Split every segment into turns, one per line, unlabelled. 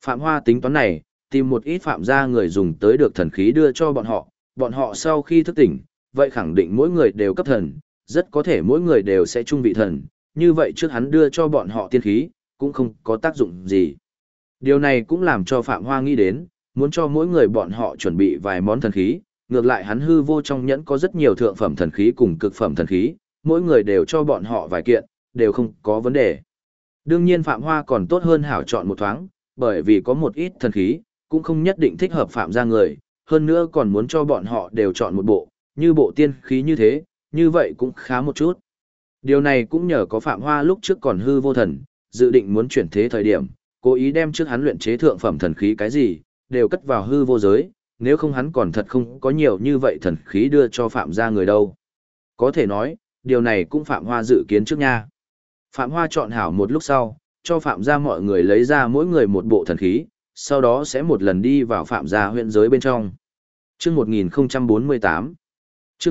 Phạm Hoa tính toán này, tìm một ít phạm gia người dùng tới được thần khí đưa cho bọn họ sau khi thức tỉnh, vậy khẳng định mỗi người đều cấp thần, rất có thể mỗi người đều sẽ trung vị thần, như vậy trước hắn đưa cho bọn họ tiên khí, cũng không có tác dụng gì. Điều này cũng làm cho Phạm Hoa nghĩ đến, muốn cho mỗi người bọn họ chuẩn bị vài món thần khí, ngược lại hắn hư vô trong nhẫn có rất nhiều thượng phẩm thần khí cùng cực phẩm thần khí, mỗi người đều cho bọn họ vài kiện, đều không có vấn đề. Đương nhiên Phạm Hoa còn tốt hơn hảo chọn một thoáng, bởi vì có một ít thần khí, cũng không nhất định thích hợp Phạm gia người, hơn nữa còn muốn cho bọn họ đều chọn một bộ, như bộ tiên khí như thế, như vậy cũng khá một chút. Điều này cũng nhờ có Phạm Hoa lúc trước còn hư vô thần, dự định muốn chuyển thế thời điểm, cố ý đem trước hắn luyện chế thượng phẩm thần khí cái gì, đều cất vào hư vô giới, nếu không hắn còn thật không có nhiều như vậy thần khí đưa cho Phạm gia người đâu. Có thể nói, điều này cũng Phạm Hoa dự kiến trước nha. Phạm Hoa chọn hảo một lúc sau, cho Phạm gia mọi người lấy ra mỗi người một bộ thần khí, sau đó sẽ một lần đi vào Phạm gia huyện giới bên trong. Chương 1048 Chương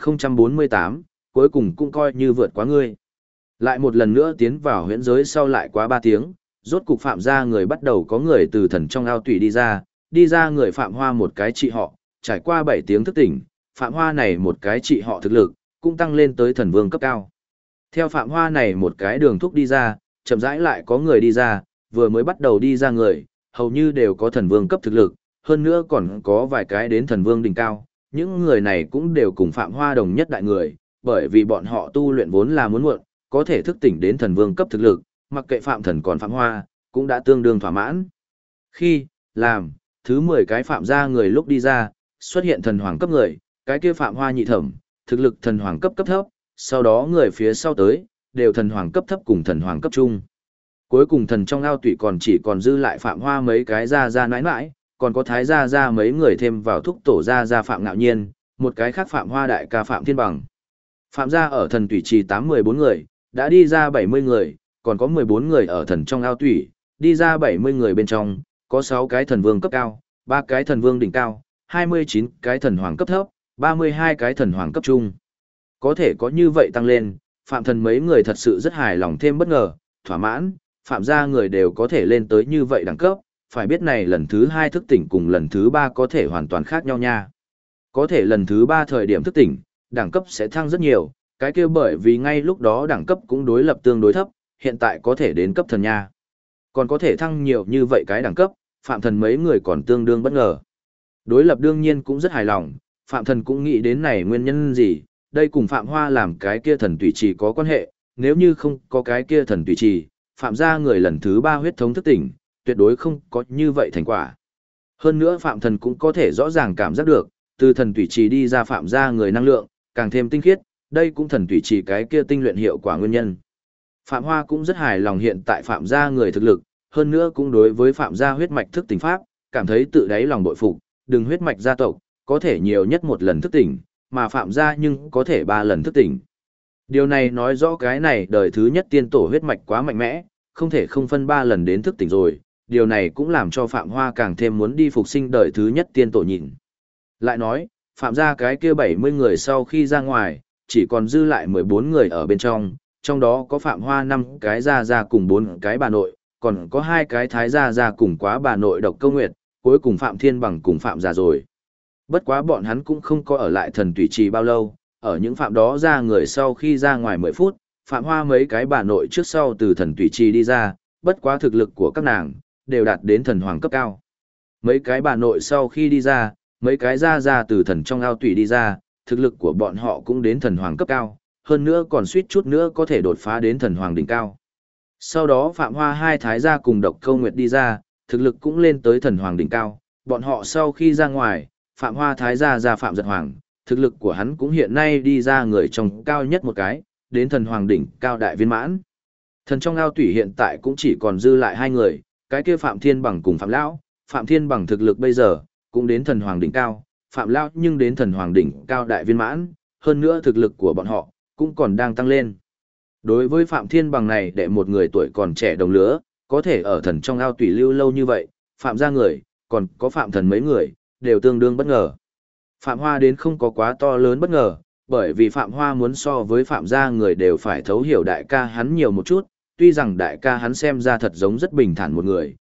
1048, cuối cùng cũng coi như vượt quá ngươi. Lại một lần nữa tiến vào huyễn giới sau lại quá 3 tiếng, rốt cục Phạm gia người bắt đầu có người từ thần trong ao tủy đi ra người Phạm Hoa một cái trị họ, trải qua 7 tiếng thức tỉnh, Phạm Hoa này một cái trị họ thực lực, cũng tăng lên tới thần vương cấp cao. Theo Phạm Hoa này một cái đường thúc đi ra, chậm rãi lại có người đi ra, vừa mới bắt đầu đi ra người, hầu như đều có thần vương cấp thực lực, hơn nữa còn có vài cái đến thần vương đỉnh cao, những người này cũng đều cùng Phạm Hoa đồng nhất đại người, bởi vì bọn họ tu luyện vốn là muốn muộn, có thể thức tỉnh đến thần vương cấp thực lực, mặc kệ Phạm Thần còn Phạm Hoa, cũng đã tương đương thỏa mãn. Khi, làm, thứ 10 cái Phạm gia người lúc đi ra, xuất hiện thần hoàng cấp người, cái kia Phạm Hoa nhị thẩm, thực lực thần hoàng cấp cấp thấp, sau đó người phía sau tới, đều thần hoàng cấp thấp cùng thần hoàng cấp trung. Cuối cùng thần trong ao tủy còn chỉ còn dư lại Phạm Hoa mấy cái ra nãi nãi, còn có thái ra mấy người thêm vào thúc tổ ra Phạm Ngạo Nhiên, một cái khác Phạm Hoa đại ca Phạm Thiên Bằng. Phạm gia ở thần tủy trì 814 người, đã đi ra 70 người, còn có 14 người ở thần trong ao tủy, đi ra 70 người bên trong, có 6 cái thần vương cấp cao, 3 cái thần vương đỉnh cao, 29 cái thần hoàng cấp thấp, 32 cái thần hoàng cấp trung. Có thể có như vậy tăng lên, Phạm thần mấy người thật sự rất hài lòng thêm bất ngờ, thỏa mãn, Phạm gia người đều có thể lên tới như vậy đẳng cấp, phải biết này lần thứ 2 thức tỉnh cùng lần thứ 3 có thể hoàn toàn khác nhau nha. Có thể lần thứ 3 thời điểm thức tỉnh, đẳng cấp sẽ thăng rất nhiều, cái kia bởi vì ngay lúc đó đẳng cấp cũng đối lập tương đối thấp, hiện tại có thể đến cấp thần nha. Còn có thể thăng nhiều như vậy cái đẳng cấp, Phạm thần mấy người còn tương đương bất ngờ. Đối lập đương nhiên cũng rất hài lòng, Phạm thần cũng nghĩ đến này nguyên nhân gì, đây cùng Phạm Hoa làm cái kia thần tùy trì có quan hệ, nếu như không có cái kia thần tùy trì, Phạm gia người lần thứ 3 huyết thống thức tỉnh, tuyệt đối không có như vậy thành quả. Hơn nữa Phạm thần cũng có thể rõ ràng cảm giác được, từ thần tùy trì đi ra Phạm gia người năng lượng, càng thêm tinh khiết, đây cũng thần tùy trì cái kia tinh luyện hiệu quả nguyên nhân. Phạm Hoa cũng rất hài lòng hiện tại Phạm gia người thực lực, hơn nữa cũng đối với Phạm gia huyết mạch thức tỉnh pháp, cảm thấy tự đáy lòng bội phục, đừng huyết mạch gia tộc, có thể nhiều nhất một lần thức tỉnh, mà Phạm gia nhưng có thể 3 lần thức tỉnh. Điều này nói rõ cái này đời thứ nhất tiên tổ huyết mạch quá mạnh mẽ, không thể không phân 3 lần đến thức tỉnh rồi, điều này cũng làm cho Phạm Hoa càng thêm muốn đi phục sinh đời thứ nhất tiên tổ nhìn. Lại nói, Phạm gia cái kia 70 người sau khi ra ngoài, chỉ còn dư lại 14 người ở bên trong đó có Phạm Hoa 5 cái gia cùng 4 cái bà nội, còn có 2 cái thái gia cùng quá bà nội Độc Câu Nguyệt, cuối cùng Phạm Thiên Bằng cùng Phạm gia rồi. Bất quá bọn hắn cũng không có ở lại thần tùy trì bao lâu, ở những phạm đó ra người sau khi ra ngoài 10 phút, Phạm Hoa mấy cái bà nội trước sau từ thần tùy trì đi ra, bất quá thực lực của các nàng đều đạt đến thần hoàng cấp cao. Mấy cái bà nội sau khi đi ra, mấy cái ra từ thần trong ao tùy đi ra, thực lực của bọn họ cũng đến thần hoàng cấp cao, hơn nữa còn suýt chút nữa có thể đột phá đến thần hoàng đỉnh cao. Sau đó Phạm Hoa 2 thái gia cùng Độc Câu Nguyệt đi ra, thực lực cũng lên tới thần hoàng đỉnh cao, bọn họ sau khi ra ngoài, Phạm Hoa thái gia ra Phạm Giật Hoàng, thực lực của hắn cũng hiện nay đi ra người trong cao nhất một cái, đến thần hoàng đỉnh cao đại viên mãn. Thần trong ao tủy hiện tại cũng chỉ còn dư lại 2 người, cái kia Phạm Thiên Bằng cùng Phạm Lão, Phạm Thiên Bằng thực lực bây giờ cũng đến thần hoàng đỉnh cao, Phạm Lão nhưng đến thần hoàng đỉnh cao đại viên mãn, hơn nữa thực lực của bọn họ cũng còn đang tăng lên. Đối với Phạm Thiên Bằng này đệ một người tuổi còn trẻ đồng lứa, có thể ở thần trong ao tủy lưu lâu như vậy, Phạm gia người, còn có Phạm thần mấy người, đều tương đương bất ngờ. Phạm Hoa đến không có quá to lớn bất ngờ, bởi vì Phạm Hoa muốn so với Phạm gia người đều phải thấu hiểu đại ca hắn nhiều một chút, tuy rằng đại ca hắn xem ra thật giống rất bình thản một người,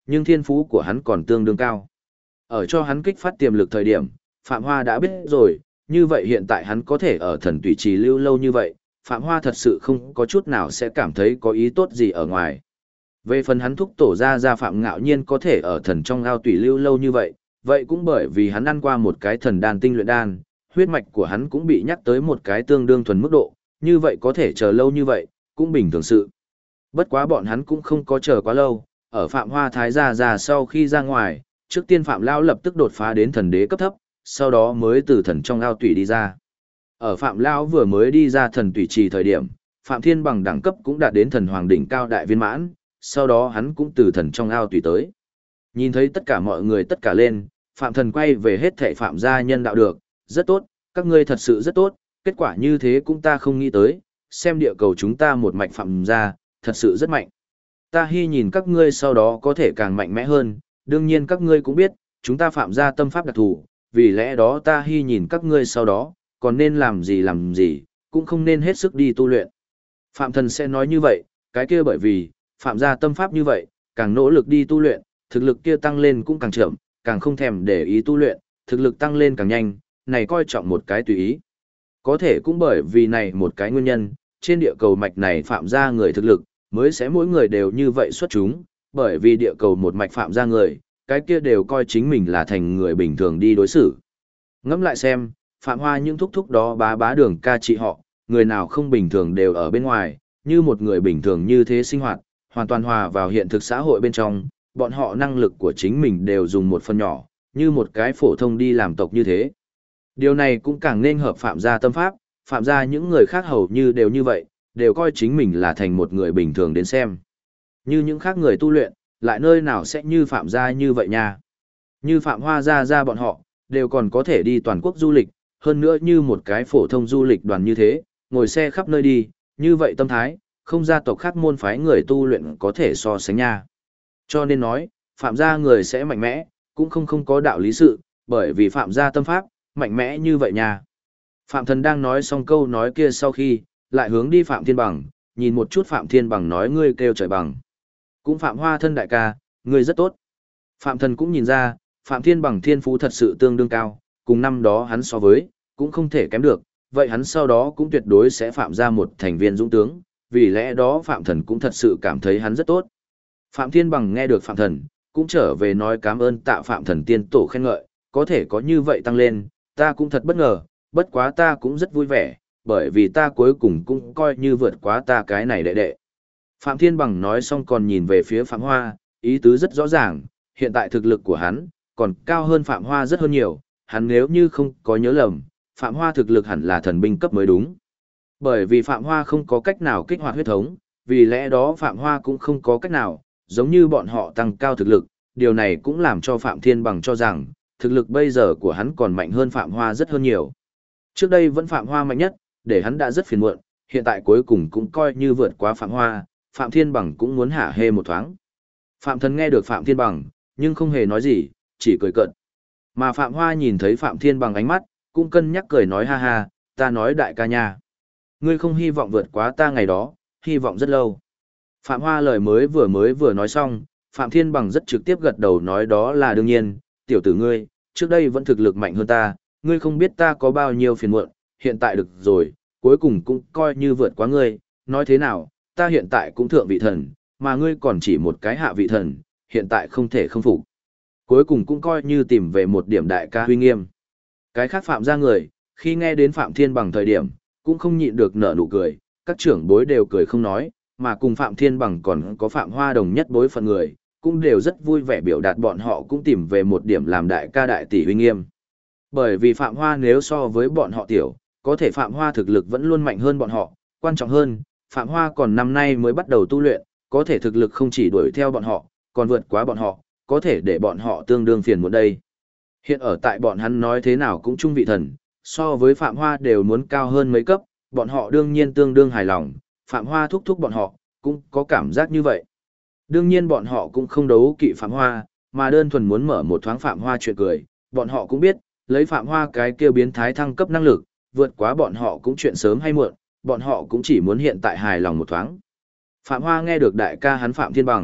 nhưng thiên phú của hắn còn tương đương cao. Ở cho hắn kích phát tiềm lực thời điểm, Phạm Hoa đã biết rồi, như vậy hiện tại hắn có thể ở thần tủy trì lưu lâu như vậy, Phạm Hoa thật sự không có chút nào sẽ cảm thấy có ý tốt gì ở ngoài. Về phần hắn thúc tổ ra Phạm Ngạo Nhiên có thể ở thần trong ao tủy lưu lâu như vậy, vậy cũng bởi vì hắn ăn qua một cái thần đan tinh luyện đan, huyết mạch của hắn cũng bị nhắc tới một cái tương đương thuần mức độ, như vậy có thể chờ lâu như vậy, cũng bình thường sự. Bất quá bọn hắn cũng không có chờ quá lâu, ở Phạm Hoa Thái gia sau khi ra ngoài, trước tiên Phạm Lão lập tức đột phá đến thần đế cấp thấp, sau đó mới từ thần trong ao tủy đi ra. Ở Phạm Lão vừa mới đi ra thần tủy trì thời điểm, Phạm Thiên Bằng đẳng cấp cũng đạt đến thần hoàng đỉnh cao đại viên mãn, sau đó hắn cũng từ thần trong ao tùy tới. Nhìn thấy tất cả mọi người tất cả lên, Phạm Thần quay về hết thảy Phạm gia nhân đạo được, rất tốt, các ngươi thật sự rất tốt, kết quả như thế cũng ta không nghĩ tới, xem địa cầu chúng ta một mạch Phạm gia, thật sự rất mạnh. Ta hy nhìn các ngươi sau đó có thể càng mạnh mẽ hơn, đương nhiên các ngươi cũng biết, chúng ta Phạm gia tâm pháp đặc thù, vì lẽ đó ta hy nhìn các ngươi sau đó, còn nên làm gì, cũng không nên hết sức đi tu luyện. Phạm Thần sẽ nói như vậy, cái kia bởi vì, Phạm gia tâm pháp như vậy, càng nỗ lực đi tu luyện, thực lực kia tăng lên cũng càng chậm, càng không thèm để ý tu luyện, thực lực tăng lên càng nhanh, này coi trọng một cái tùy ý. Có thể cũng bởi vì này một cái nguyên nhân, trên địa cầu mạch này Phạm gia người thực lực, mới sẽ mỗi người đều như vậy xuất chúng, bởi vì địa cầu một mạch Phạm gia người, cái kia đều coi chính mình là thành người bình thường đi đối xử. Ngẫm lại xem, Phạm Hoa những thúc thúc đó bá đường ca trị họ, người nào không bình thường đều ở bên ngoài, như một người bình thường như thế sinh hoạt, hoàn toàn hòa vào hiện thực xã hội bên trong, bọn họ năng lực của chính mình đều dùng một phần nhỏ, như một cái phổ thông đi làm tộc như thế. Điều này cũng càng nên hợp Phạm gia tâm pháp, Phạm gia những người khác hầu như đều như vậy, đều coi chính mình là thành một người bình thường đến xem. Như những khác người tu luyện, lại nơi nào sẽ như Phạm gia như vậy nha. Như Phạm Hoa gia bọn họ, đều còn có thể đi toàn quốc du lịch, hơn nữa như một cái phổ thông du lịch đoàn như thế, ngồi xe khắp nơi đi, như vậy tâm thái, không gia tộc khác môn phái người tu luyện có thể so sánh nha. Cho nên nói, Phạm gia người sẽ mạnh mẽ, cũng không có đạo lý sự, bởi vì Phạm gia tâm pháp, mạnh mẽ như vậy nha. Phạm Thần đang nói xong câu nói kia sau khi, lại hướng đi Phạm Thiên Bằng, nhìn một chút Phạm Thiên Bằng nói ngươi kêu trời bằng. Cũng Phạm Hoa thân đại ca, ngươi rất tốt. Phạm Thần cũng nhìn ra, Phạm Thiên Bằng thiên phú thật sự tương đương cao, cùng năm đó hắn so với, cũng không thể kém được, vậy hắn sau đó cũng tuyệt đối sẽ phạm ra một thành viên dũng tướng, vì lẽ đó Phạm Thần cũng thật sự cảm thấy hắn rất tốt. Phạm Thiên Bằng nghe được Phạm Thần, cũng trở về nói cảm ơn tạ Phạm Thần tiên tổ khen ngợi, có thể có như vậy tăng lên, ta cũng thật bất ngờ, bất quá ta cũng rất vui vẻ, bởi vì ta cuối cùng cũng coi như vượt quá ta cái này đệ đệ. Phạm Thiên Bằng nói xong còn nhìn về phía Phạm Hoa, ý tứ rất rõ ràng, hiện tại thực lực của hắn, còn cao hơn Phạm Hoa rất hơn nhiều, hắn nếu như không có nhớ lầm, Phạm Hoa thực lực hẳn là thần binh cấp mới đúng. Bởi vì Phạm Hoa không có cách nào kích hoạt huyết thống, vì lẽ đó Phạm Hoa cũng không có cách nào, giống như bọn họ tăng cao thực lực, điều này cũng làm cho Phạm Thiên Bằng cho rằng, thực lực bây giờ của hắn còn mạnh hơn Phạm Hoa rất hơn nhiều. Trước đây vẫn Phạm Hoa mạnh nhất, để hắn đã rất phiền muộn, hiện tại cuối cùng cũng coi như vượt qua Phạm Hoa, Phạm Thiên Bằng cũng muốn hả hê một thoáng. Phạm Thần nghe được Phạm Thiên Bằng, nhưng không hề nói gì, chỉ cười cợt. Mà Phạm Hoa nhìn thấy Phạm Thiên Bằng ánh mắt, cũng cân nhắc cười nói ha ha, ta nói đại ca nha. Ngươi không hy vọng vượt quá ta ngày đó, hy vọng rất lâu. Phạm Hoa lời mới vừa nói xong, Phạm Thiên Bằng rất trực tiếp gật đầu nói đó là đương nhiên, tiểu tử ngươi, trước đây vẫn thực lực mạnh hơn ta, ngươi không biết ta có bao nhiêu phiền muộn, hiện tại được rồi, cuối cùng cũng coi như vượt quá ngươi, nói thế nào, ta hiện tại cũng thượng vị thần, mà ngươi còn chỉ một cái hạ vị thần, hiện tại không thể không phục. Cuối cùng cũng coi như tìm về một điểm đại ca huy nghiêm. Cái khác Phạm gia người, khi nghe đến Phạm Thiên Bằng thời điểm, cũng không nhịn được nở nụ cười, các trưởng bối đều cười không nói, mà cùng Phạm Thiên Bằng còn có Phạm Hoa đồng nhất bối phận người, cũng đều rất vui vẻ biểu đạt bọn họ cũng tìm về một điểm làm đại ca đại tỷ huy nghiêm. Bởi vì Phạm Hoa nếu so với bọn họ tiểu, có thể Phạm Hoa thực lực vẫn luôn mạnh hơn bọn họ, quan trọng hơn, Phạm Hoa còn năm nay mới bắt đầu tu luyện, có thể thực lực không chỉ đuổi theo bọn họ, còn vượt quá bọn họ, có thể để bọn họ tương đương phiền muộn đây. Hiện ở tại bọn hắn nói thế nào cũng trung vị thần, so với Phạm Hoa đều muốn cao hơn mấy cấp, bọn họ đương nhiên tương đương hài lòng, Phạm Hoa thúc thúc bọn họ, cũng có cảm giác như vậy. Đương nhiên bọn họ cũng không đấu kỵ Phạm Hoa, mà đơn thuần muốn mở một thoáng Phạm Hoa chuyện cười, bọn họ cũng biết, lấy Phạm Hoa cái kia biến thái thăng cấp năng lực, vượt quá bọn họ cũng chuyện sớm hay muộn, bọn họ cũng chỉ muốn hiện tại hài lòng một thoáng. Phạm Hoa nghe được đại ca hắn Phạm Thiên Bằng,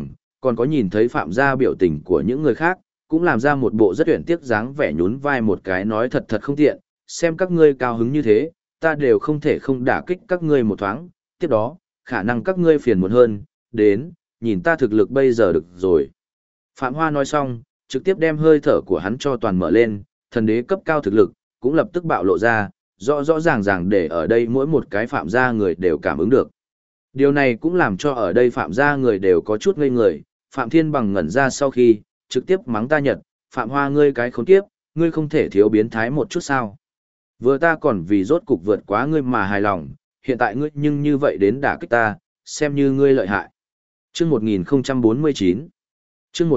còn có nhìn thấy Phạm gia biểu tình của những người khác, cũng làm ra một bộ rất uyển tiếc dáng vẻ nhún vai một cái nói thật thật không tiện, xem các ngươi cao hứng như thế, ta đều không thể không đả kích các ngươi một thoáng, tiếp đó, khả năng các ngươi phiền muộn hơn, đến, nhìn ta thực lực bây giờ được rồi. Phạm Hoa nói xong, trực tiếp đem hơi thở của hắn cho toàn mở lên, thần đế cấp cao thực lực, cũng lập tức bạo lộ ra, rõ rõ ràng ràng để ở đây mỗi một cái Phạm gia người đều cảm ứng được. Điều này cũng làm cho ở đây Phạm gia người đều có chút ngây người, Phạm Thiên Bằng ngẩn ra sau khi, trực tiếp mắng ta Nhật, Phạm Hoa ngươi cái khốn kiếp, ngươi không thể thiếu biến thái một chút sao. Vừa ta còn vì rốt cục vượt quá ngươi mà hài lòng, hiện tại ngươi nhưng như vậy đến đả kích ta, xem như ngươi lợi hại. Chương 1049 Chương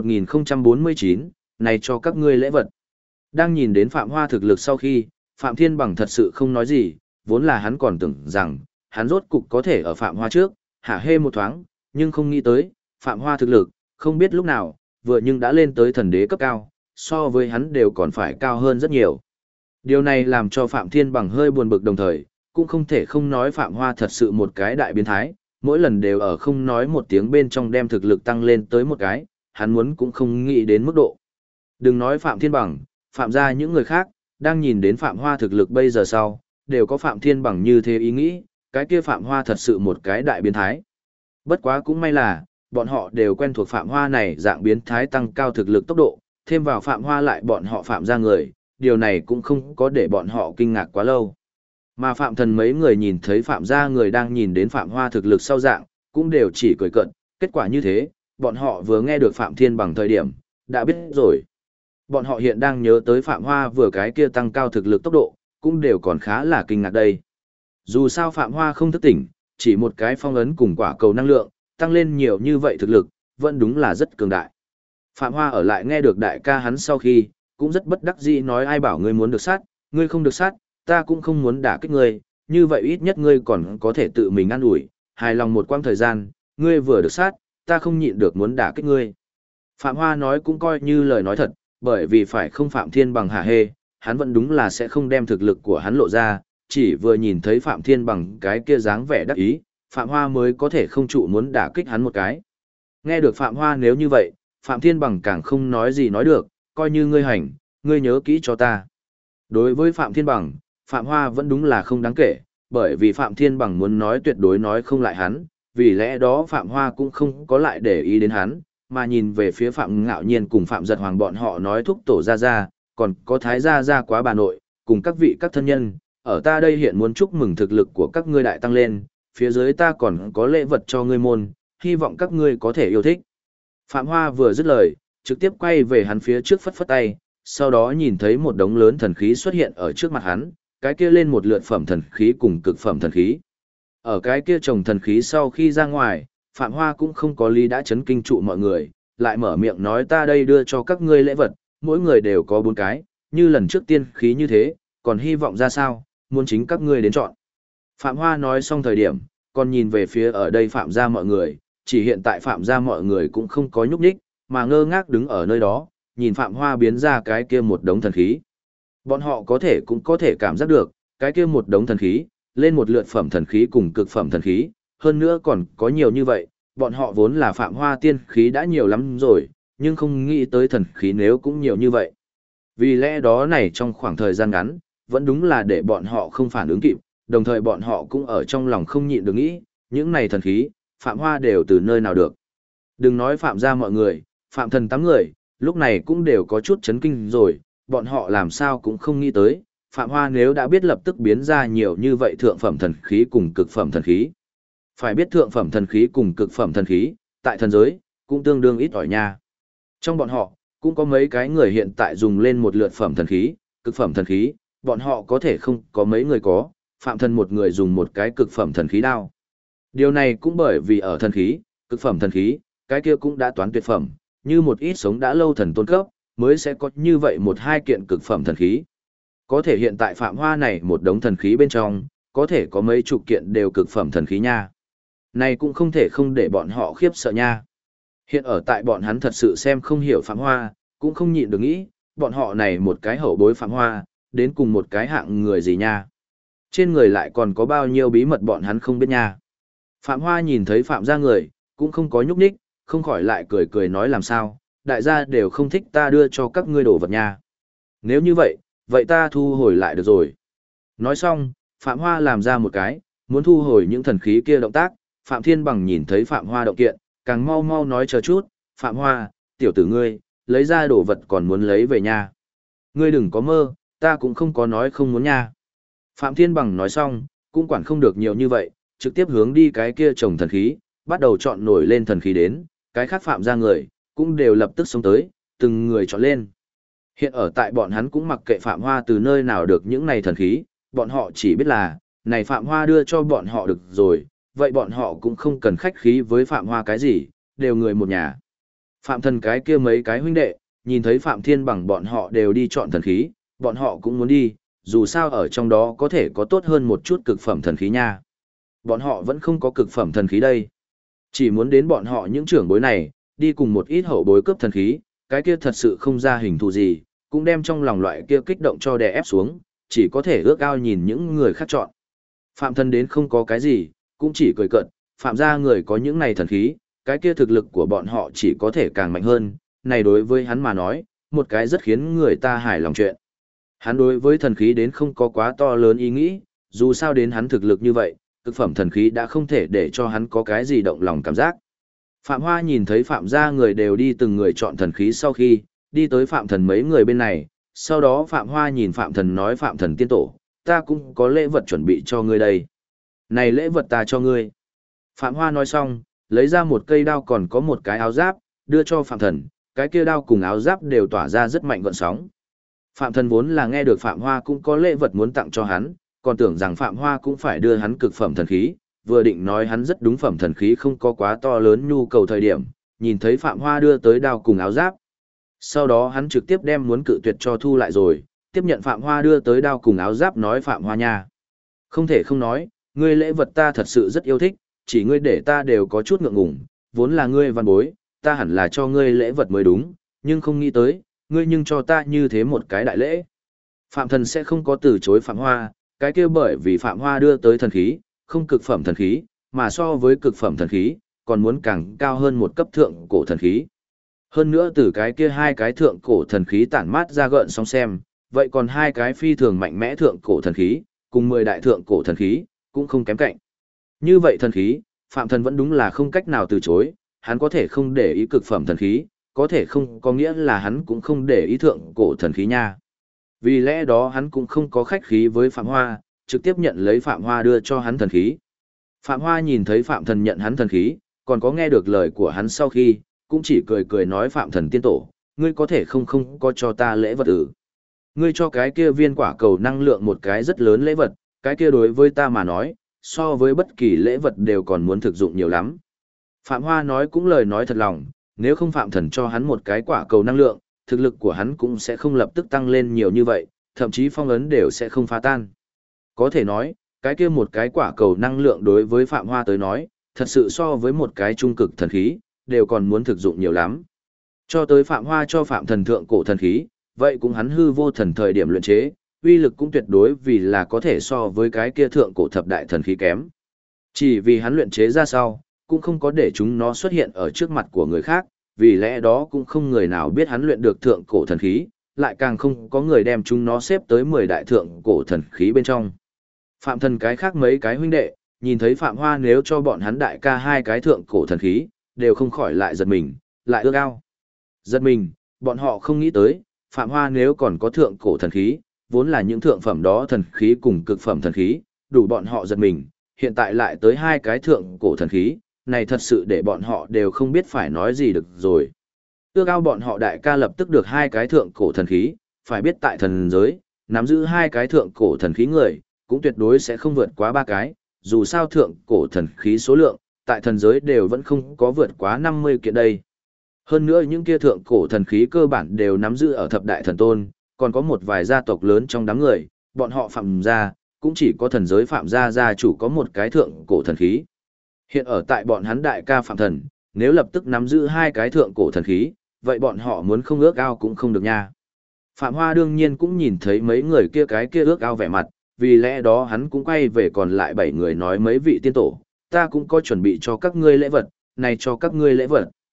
1049, này cho các ngươi lễ vật. Đang nhìn đến Phạm Hoa thực lực sau khi, Phạm Thiên Bằng thật sự không nói gì, vốn là hắn còn tưởng rằng, hắn rốt cục có thể ở Phạm Hoa trước, hả hê một thoáng, nhưng không nghĩ tới, Phạm Hoa thực lực, không biết lúc nào, vừa nhưng đã lên tới thần đế cấp cao, so với hắn đều còn phải cao hơn rất nhiều. Điều này làm cho Phạm Thiên Bằng hơi buồn bực đồng thời, cũng không thể không nói Phạm Hoa thật sự một cái đại biến thái, mỗi lần đều ở không nói một tiếng bên trong đem thực lực tăng lên tới một cái, hắn muốn cũng không nghĩ đến mức độ. Đừng nói Phạm Thiên Bằng, Phạm gia những người khác, đang nhìn đến Phạm Hoa thực lực bây giờ sau, đều có Phạm Thiên Bằng như thế ý nghĩ, cái kia Phạm Hoa thật sự một cái đại biến thái. Bất quá cũng may là, bọn họ đều quen thuộc Phạm Hoa này dạng biến thái tăng cao thực lực tốc độ, thêm vào Phạm Hoa lại bọn họ Phạm gia người, điều này cũng không có để bọn họ kinh ngạc quá lâu. Mà Phạm Thần mấy người nhìn thấy Phạm gia người đang nhìn đến Phạm Hoa thực lực sau dạng, cũng đều chỉ cười cợt, kết quả như thế, bọn họ vừa nghe được Phạm Thiên Bằng thời điểm, đã biết rồi. Bọn họ hiện đang nhớ tới Phạm Hoa vừa cái kia tăng cao thực lực tốc độ, cũng đều còn khá là kinh ngạc đây. Dù sao Phạm Hoa không thức tỉnh, chỉ một cái phong ấn cùng quả cầu năng lượng, tăng lên nhiều như vậy thực lực, vẫn đúng là rất cường đại. Phạm Hoa ở lại nghe được đại ca hắn sau khi, cũng rất bất đắc dĩ nói ai bảo ngươi muốn được sát, ngươi không được sát, ta cũng không muốn đả kích ngươi, như vậy ít nhất ngươi còn có thể tự mình ăn ủi, hài lòng một quãng thời gian, ngươi vừa được sát, ta không nhịn được muốn đả kích ngươi. Phạm Hoa nói cũng coi như lời nói thật, bởi vì phải không Phạm Thiên Bằng hả hê, hắn vẫn đúng là sẽ không đem thực lực của hắn lộ ra, chỉ vừa nhìn thấy Phạm Thiên Bằng cái kia dáng vẻ đắc ý, Phạm Hoa mới có thể không trụ muốn đả kích hắn một cái. Nghe được Phạm Hoa nếu như vậy, Phạm Thiên Bằng càng không nói gì nói được, coi như ngươi hành, ngươi nhớ kỹ cho ta. Đối với Phạm Thiên Bằng, Phạm Hoa vẫn đúng là không đáng kể, bởi vì Phạm Thiên Bằng muốn nói tuyệt đối nói không lại hắn, vì lẽ đó Phạm Hoa cũng không có lại để ý đến hắn, mà nhìn về phía Phạm Ngạo Nhiên cùng Phạm Giật Hoàng bọn họ nói thúc tổ ra, còn có Thái gia quá bà nội, cùng các vị các thân nhân, ở ta đây hiện muốn chúc mừng thực lực của các ngươi đại tăng lên, phía dưới ta còn có lễ vật cho ngươi môn, hy vọng các ngươi có thể yêu thích. Phạm Hoa vừa dứt lời, trực tiếp quay về hắn phía trước phất phất tay, sau đó nhìn thấy một đống lớn thần khí xuất hiện ở trước mặt hắn, cái kia lên một lượt phẩm thần khí cùng cực phẩm thần khí. Ở cái kia trồng thần khí sau khi ra ngoài, Phạm Hoa cũng không có lý đã chấn kinh trụ mọi người, lại mở miệng nói ta đây đưa cho các ngươi lễ vật, mỗi người đều có 4 cái, như lần trước tiên khí như thế, còn hy vọng ra sao, muốn chính các ngươi đến chọn. Phạm Hoa nói xong thời điểm, còn nhìn về phía ở đây Phạm gia mọi người, chỉ hiện tại Phạm gia mọi người cũng không có nhúc nhích, mà ngơ ngác đứng ở nơi đó, nhìn Phạm Hoa biến ra cái kia một đống thần khí. Bọn họ cũng có thể cảm giác được, cái kia một đống thần khí, lên một lượt phẩm thần khí cùng cực phẩm thần khí, hơn nữa còn có nhiều như vậy, bọn họ vốn là Phạm Hoa tiên khí đã nhiều lắm rồi, nhưng không nghĩ tới thần khí nếu cũng nhiều như vậy. Vì lẽ đó này trong khoảng thời gian ngắn, vẫn đúng là để bọn họ không phản ứng kịp, đồng thời bọn họ cũng ở trong lòng không nhịn được nghĩ, những này thần khí, Phạm Hoa đều từ nơi nào được. Đừng nói Phạm gia mọi người, Phạm Thần 8 người, lúc này cũng đều có chút chấn kinh rồi, bọn họ làm sao cũng không nghĩ tới, Phạm Hoa nếu đã biết lập tức biến ra nhiều như vậy thượng phẩm thần khí cùng cực phẩm thần khí. Phải biết thượng phẩm thần khí cùng cực phẩm thần khí, tại thần giới, cũng tương đương ít ỏi nha. Trong bọn họ, cũng có mấy cái người hiện tại dùng lên một lượt phẩm thần khí, cực phẩm thần khí, bọn họ có thể không có mấy người có, Phạm Thần một người dùng một cái cực phẩm thần khí đao. Điều này cũng bởi vì ở thần khí, cực phẩm thần khí, cái kia cũng đã toán tuyệt phẩm, như một ít sống đã lâu thần tôn cấp, mới sẽ có như vậy một hai kiện cực phẩm thần khí. Có thể hiện tại Phạm Hoa này một đống thần khí bên trong, có thể có mấy chục kiện đều cực phẩm thần khí nha. Này cũng không thể không để bọn họ khiếp sợ nha. Hiện ở tại bọn hắn thật sự xem không hiểu Phạm Hoa, cũng không nhịn được nghĩ, bọn họ này một cái hậu bối Phạm Hoa, đến cùng một cái hạng người gì nha. Trên người lại còn có bao nhiêu bí mật bọn hắn không biết nha. Phạm Hoa nhìn thấy Phạm gia người, cũng không có nhúc nhích, không khỏi lại cười cười nói làm sao, đại gia đều không thích ta đưa cho các ngươi đồ vật nha. Nếu như vậy, vậy ta thu hồi lại được rồi. Nói xong, Phạm Hoa làm ra một cái, muốn thu hồi những thần khí kia động tác, Phạm Thiên Bằng nhìn thấy Phạm Hoa động kiện, càng mau mau nói chờ chút, Phạm Hoa, tiểu tử ngươi, lấy ra đồ vật còn muốn lấy về nha. Ngươi đừng có mơ, ta cũng không có nói không muốn nha. Phạm Thiên Bằng nói xong, cũng quản không được nhiều như vậy, trực tiếp hướng đi cái kia trồng thần khí, bắt đầu chọn nổi lên thần khí đến, cái khác Phạm ra người, cũng đều lập tức xông tới, từng người chọn lên. Hiện ở tại bọn hắn cũng mặc kệ Phạm Hoa từ nơi nào được những này thần khí, bọn họ chỉ biết là, này Phạm Hoa đưa cho bọn họ được rồi, vậy bọn họ cũng không cần khách khí với Phạm Hoa cái gì, đều người một nhà. Phạm Thần cái kia mấy cái huynh đệ, nhìn thấy Phạm Thiên Bằng bọn họ đều đi chọn thần khí, bọn họ cũng muốn đi, dù sao ở trong đó có thể có tốt hơn một chút cực phẩm thần khí nha. Bọn họ vẫn không có cực phẩm thần khí đây. Chỉ muốn đến bọn họ những trưởng bối này, đi cùng một ít hậu bối cướp thần khí, cái kia thật sự không ra hình thù gì, cũng đem trong lòng loại kia kích động cho đè ép xuống, chỉ có thể ước ao nhìn những người khác chọn. Phạm Thần đến không có cái gì, cũng chỉ cười cợt, Phạm gia người có những này thần khí, cái kia thực lực của bọn họ chỉ có thể càng mạnh hơn, này đối với hắn mà nói, một cái rất khiến người ta hài lòng chuyện. Hắn đối với thần khí đến không có quá to lớn ý nghĩ, dù sao đến hắn thực lực như vậy, cực phẩm thần khí đã không thể để cho hắn có cái gì động lòng cảm giác. Phạm Hoa nhìn thấy Phạm gia người đều đi từng người chọn thần khí sau khi, đi tới Phạm Thần mấy người bên này, sau đó Phạm Hoa nhìn Phạm Thần nói Phạm Thần tiên tổ, ta cũng có lễ vật chuẩn bị cho ngươi đây. Này lễ vật ta cho ngươi. Phạm Hoa nói xong, lấy ra một cây đao còn có một cái áo giáp, đưa cho Phạm Thần, cái kia đao cùng áo giáp đều tỏa ra rất mạnh gợn sóng. Phạm Thần vốn là nghe được Phạm Hoa cũng có lễ vật muốn tặng cho hắn, còn tưởng rằng Phạm Hoa cũng phải đưa hắn cực phẩm thần khí, vừa định nói hắn rất đúng phẩm thần khí không có quá to lớn nhu cầu thời điểm, nhìn thấy Phạm Hoa đưa tới đao cùng áo giáp. Sau đó hắn trực tiếp đem muốn cự tuyệt cho thu lại rồi, tiếp nhận Phạm Hoa đưa tới đao cùng áo giáp nói Phạm Hoa nha. Không thể không nói, ngươi lễ vật ta thật sự rất yêu thích, chỉ ngươi để ta đều có chút ngượng ngùng, vốn là ngươi văn bối, ta hẳn là cho ngươi lễ vật mới đúng, nhưng không nghĩ tới, ngươi nhưng cho ta như thế một cái đại lễ. Phạm Thần sẽ không có từ chối Phạm Hoa, cái kia bởi vì Phạm Hoa đưa tới thần khí, không cực phẩm thần khí, mà so với cực phẩm thần khí, còn muốn càng cao hơn một cấp thượng cổ thần khí. Hơn nữa từ cái kia hai cái thượng cổ thần khí tản mát ra gợn sóng xem, vậy còn hai cái phi thường mạnh mẽ thượng cổ thần khí, cùng 10 đại thượng cổ thần khí, cũng không kém cạnh. Như vậy thần khí, Phạm Thần vẫn đúng là không cách nào từ chối, hắn có thể không để ý cực phẩm thần khí, có thể không có nghĩa là hắn cũng không để ý thượng cổ thần khí nha. Vì lẽ đó hắn cũng không có khách khí với Phạm Hoa, trực tiếp nhận lấy Phạm Hoa đưa cho hắn thần khí. Phạm Hoa nhìn thấy Phạm Thần nhận hắn thần khí, còn có nghe được lời của hắn sau khi, cũng chỉ cười cười nói Phạm Thần tiên tổ, ngươi có thể không có cho ta lễ vật ư. Ngươi cho cái kia viên quả cầu năng lượng một cái rất lớn lễ vật, cái kia đối với ta mà nói, so với bất kỳ lễ vật đều còn muốn thực dụng nhiều lắm. Phạm Hoa nói cũng lời nói thật lòng, nếu không Phạm Thần cho hắn một cái quả cầu năng lượng, thực lực của hắn cũng sẽ không lập tức tăng lên nhiều như vậy, thậm chí phong ấn đều sẽ không phá tan. Có thể nói, cái kia một cái quả cầu năng lượng đối với Phạm Hoa tới nói, thật sự so với một cái trung cực thần khí, đều còn muốn thực dụng nhiều lắm. Cho tới Phạm Hoa cho Phạm Thần thượng cổ thần khí, vậy cũng hắn hư vô thần thời điểm luyện chế, uy lực cũng tuyệt đối vì là có thể so với cái kia thượng cổ thập đại thần khí kém. Chỉ vì hắn luyện chế ra sau, cũng không có để chúng nó xuất hiện ở trước mặt của người khác, vì lẽ đó cũng không người nào biết hắn luyện được thượng cổ thần khí, lại càng không có người đem chúng nó xếp tới 10 đại thượng cổ thần khí bên trong. Phạm Thần cái khác mấy cái huynh đệ, nhìn thấy Phạm Hoa nếu cho bọn hắn đại ca hai cái thượng cổ thần khí, đều không khỏi lại giật mình, lại ước ao. Giật mình, bọn họ không nghĩ tới, Phạm Hoa nếu còn có thượng cổ thần khí, vốn là những thượng phẩm đó thần khí cùng cực phẩm thần khí, đủ bọn họ giật mình, hiện tại lại tới hai cái thượng cổ thần khí, này thật sự để bọn họ đều không biết phải nói gì được rồi. Ước ao bọn họ đại ca lập tức được hai cái thượng cổ thần khí, phải biết tại thần giới, nắm giữ hai cái thượng cổ thần khí người, cũng tuyệt đối sẽ không vượt quá ba cái, dù sao thượng cổ thần khí số lượng, tại thần giới đều vẫn không có vượt quá 50 kiện đây. Hơn nữa những kia thượng cổ thần khí cơ bản đều nắm giữ ở thập đại thần tôn, còn có một vài gia tộc lớn trong đám người, bọn họ Phạm gia, cũng chỉ có thần giới Phạm gia gia chủ có một cái thượng cổ thần khí. Hiện ở tại bọn hắn đại ca Phạm Thần, nếu lập tức nắm giữ hai cái thượng cổ thần khí, vậy bọn họ muốn không ước ao cũng không được nha. Phạm Hoa đương nhiên cũng nhìn thấy mấy người kia cái kia ước ao vẻ mặt, vì lẽ đó hắn cũng quay về còn lại 7 người nói mấy vị tiên tổ, ta cũng có chuẩn bị cho các ngươi lễ vật, này cho các ngươi lễ vật.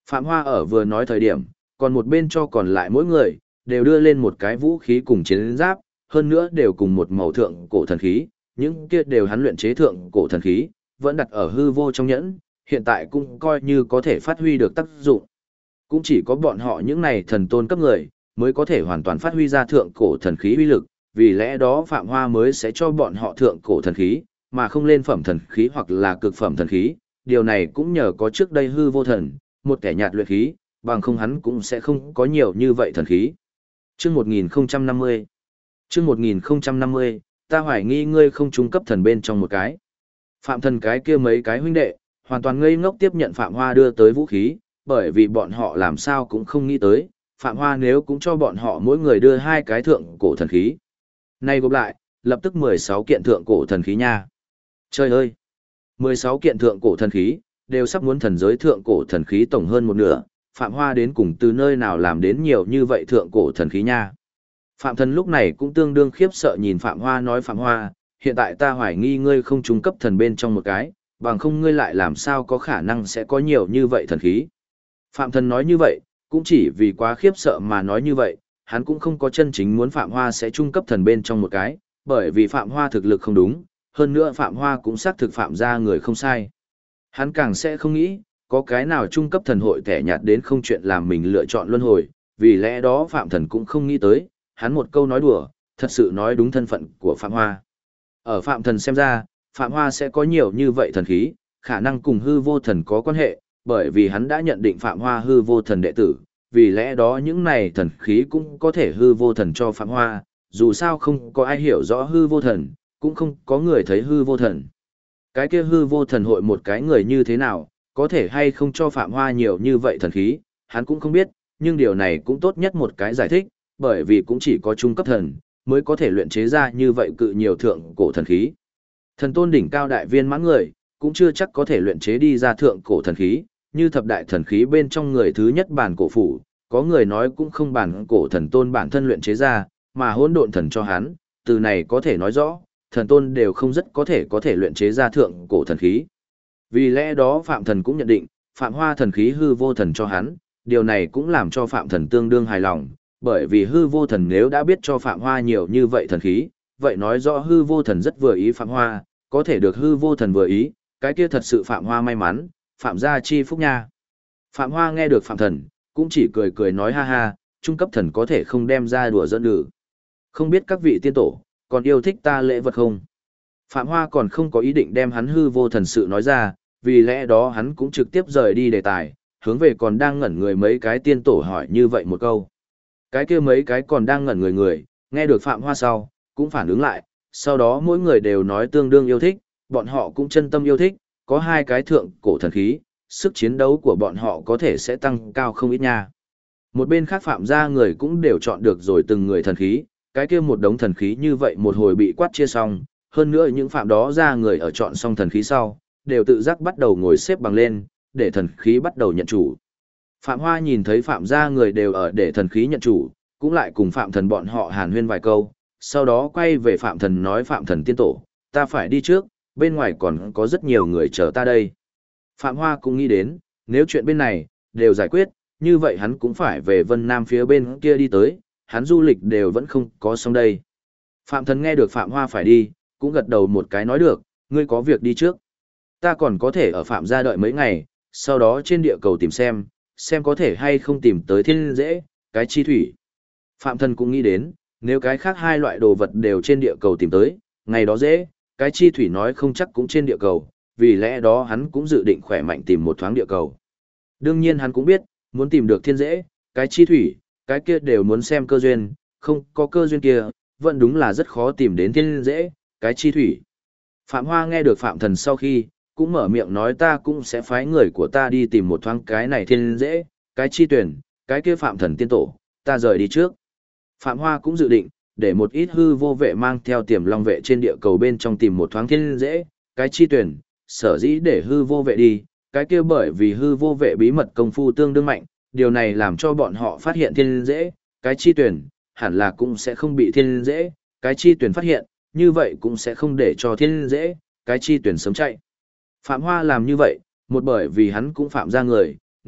Phạm Hoa ở vừa nói thời điểm, còn một bên cho còn lại mỗi người, đều đưa lên một cái vũ khí cùng chiến giáp, hơn nữa đều cùng một màu thượng cổ thần khí, những kia đều hắn luyện chế thượng cổ thần khí, vẫn đặt ở hư vô trong nhẫn, hiện tại cũng coi như có thể phát huy được tác dụng. Cũng chỉ có bọn họ những này thần tôn cấp người, mới có thể hoàn toàn phát huy ra thượng cổ thần khí uy lực, vì lẽ đó Phạm Hoa mới sẽ cho bọn họ thượng cổ thần khí, mà không lên phẩm thần khí hoặc là cực phẩm thần khí, điều này cũng nhờ có trước đây hư vô thần, một kẻ nhạt luyện khí, bằng không hắn cũng sẽ không có nhiều như vậy thần khí. Chương 1050 Chương 1050, ta hoài nghi ngươi không trung cấp thần bên trong một cái. Phạm thần cái kia mấy cái huynh đệ, hoàn toàn ngây ngốc tiếp nhận Phạm Hoa đưa tới vũ khí, bởi vì bọn họ làm sao cũng không nghĩ tới, Phạm Hoa nếu cũng cho bọn họ mỗi người đưa hai cái thượng cổ thần khí. Này gộp lại, lập tức 16 kiện thượng cổ thần khí nha. Trời ơi! 16 kiện thượng cổ thần khí, đều sắp muốn thần giới thượng cổ thần khí tổng hơn một nửa, Phạm Hoa đến cùng từ nơi nào làm đến nhiều như vậy thượng cổ thần khí nha. Phạm thần lúc này cũng tương đương khiếp sợ nhìn Phạm Hoa nói Phạm Hoa, hiện tại ta hoài nghi ngươi không trung cấp thần bên trong một cái, bằng không ngươi lại làm sao có khả năng sẽ có nhiều như vậy thần khí. Phạm thần nói như vậy, cũng chỉ vì quá khiếp sợ mà nói như vậy, hắn cũng không có chân chính muốn Phạm Hoa sẽ trung cấp thần bên trong một cái, bởi vì Phạm Hoa thực lực không đúng, hơn nữa Phạm Hoa cũng xác thực phạm ra người không sai. Hắn càng sẽ không nghĩ, có cái nào trung cấp thần hội kẻ nhạt đến không chuyện làm mình lựa chọn luân hồi, vì lẽ đó Phạm thần cũng không nghĩ tới, hắn một câu nói đùa, thật sự nói đúng thân phận của Phạm Hoa. Ở Phạm thần xem ra, Phạm Hoa sẽ có nhiều như vậy thần khí, khả năng cùng hư vô thần có quan hệ, bởi vì hắn đã nhận định Phạm Hoa hư vô thần đệ tử, vì lẽ đó những này thần khí cũng có thể hư vô thần cho Phạm Hoa, dù sao không có ai hiểu rõ hư vô thần, cũng không có người thấy hư vô thần. Cái kia hư vô thần hội một cái người như thế nào, có thể hay không cho Phạm Hoa nhiều như vậy thần khí, hắn cũng không biết, nhưng điều này cũng tốt nhất một cái giải thích, bởi vì cũng chỉ có trung cấp thần, mới có thể luyện chế ra như vậy cự nhiều thượng cổ thần khí. Thần tôn đỉnh cao đại viên mãn người, cũng chưa chắc có thể luyện chế đi ra thượng cổ thần khí, như thập đại thần khí bên trong người thứ nhất bản cổ phủ, có người nói cũng không bản cổ thần tôn bản thân luyện chế ra, mà hỗn độn thần cho hắn, từ này có thể nói rõ, thần tôn đều không rất có thể luyện chế ra thượng cổ thần khí. Vì lẽ đó Phạm thần cũng nhận định, Phạm Hoa thần khí hư vô thần cho hắn, điều này cũng làm cho Phạm thần tương đương hài lòng, bởi vì hư vô thần nếu đã biết cho Phạm Hoa nhiều như vậy thần khí, vậy nói rõ hư vô thần rất vừa ý Phạm Hoa, có thể được hư vô thần vừa ý, cái kia thật sự Phạm Hoa may mắn, Phạm gia chi phúc nha. Phạm Hoa nghe được Phạm thần, cũng chỉ cười cười nói ha ha, trung cấp thần có thể không đem ra đùa giỡn được. Không biết các vị tiên tổ, còn yêu thích ta lễ vật không? Phạm Hoa còn không có ý định đem hắn hư vô thần sự nói ra, vì lẽ đó hắn cũng trực tiếp rời đi đề tài, hướng về còn đang ngẩn người mấy cái tiên tổ hỏi như vậy một câu. Cái kia mấy cái còn đang ngẩn người, nghe được Phạm Hoa sau, cũng phản ứng lại, sau đó mỗi người đều nói tương đương yêu thích, bọn họ cũng chân tâm yêu thích, có hai cái thượng cổ thần khí, sức chiến đấu của bọn họ có thể sẽ tăng cao không ít nha. Một bên khác Phạm gia người cũng đều chọn được rồi từng người thần khí, cái kia một đống thần khí như vậy một hồi bị quát chia xong, hơn nữa những Phạm đó ra người ở chọn xong thần khí sau, đều tự giác bắt đầu ngồi xếp bằng lên, để thần khí bắt đầu nhận chủ. Phạm Hoa nhìn thấy Phạm gia người đều ở để thần khí nhận chủ, cũng lại cùng Phạm thần bọn họ hàn huyên vài câu, sau đó quay về Phạm thần nói Phạm thần tiên tổ, ta phải đi trước, bên ngoài còn có rất nhiều người chờ ta đây. Phạm Hoa cũng nghĩ đến, nếu chuyện bên này, đều giải quyết, như vậy hắn cũng phải về Vân Nam phía bên kia đi tới, hắn du lịch đều vẫn không có xong đây. Phạm thần nghe được Phạm Hoa phải đi, cũng gật đầu một cái nói được, ngươi có việc đi trước. Ta còn có thể ở Phạm gia đợi mấy ngày, sau đó trên địa cầu tìm xem có thể hay không tìm tới thiên dễ, cái chi thủy. Phạm thần cũng nghĩ đến, nếu cái khác hai loại đồ vật đều trên địa cầu tìm tới, ngày đó dễ, cái chi thủy nói không chắc cũng trên địa cầu, vì lẽ đó hắn cũng dự định khỏe mạnh tìm một thoáng địa cầu. Đương nhiên hắn cũng biết, muốn tìm được thiên dễ, cái chi thủy, cái kia đều muốn xem cơ duyên, không có cơ duyên kia, vẫn đúng là rất khó tìm đến thiên dễ, cái chi thủy. Phạm Hoa nghe được Phạm thần sau khi, cũng mở miệng nói ta cũng sẽ phái người của ta đi tìm một thoáng cái này thiên dễ, cái chi tuyển, cái kia Phạm thần tiên tổ, ta rời đi trước. Phạm Hoa cũng dự định, để một ít hư vô vệ mang theo tiềm long vệ trên địa cầu bên trong tìm một thoáng thiên dễ, cái chi tuyển, sở dĩ để hư vô vệ đi, cái kia bởi vì hư vô vệ bí mật công phu tương đương mạnh, điều này làm cho bọn họ phát hiện thiên dễ, cái chi tuyển, hẳn là cũng sẽ không bị thiên dễ, cái chi tuyển phát hiện, như vậy cũng sẽ không để cho thiên dễ, cái chi tuyển sớm chạy. Phạm Hoa làm như vậy, một bởi vì hắn cũng phạm ra người,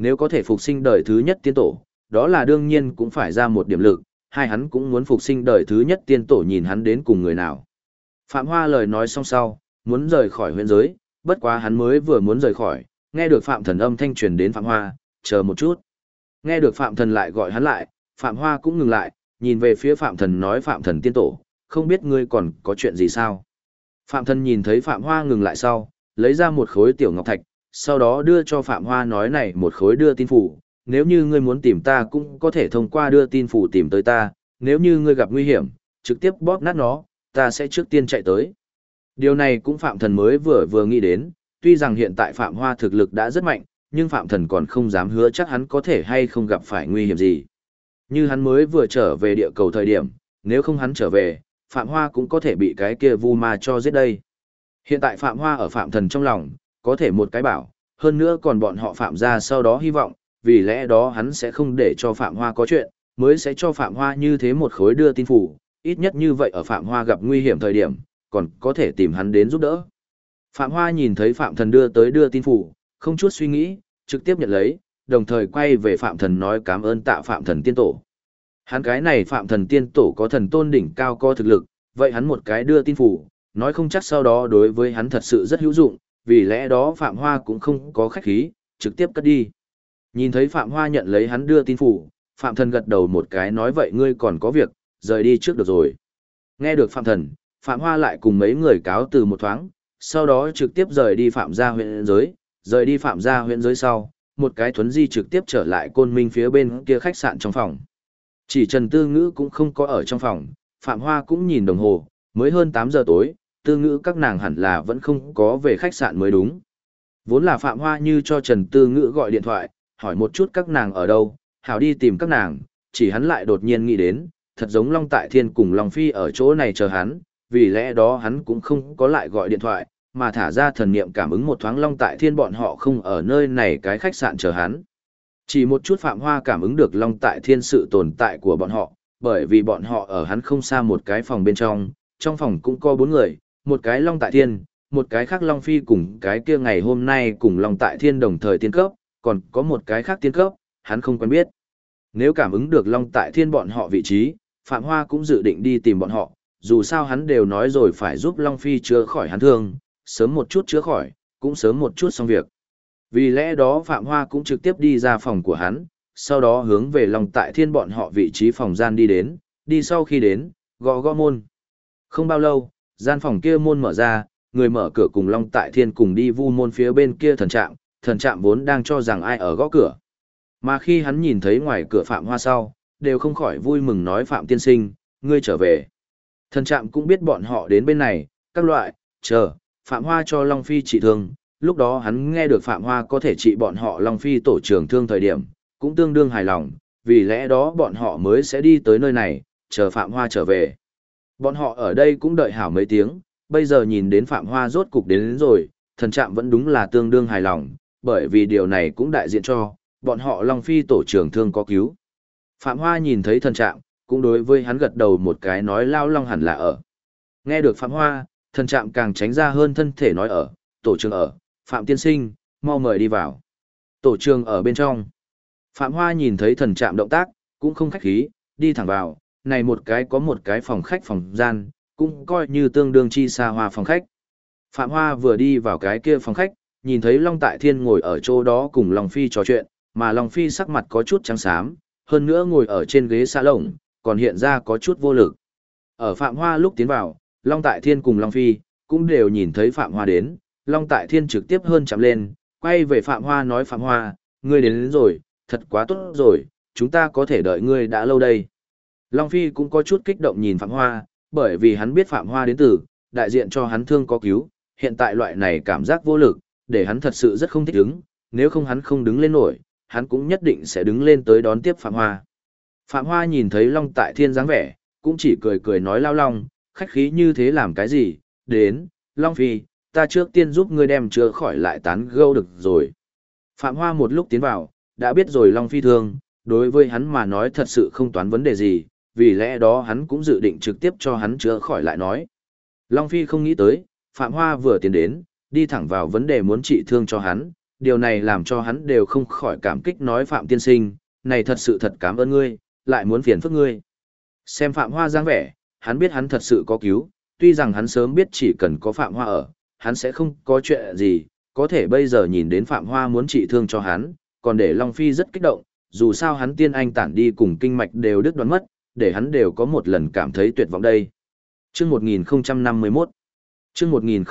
Nếu có thể phục sinh đời thứ nhất tiên tổ, đó là đương nhiên cũng phải ra một điểm lực, hai hắn cũng muốn phục sinh đời thứ nhất tiên tổ nhìn hắn đến cùng người nào. Phạm Hoa lời nói xong sau, muốn rời khỏi huyện giới, bất quá hắn mới vừa muốn rời khỏi, nghe được Phạm Thần âm thanh truyền đến Phạm Hoa, chờ một chút. Nghe được Phạm Thần lại gọi hắn lại, Phạm Hoa cũng ngừng lại, nhìn về phía Phạm Thần nói Phạm Thần tiên tổ, không biết ngươi còn có chuyện gì sao? Phạm Thần nhìn thấy Phạm Hoa ngừng lại sau, lấy ra một khối tiểu ngọc thạch, sau đó đưa cho Phạm Hoa nói này một khối đưa tin phủ, nếu như ngươi muốn tìm ta cũng có thể thông qua đưa tin phủ tìm tới ta, nếu như ngươi gặp nguy hiểm, trực tiếp bóp nát nó, ta sẽ trước tiên chạy tới. Điều này cũng Phạm Thần mới vừa nghĩ đến, tuy rằng hiện tại Phạm Hoa thực lực đã rất mạnh, nhưng Phạm Thần còn không dám hứa chắc hắn có thể hay không gặp phải nguy hiểm gì. Như hắn mới vừa trở về địa cầu thời điểm, nếu không hắn trở về, Phạm Hoa cũng có thể bị cái kia vu ma cho giết đây. Hiện tại Phạm Hoa ở Phạm Thần trong lòng, có thể một cái bảo, hơn nữa còn bọn họ Phạm ra sau đó hy vọng, vì lẽ đó hắn sẽ không để cho Phạm Hoa có chuyện, mới sẽ cho Phạm Hoa như thế một khối đưa tin phủ, ít nhất như vậy ở Phạm Hoa gặp nguy hiểm thời điểm, còn có thể tìm hắn đến giúp đỡ. Phạm Hoa nhìn thấy Phạm Thần đưa tới đưa tin phủ, không chút suy nghĩ, trực tiếp nhận lấy, đồng thời quay về Phạm Thần nói cảm ơn tạ Phạm Thần tiên tổ. Hắn cái này Phạm Thần tiên tổ có thần tôn đỉnh cao có thực lực, vậy hắn một cái đưa tin phủ, nói không chắc sau đó đối với hắn thật sự rất hữu dụng, vì lẽ đó Phạm Hoa cũng không có khách khí, trực tiếp cất đi. Nhìn thấy Phạm Hoa nhận lấy hắn đưa tin phủ, Phạm Thần gật đầu một cái nói vậy ngươi còn có việc, rời đi trước được rồi. Nghe được Phạm Thần, Phạm Hoa lại cùng mấy người cáo từ một thoáng, sau đó trực tiếp rời đi Phạm gia huyện giới, rời đi Phạm gia huyện giới sau, một cái thuấn di trực tiếp trở lại Côn Minh phía bên kia khách sạn trong phòng. Chỉ Trần Tư Ngữ cũng không có ở trong phòng, Phạm Hoa cũng nhìn đồng hồ, mới hơn 8 giờ tối, Tư Ngữ các nàng hẳn là vẫn không có về khách sạn mới đúng. Vốn là Phạm Hoa như cho Trần Tư Ngữ gọi điện thoại, hỏi một chút các nàng ở đâu, hảo đi tìm các nàng, chỉ hắn lại đột nhiên nghĩ đến, thật giống Long Tại Thiên cùng Long Phi ở chỗ này chờ hắn, vì lẽ đó hắn cũng không có lại gọi điện thoại, mà thả ra thần niệm cảm ứng một thoáng Long Tại Thiên bọn họ không ở nơi này cái khách sạn chờ hắn. Chỉ một chút Phạm Hoa cảm ứng được Long Tại Thiên sự tồn tại của bọn họ, bởi vì bọn họ ở hắn không xa một cái phòng bên trong phòng cũng có 4 người, một cái Long Tại Thiên, một cái khác Long Phi cùng cái kia ngày hôm nay cùng Long Tại Thiên đồng thời tiên cấp, còn có một cái khác tiên cấp, hắn không quen biết. Nếu cảm ứng được Long Tại Thiên bọn họ vị trí, Phạm Hoa cũng dự định đi tìm bọn họ, dù sao hắn đều nói rồi phải giúp Long Phi chữa khỏi hắn thương, sớm một chút chữa khỏi, cũng sớm một chút xong việc. Vì lẽ đó Phạm Hoa cũng trực tiếp đi ra phòng của hắn, sau đó hướng về Long Tại Thiên bọn họ vị trí phòng gian đi đến, đi sau khi đến, gõ gõ môn. Không bao lâu, gian phòng kia môn mở ra, người mở cửa cùng Long Tại Thiên cùng đi vu môn phía bên kia thần trạm vốn đang cho rằng ai ở gõ cửa. Mà khi hắn nhìn thấy ngoài cửa Phạm Hoa sau, đều không khỏi vui mừng nói Phạm tiên sinh, ngươi trở về. Thần trạm cũng biết bọn họ đến bên này, các loại, chờ, Phạm Hoa cho Long Phi trị thương, lúc đó hắn nghe được Phạm Hoa có thể trị bọn họ Long Phi tổ trưởng thương thời điểm, cũng tương đương hài lòng, vì lẽ đó bọn họ mới sẽ đi tới nơi này, chờ Phạm Hoa trở về. Bọn họ ở đây cũng đợi hảo mấy tiếng, bây giờ nhìn đến Phạm Hoa rốt cục đến rồi, thần trạm vẫn đúng là tương đương hài lòng, bởi vì điều này cũng đại diện cho, bọn họ Long Phi tổ trưởng thương có cứu. Phạm Hoa nhìn thấy thần trạm, cũng đối với hắn gật đầu một cái nói Lao Long hẳn là ở. Nghe được Phạm Hoa, thần trạm càng tránh ra hơn thân thể nói ở, tổ trưởng ở, Phạm tiên sinh, mau mời đi vào. Tổ trưởng ở bên trong. Phạm Hoa nhìn thấy thần trạm động tác, cũng không khách khí, đi thẳng vào, này một cái có một cái phòng khách phòng gian, cũng coi như tương đương chi xa hoa phòng khách. Phạm Hoa vừa đi vào cái kia phòng khách, nhìn thấy Long Tại Thiên ngồi ở chỗ đó cùng Long Phi trò chuyện, mà Long Phi sắc mặt có chút trắng xám, hơn nữa ngồi ở trên ghế xa lồng, còn hiện ra có chút vô lực. Ở Phạm Hoa lúc tiến vào, Long Tại Thiên cùng Long Phi, cũng đều nhìn thấy Phạm Hoa đến, Long Tại Thiên trực tiếp hơn chạm lên, quay về Phạm Hoa nói Phạm Hoa, ngươi đến rồi, thật quá tốt rồi, chúng ta có thể đợi ngươi đã lâu đây. Long Phi cũng có chút kích động nhìn Phạm Hoa, bởi vì hắn biết Phạm Hoa đến từ, đại diện cho hắn thương có cứu, hiện tại loại này cảm giác vô lực, để hắn thật sự rất không thích ứng, nếu không hắn không đứng lên nổi, hắn cũng nhất định sẽ đứng lên tới đón tiếp Phạm Hoa. Phạm Hoa nhìn thấy Long Tại Thiên dáng vẻ, cũng chỉ cười cười nói Lao Long, khách khí như thế làm cái gì, đến, Long Phi, ta trước tiên giúp ngươi đem chữa khỏi lại tán gẫu được rồi. Phạm Hoa một lúc tiến vào, đã biết rồi Long Phi thương, đối với hắn mà nói thật sự không toán vấn đề gì, vì lẽ đó hắn cũng dự định trực tiếp cho hắn chữa khỏi lại nói. Long Phi không nghĩ tới, Phạm Hoa vừa tiến đến, đi thẳng vào vấn đề muốn trị thương cho hắn, điều này làm cho hắn đều không khỏi cảm kích nói Phạm tiên sinh, này thật sự thật cảm ơn ngươi, lại muốn phiền phức ngươi. Xem Phạm Hoa dáng vẻ, hắn biết hắn thật sự có cứu, tuy rằng hắn sớm biết chỉ cần có Phạm Hoa ở, hắn sẽ không có chuyện gì, có thể bây giờ nhìn đến Phạm Hoa muốn trị thương cho hắn, còn để Long Phi rất kích động, dù sao hắn tiên anh tản đi cùng kinh mạch đều đứt đoạn mất, để hắn đều có một lần cảm thấy tuyệt vọng đây. Chương 1051 Chương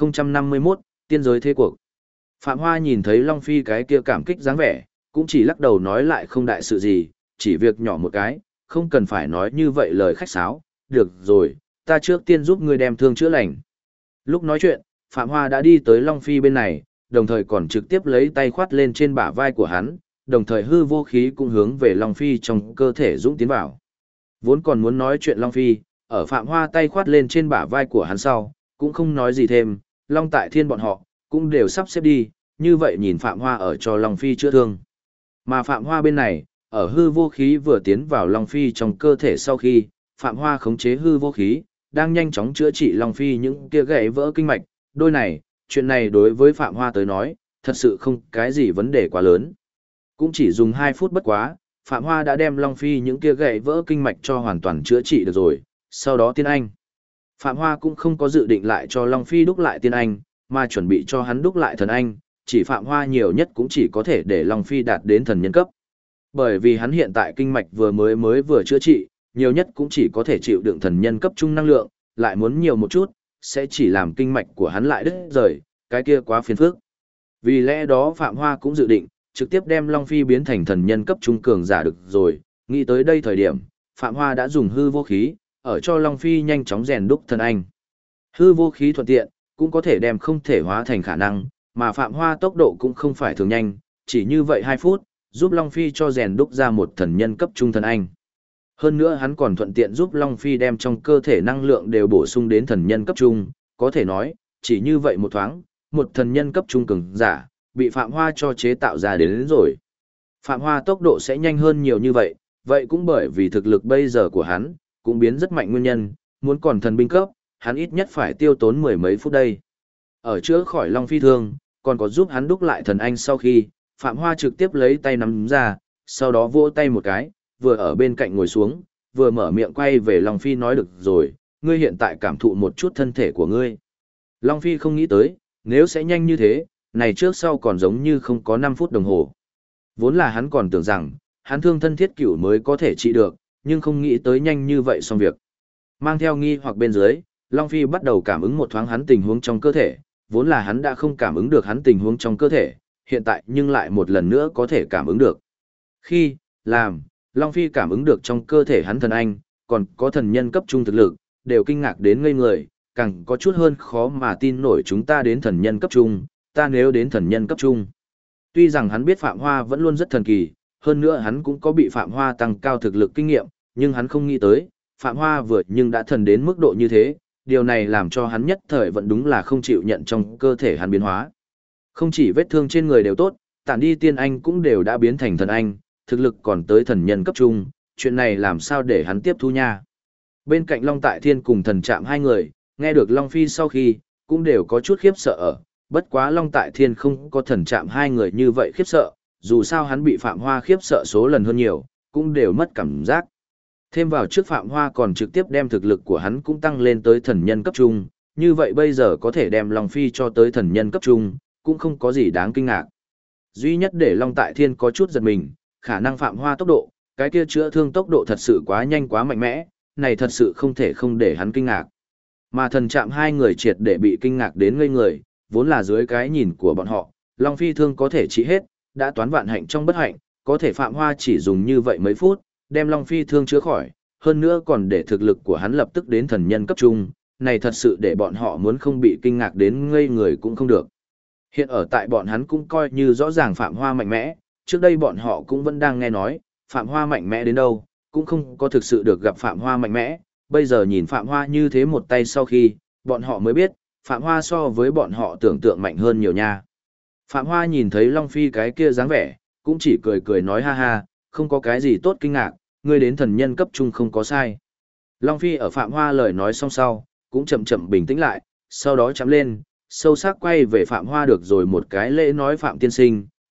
1051, tiên giới thế cuộc. Phạm Hoa nhìn thấy Long Phi cái kia cảm kích dáng vẻ, cũng chỉ lắc đầu nói lại không đại sự gì, chỉ việc nhỏ một cái, không cần phải nói như vậy lời khách sáo, được rồi, ta trước tiên giúp ngươi đem thương chữa lành. Lúc nói chuyện, Phạm Hoa đã đi tới Long Phi bên này, đồng thời còn trực tiếp lấy tay khoát lên trên bả vai của hắn, đồng thời hư vô khí cũng hướng về Long Phi trong cơ thể dũng tiến vào. Vốn còn muốn nói chuyện Long Phi, ở Phạm Hoa tay khoát lên trên bả vai của hắn sau, cũng không nói gì thêm, Long Tại Thiên bọn họ, cũng đều sắp xếp đi, như vậy nhìn Phạm Hoa ở cho Long Phi chữa thương. Mà Phạm Hoa bên này, ở hư vô khí vừa tiến vào Long Phi trong cơ thể sau khi, Phạm Hoa khống chế hư vô khí, đang nhanh chóng chữa trị Long Phi những kia gãy vỡ kinh mạch, đôi này, chuyện này đối với Phạm Hoa tới nói, thật sự không cái gì vấn đề quá lớn. Cũng chỉ dùng 2 phút bất quá, Phạm Hoa đã đem Long Phi những kia gãy vỡ kinh mạch cho hoàn toàn chữa trị được rồi, sau đó tiên anh. Phạm Hoa cũng không có dự định lại cho Long Phi đúc lại tiên anh, mà chuẩn bị cho hắn đúc lại thần anh, chỉ Phạm Hoa nhiều nhất cũng chỉ có thể để Long Phi đạt đến thần nhân cấp. Bởi vì hắn hiện tại kinh mạch vừa chữa trị, nhiều nhất cũng chỉ có thể chịu đựng thần nhân cấp trung năng lượng, lại muốn nhiều một chút, sẽ chỉ làm kinh mạch của hắn lại đứt rời, cái kia quá phiền phức. Vì lẽ đó Phạm Hoa cũng dự định, trực tiếp đem Long Phi biến thành thần nhân cấp trung cường giả được rồi, nghĩ tới đây thời điểm, Phạm Hoa đã dùng hư vô khí, ở cho Long Phi nhanh chóng rèn đúc thần anh. Hư vô khí thuận tiện, cũng có thể đem không thể hóa thành khả năng, mà Phạm Hoa tốc độ cũng không phải thường nhanh, chỉ như vậy 2 phút, giúp Long Phi cho rèn đúc ra một thần nhân cấp trung thần anh. Hơn nữa hắn còn thuận tiện giúp Long Phi đem trong cơ thể năng lượng đều bổ sung đến thần nhân cấp trung, có thể nói, chỉ như vậy một thoáng, một thần nhân cấp trung cường giả, bị Phạm Hoa cho chế tạo ra đến rồi. Phạm Hoa tốc độ sẽ nhanh hơn nhiều như vậy, vậy cũng bởi vì thực lực bây giờ của hắn, cũng biến rất mạnh nguyên nhân, muốn còn thần binh cấp, hắn ít nhất phải tiêu tốn 10 mấy phút đây. Ở chữa khỏi Long Phi thương, còn có giúp hắn đúc lại thần anh sau khi, Phạm Hoa trực tiếp lấy tay nắm ra, sau đó vỗ tay một cái, vừa ở bên cạnh ngồi xuống, vừa mở miệng quay về Long Phi nói được rồi, ngươi hiện tại cảm thụ một chút thân thể của ngươi. Long Phi không nghĩ tới, nếu sẽ nhanh như thế, này trước sau còn giống như không có 5 phút đồng hồ. Vốn là hắn còn tưởng rằng, hắn thương thân thiết cửu mới có thể trị được, nhưng không nghĩ tới nhanh như vậy xong việc. Mang theo nghi hoặc bên dưới, Long Phi bắt đầu cảm ứng một thoáng hắn tình huống trong cơ thể, vốn là hắn đã không cảm ứng được hắn tình huống trong cơ thể, hiện tại nhưng lại một lần nữa có thể cảm ứng được. Khi, làm, Long Phi cảm ứng được trong cơ thể hắn thần anh, còn có thần nhân cấp trung thực lực, đều kinh ngạc đến ngây người, càng có chút hơn khó mà tin nổi chúng ta đến thần nhân cấp trung, ta nếu đến thần nhân cấp trung. Tuy rằng hắn biết Phạm Hoa vẫn luôn rất thần kỳ, hơn nữa hắn cũng có bị Phạm Hoa tăng cao thực lực kinh nghiệm, nhưng hắn không nghĩ tới, Phạm Hoa vừa nhưng đã thần đến mức độ như thế, điều này làm cho hắn nhất thời vẫn đúng là không chịu nhận trong cơ thể hắn biến hóa. Không chỉ vết thương trên người đều tốt, tản đi tiên anh cũng đều đã biến thành thần anh, thực lực còn tới thần nhân cấp trung, chuyện này làm sao để hắn tiếp thu nha. Bên cạnh Long Tại Thiên cùng thần trạm hai người, nghe được Long Phi sau khi, cũng đều có chút khiếp sợ ở, bất quá Long Tại Thiên không có thần trạm hai người như vậy khiếp sợ, dù sao hắn bị Phạm Hoa khiếp sợ số lần hơn nhiều, cũng đều mất cảm giác. Thêm vào trước Phạm Hoa còn trực tiếp đem thực lực của hắn cũng tăng lên tới thần nhân cấp trung, như vậy bây giờ có thể đem Long Phi cho tới thần nhân cấp trung, cũng không có gì đáng kinh ngạc. Duy nhất để Long Tại Thiên có chút giật mình, khả năng Phạm Hoa tốc độ, cái kia chữa thương tốc độ thật sự quá nhanh quá mạnh mẽ, này thật sự không thể không để hắn kinh ngạc. Mà thần trạm hai người triệt để bị kinh ngạc đến ngây người, vốn là dưới cái nhìn của bọn họ, Long Phi thương có thể trị hết, đã toán vạn hạnh trong bất hạnh, có thể Phạm Hoa chỉ dùng như vậy mấy phút, đem Long Phi thương chữa khỏi, hơn nữa còn để thực lực của hắn lập tức đến thần nhân cấp trung, này thật sự để bọn họ muốn không bị kinh ngạc đến ngây người cũng không được. Hiện ở tại bọn hắn cũng coi như rõ ràng Phạm Hoa mạnh mẽ, trước đây bọn họ cũng vẫn đang nghe nói, Phạm Hoa mạnh mẽ đến đâu, cũng không có thực sự được gặp Phạm Hoa mạnh mẽ, bây giờ nhìn Phạm Hoa như thế một tay sau khi, bọn họ mới biết, Phạm Hoa so với bọn họ tưởng tượng mạnh hơn nhiều nha. Phạm Hoa nhìn thấy Long Phi cái kia dáng vẻ, cũng chỉ cười cười nói ha ha, không có cái gì tốt kinh ngạc, ngươi đến thần nhân cấp trung không có sai. Long Phi ở Phạm Hoa lời nói xong sau, cũng chậm chậm bình tĩnh lại, sau đó chắm lên, sâu sắc quay về Phạm Hoa được rồi một cái lễ nói Phạm tiên sinh,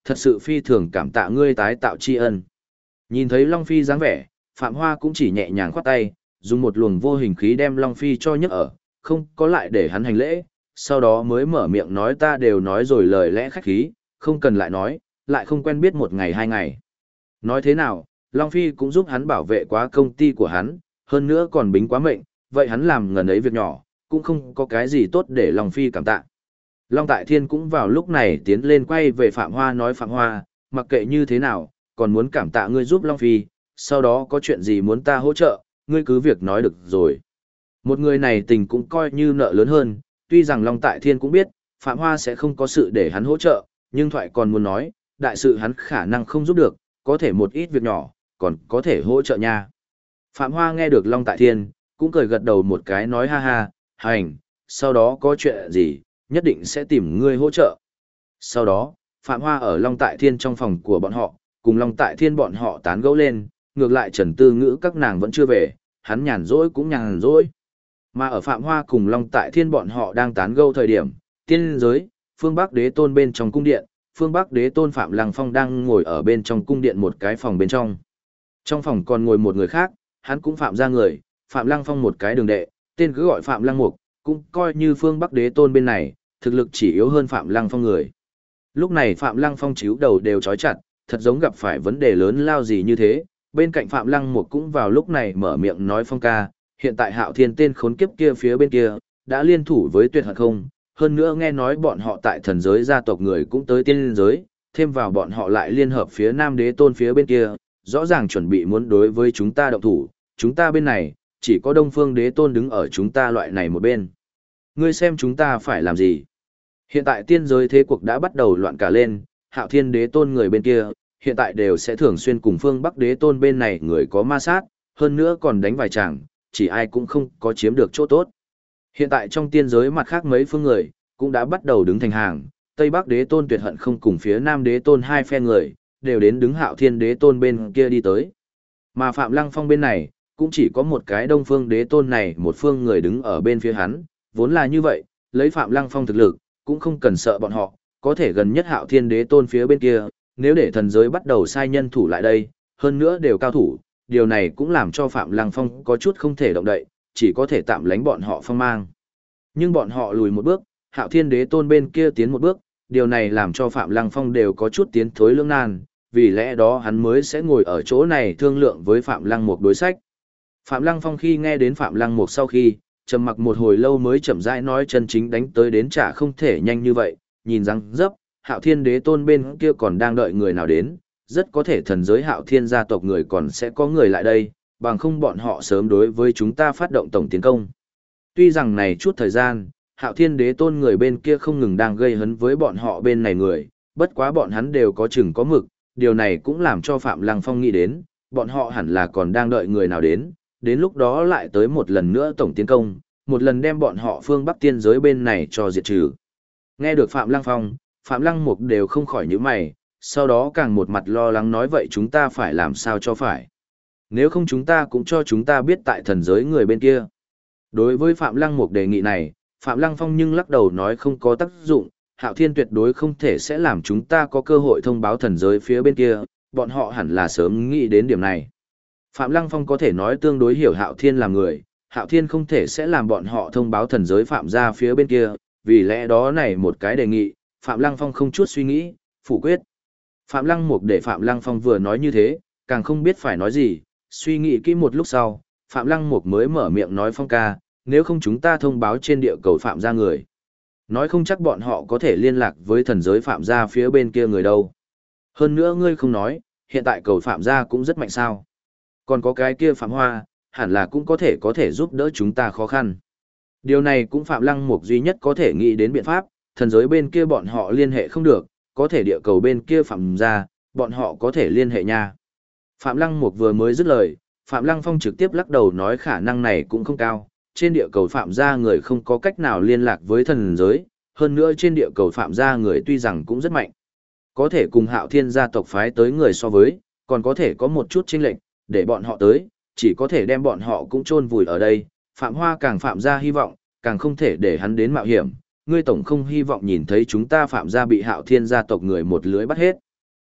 thật sự phi thường cảm tạ ngươi tái tạo tri ân. Nhìn thấy Long Phi dáng vẻ, Phạm Hoa cũng chỉ nhẹ nhàng khoát tay, dùng một luồng vô hình khí đem Long Phi cho nhấc ở, không có lại để hắn hành lễ, sau đó mới mở miệng nói ta đều nói rồi lời lẽ khách khí, không cần lại nói, lại không quen biết một ngày hai ngày. Nói thế nào, Long Phi cũng giúp hắn bảo vệ quá công ty của hắn, hơn nữa còn bính quá mệnh, vậy hắn làm ngần ấy việc nhỏ, cũng không có cái gì tốt để Long Phi cảm tạ. Long Tại Thiên cũng vào lúc này tiến lên quay về Phạm Hoa nói Phạm Hoa, mặc kệ như thế nào, còn muốn cảm tạ ngươi giúp Long Phi, sau đó có chuyện gì muốn ta hỗ trợ, ngươi cứ việc nói được rồi. Một người này tình cũng coi như nợ lớn hơn, tuy rằng Long Tại Thiên cũng biết, Phạm Hoa sẽ không có sự để hắn hỗ trợ, nhưng thoại còn muốn nói, đại sự hắn khả năng không giúp được, có thể một ít việc nhỏ, còn có thể hỗ trợ nha. Phạm Hoa nghe được Long Tại Thiên, cũng cười gật đầu một cái nói ha ha, hành, sau đó có chuyện gì, nhất định sẽ tìm ngươi hỗ trợ. Sau đó, Phạm Hoa ở Long Tại Thiên trong phòng của bọn họ, cùng Long Tại Thiên bọn họ tán gẫu lên, ngược lại Trần Tư Ngữ các nàng vẫn chưa về, hắn nhàn rỗi cũng nhàn rỗi. Mà ở Phạm Hoa cùng Long Tại Thiên bọn họ đang tán gẫu thời điểm, tiên giới, phương Bắc Đế Tôn bên trong cung điện, phương Bắc Đế Tôn Phạm Lăng Phong đang ngồi ở bên trong cung điện một cái phòng bên trong. Trong phòng còn ngồi một người khác, hắn cũng Phạm ra người, Phạm Lăng Phong một cái đường đệ, tên cứ gọi Phạm Lăng Mục, cũng coi như phương Bắc Đế Tôn bên này, thực lực chỉ yếu hơn Phạm Lăng Phong người. Lúc này Phạm Lăng Phong chíu đầu đều trói chặt, thật giống gặp phải vấn đề lớn lao gì như thế. Bên cạnh Phạm Lăng Mục cũng vào lúc này mở miệng nói Phong ca, hiện tại Hạo Thiên tên khốn kiếp kia phía bên kia, đã liên thủ với Tuyệt Hận không, hơn nữa nghe nói bọn họ tại thần giới gia tộc người cũng tới tiên giới, thêm vào bọn họ lại liên hợp phía Nam Đế Tôn phía bên kia, rõ ràng chuẩn bị muốn đối với chúng ta động thủ, chúng ta bên này, chỉ có Đông Phương Đế Tôn đứng ở chúng ta loại này một bên. Ngươi xem chúng ta phải làm gì? Hiện tại tiên giới thế cuộc đã bắt đầu loạn cả lên, Hạo Thiên Đế Tôn người bên kia, hiện tại đều sẽ thường xuyên cùng phương Bắc Đế Tôn bên này người có ma sát, hơn nữa còn đánh vài chàng, chỉ ai cũng không có chiếm được chỗ tốt. Hiện tại trong tiên giới mặt khác mấy phương người, cũng đã bắt đầu đứng thành hàng, Tây Bắc Đế Tôn Tuyệt Hận không cùng phía Nam Đế Tôn hai phe người, đều đến đứng Hạo Thiên Đế Tôn bên kia đi tới. Mà Phạm Lăng Phong bên này, cũng chỉ có một cái Đông Phương Đế Tôn này một phương người đứng ở bên phía hắn, vốn là như vậy, lấy Phạm Lăng Phong thực lực, cũng không cần sợ bọn họ, có thể gần nhất Hạo Thiên Đế Tôn phía bên kia, nếu để thần giới bắt đầu sai nhân thủ lại đây, hơn nữa đều cao thủ, điều này cũng làm cho Phạm Lăng Phong có chút không thể động đậy, chỉ có thể tạm lánh bọn họ phong mang. Nhưng bọn họ lùi một bước, Hạo Thiên Đế Tôn bên kia tiến một bước, điều này làm cho Phạm Lăng Phong đều có chút tiến thối lưỡng nan, vì lẽ đó hắn mới sẽ ngồi ở chỗ này thương lượng với Phạm Lăng Mục đối sách. Phạm Lăng Phong khi nghe đến Phạm Lăng Mục sau khi, trầm mặc một hồi lâu mới chậm rãi nói chân chính đánh tới đến chả không thể nhanh như vậy, nhìn răng dấp, Hạo Thiên Đế Tôn bên kia còn đang đợi người nào đến, rất có thể thần giới Hạo Thiên gia tộc người còn sẽ có người lại đây, bằng không bọn họ sớm đối với chúng ta phát động tổng tiến công. Tuy rằng này chút thời gian, Hạo Thiên Đế Tôn người bên kia không ngừng đang gây hấn với bọn họ bên này người, bất quá bọn hắn đều có chừng có mực, điều này cũng làm cho Phạm Lăng Phong nghĩ đến, bọn họ hẳn là còn đang đợi người nào đến lúc đó lại tới một lần nữa tổng tiến công, một lần đem bọn họ phương Bắc tiên giới bên này cho diệt trừ. Nghe được Phạm Lăng Phong, Phạm Lăng Mục đều không khỏi nhíu mày, sau đó càng một mặt lo lắng nói vậy chúng ta phải làm sao cho phải. Nếu không chúng ta cũng cho chúng ta biết tại thần giới người bên kia. Đối với Phạm Lăng Mục đề nghị này, Phạm Lăng Phong nhưng lắc đầu nói không có tác dụng, Hạo Thiên tuyệt đối không thể sẽ làm chúng ta có cơ hội thông báo thần giới phía bên kia, bọn họ hẳn là sớm nghĩ đến điểm này. Phạm Lăng Phong có thể nói tương đối hiểu Hạo Thiên là người, Hạo Thiên không thể sẽ làm bọn họ thông báo thần giới Phạm ra phía bên kia, vì lẽ đó này một cái đề nghị, Phạm Lăng Phong không chút suy nghĩ, phủ quyết. Phạm Lăng Mục để Phạm Lăng Phong vừa nói như thế, càng không biết phải nói gì, suy nghĩ kỹ một lúc sau, Phạm Lăng Mục mới mở miệng nói Phong ca, nếu không chúng ta thông báo trên địa cầu Phạm ra người. Nói không chắc bọn họ có thể liên lạc với thần giới Phạm ra phía bên kia người đâu. Hơn nữa ngươi không nói, hiện tại cầu Phạm ra cũng rất mạnh sao. Còn có cái kia Phạm Hoa, hẳn là cũng có thể giúp đỡ chúng ta khó khăn. Điều này cũng Phạm Lăng Mục duy nhất có thể nghĩ đến biện pháp, thần giới bên kia bọn họ liên hệ không được, có thể địa cầu bên kia Phạm ra, bọn họ có thể liên hệ nha. Phạm Lăng Mục vừa mới dứt lời, Phạm Lăng Phong trực tiếp lắc đầu nói khả năng này cũng không cao, trên địa cầu Phạm ra người không có cách nào liên lạc với thần giới, hơn nữa trên địa cầu Phạm ra người tuy rằng cũng rất mạnh. Có thể cùng Hạo Thiên gia tộc phái tới người so với, còn có thể có một chút chênh lệch, để bọn họ tới, chỉ có thể đem bọn họ cũng chôn vùi ở đây, Phạm Hoa càng Phạm ra hy vọng, càng không thể để hắn đến mạo hiểm, ngươi tổng không hy vọng nhìn thấy chúng ta Phạm ra bị Hạo Thiên gia tộc người một lưới bắt hết.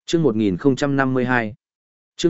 Chương 1052. Chương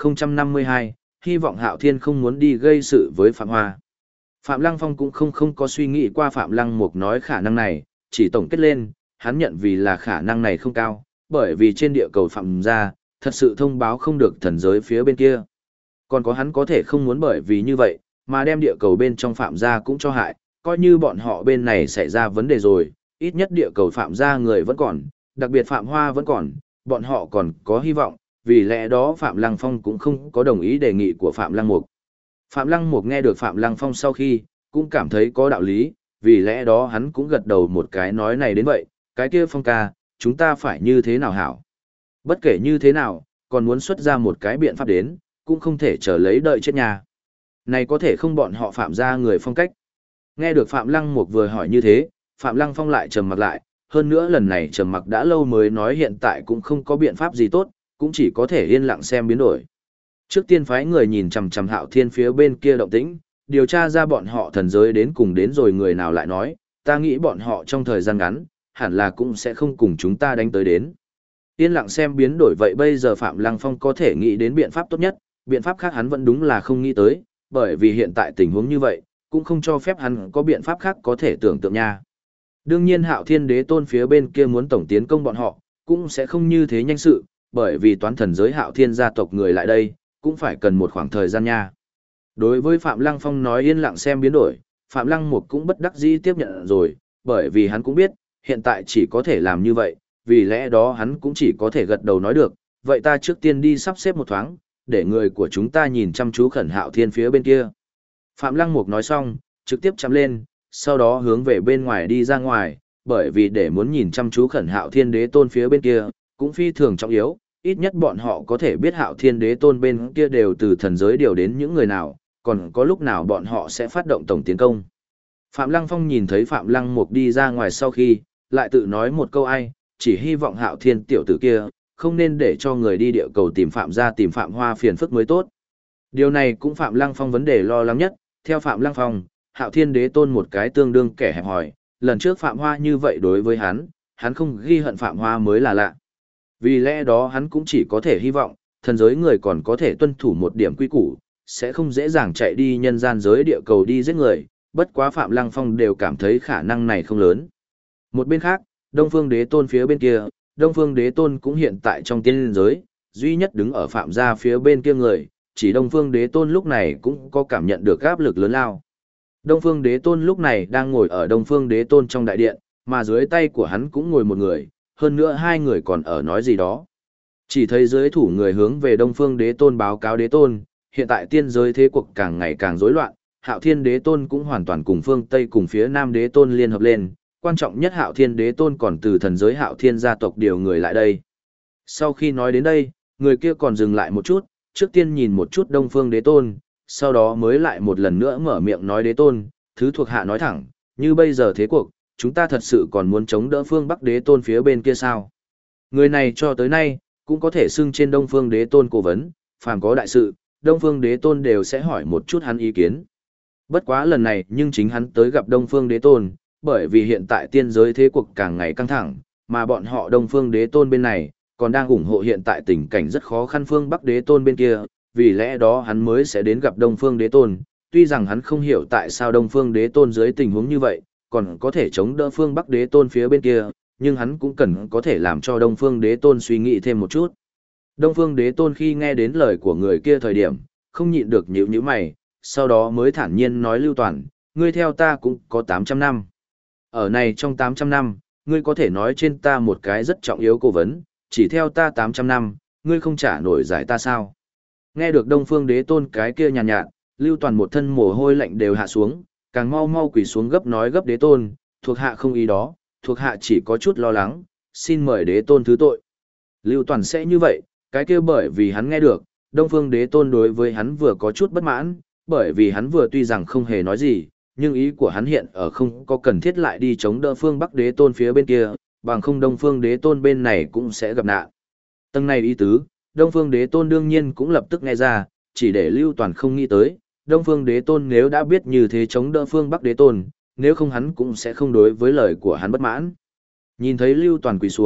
1052, hy vọng Hạo Thiên không muốn đi gây sự với Phạm Hoa. Phạm Lăng Phong cũng không có suy nghĩ qua Phạm Lăng Mục nói khả năng này, chỉ tổng kết lên, hắn nhận vì là khả năng này không cao, bởi vì trên địa cầu Phạm gia, thật sự thông báo không được thần giới phía bên kia. Còn có hắn có thể không muốn bởi vì như vậy, mà đem địa cầu bên trong Phạm gia cũng cho hại, coi như bọn họ bên này xảy ra vấn đề rồi, ít nhất địa cầu Phạm gia người vẫn còn, đặc biệt Phạm Hoa vẫn còn, bọn họ còn có hy vọng, vì lẽ đó Phạm Lăng Phong cũng không có đồng ý đề nghị của Phạm Lăng Mục. Phạm Lăng Mục nghe được Phạm Lăng Phong sau khi, cũng cảm thấy có đạo lý, vì lẽ đó hắn cũng gật đầu một cái nói này đến vậy, cái kia Phong ca, chúng ta phải như thế nào hảo? Bất kể như thế nào, còn muốn xuất ra một cái biện pháp đến, cũng không thể chờ lấy đợi chết nhà. Này có thể không bọn họ Phạm ra người phong cách. Nghe được Phạm Lăng Mục vừa hỏi như thế, Phạm Lăng Phong lại trầm mặc lại, hơn nữa lần này trầm mặc đã lâu mới nói hiện tại cũng không có biện pháp gì tốt, cũng chỉ có thể yên lặng xem biến đổi. Trước tiên phái người nhìn chằm chằm Hạo Thiên phía bên kia động tĩnh, điều tra ra bọn họ thần giới đến cùng đến rồi người nào lại nói, ta nghĩ bọn họ trong thời gian ngắn, hẳn là cũng sẽ không cùng chúng ta đánh tới đến. Yên lặng xem biến đổi vậy bây giờ Phạm Lăng Phong có thể nghĩ đến biện pháp tốt nhất, biện pháp khác hắn vẫn đúng là không nghĩ tới, bởi vì hiện tại tình huống như vậy, cũng không cho phép hắn có biện pháp khác có thể tưởng tượng nha. Đương nhiên Hạo Thiên Đế Tôn phía bên kia muốn tổng tiến công bọn họ, cũng sẽ không như thế nhanh sự, bởi vì toán thần giới Hạo Thiên gia tộc người lại đây, cũng phải cần một khoảng thời gian nha. Đối với Phạm Lăng Phong nói yên lặng xem biến đổi, Phạm Lăng Mục cũng bất đắc dĩ tiếp nhận rồi, bởi vì hắn cũng biết, hiện tại chỉ có thể làm như vậy, vì lẽ đó hắn cũng chỉ có thể gật đầu nói được, vậy ta trước tiên đi sắp xếp một thoáng, để người của chúng ta nhìn chăm chú khẩn Hạo Thiên phía bên kia. Phạm Lăng Mục nói xong, trực tiếp chạm lên, sau đó hướng về bên ngoài đi ra ngoài, bởi vì để muốn nhìn chăm chú khẩn Hạo Thiên Đế Tôn phía bên kia, cũng phi thường trọng yếu, ít nhất bọn họ có thể biết Hạo Thiên Đế Tôn bên kia đều từ thần giới điều đến những người nào, còn có lúc nào bọn họ sẽ phát động tổng tiến công. Phạm Lăng Phong nhìn thấy Phạm Lăng Mục đi ra ngoài sau khi, lại tự nói một câu ai, chỉ hy vọng Hạo Thiên tiểu tử kia, không nên để cho người đi địa cầu tìm Phạm gia tìm Phạm Hoa phiền phức mới tốt. Điều này cũng Phạm Lăng Phong vấn đề lo lắng nhất, theo Phạm Lăng Phong, Hạo Thiên Đế Tôn một cái tương đương kẻ hẹp hòi, lần trước Phạm Hoa như vậy đối với hắn không ghi hận Phạm Hoa mới là lạ. Vì lẽ đó hắn cũng chỉ có thể hy vọng, thần giới người còn có thể tuân thủ một điểm quy củ, sẽ không dễ dàng chạy đi nhân gian giới địa cầu đi giết người, bất quá Phạm Lăng Phong đều cảm thấy khả năng này không lớn. Một bên khác, Đông Phương Đế Tôn phía bên kia, Đông Phương Đế Tôn cũng hiện tại trong tiên giới, duy nhất đứng ở Phạm gia phía bên kia người, chỉ Đông Phương Đế Tôn lúc này cũng có cảm nhận được áp lực lớn lao. Đông Phương Đế Tôn lúc này đang ngồi ở Đông Phương Đế Tôn trong đại điện, mà dưới tay của hắn cũng ngồi một người, hơn nữa hai người còn ở nói gì đó. Chỉ thấy dưới thủ người hướng về Đông Phương Đế Tôn báo cáo Đế Tôn, hiện tại tiên giới thế cuộc càng ngày càng rối loạn, Hạo Thiên Đế Tôn cũng hoàn toàn cùng phương Tây cùng phía Nam Đế Tôn liên hợp lên, quan trọng nhất Hạo Thiên Đế Tôn còn từ thần giới Hạo Thiên gia tộc điều người lại đây. Sau khi nói đến đây, người kia còn dừng lại một chút, trước tiên nhìn một chút Đông Phương Đế Tôn, sau đó mới lại một lần nữa mở miệng nói Đế Tôn, thứ thuộc hạ nói thẳng, như bây giờ thế cuộc, chúng ta thật sự còn muốn chống đỡ phương Bắc Đế Tôn phía bên kia sao? Người này cho tới nay, cũng có thể xưng trên Đông Phương Đế Tôn cố vấn, phàm có đại sự, Đông Phương Đế Tôn đều sẽ hỏi một chút hắn ý kiến. Bất quá lần này nhưng chính hắn tới gặp Đông Phương Đế Tôn, bởi vì hiện tại tiên giới thế cuộc càng ngày căng thẳng, mà bọn họ Đông Phương Đế Tôn bên này, còn đang ủng hộ hiện tại tình cảnh rất khó khăn phương Bắc Đế Tôn bên kia, vì lẽ đó hắn mới sẽ đến gặp Đông Phương Đế Tôn, tuy rằng hắn không hiểu tại sao Đông Phương Đế Tôn dưới tình huống như vậy, còn có thể chống đỡ phương Bắc Đế Tôn phía bên kia, nhưng hắn cũng cần có thể làm cho Đông Phương Đế Tôn suy nghĩ thêm một chút. Đông Phương Đế Tôn khi nghe đến lời của người kia thời điểm, không nhịn được nhíu nhíu mày, sau đó mới thản nhiên nói Lưu Toàn, ngươi theo ta cũng có 800 năm. Ở này trong 800 năm, ngươi có thể nói trên ta một cái rất trọng yếu cố vấn, chỉ theo ta 800 năm, ngươi không trả nổi giải ta sao? Nghe được Đông Phương Đế Tôn cái kia nhàn nhạt, Lưu Toàn một thân mồ hôi lạnh đều hạ xuống, càng mau mau quỳ xuống gấp nói gấp Đế Tôn, thuộc hạ không ý đó, thuộc hạ chỉ có chút lo lắng, xin mời Đế Tôn thứ tội. Lưu Toàn sẽ như vậy, cái kia bởi vì hắn nghe được, Đông Phương Đế Tôn đối với hắn vừa có chút bất mãn, bởi vì hắn vừa tuy rằng không hề nói gì, nhưng ý của hắn hiện ở không có cần thiết lại đi chống đỡ phương Bắc Đế Tôn phía bên kia, bằng không Đông Phương Đế Tôn bên này cũng sẽ gặp nạn. Tầng này ý tứ, Đông Phương Đế Tôn đương nhiên cũng lập tức nghe ra, chỉ để Lưu Toàn không nghĩ tới, Đông Phương Đế Tôn nếu đã biết như thế chống đỡ phương Bắc Đế Tôn, nếu không hắn cũng sẽ không đối với lời của hắn bất mãn. Nhìn thấy Lưu Toàn quỳ xuống,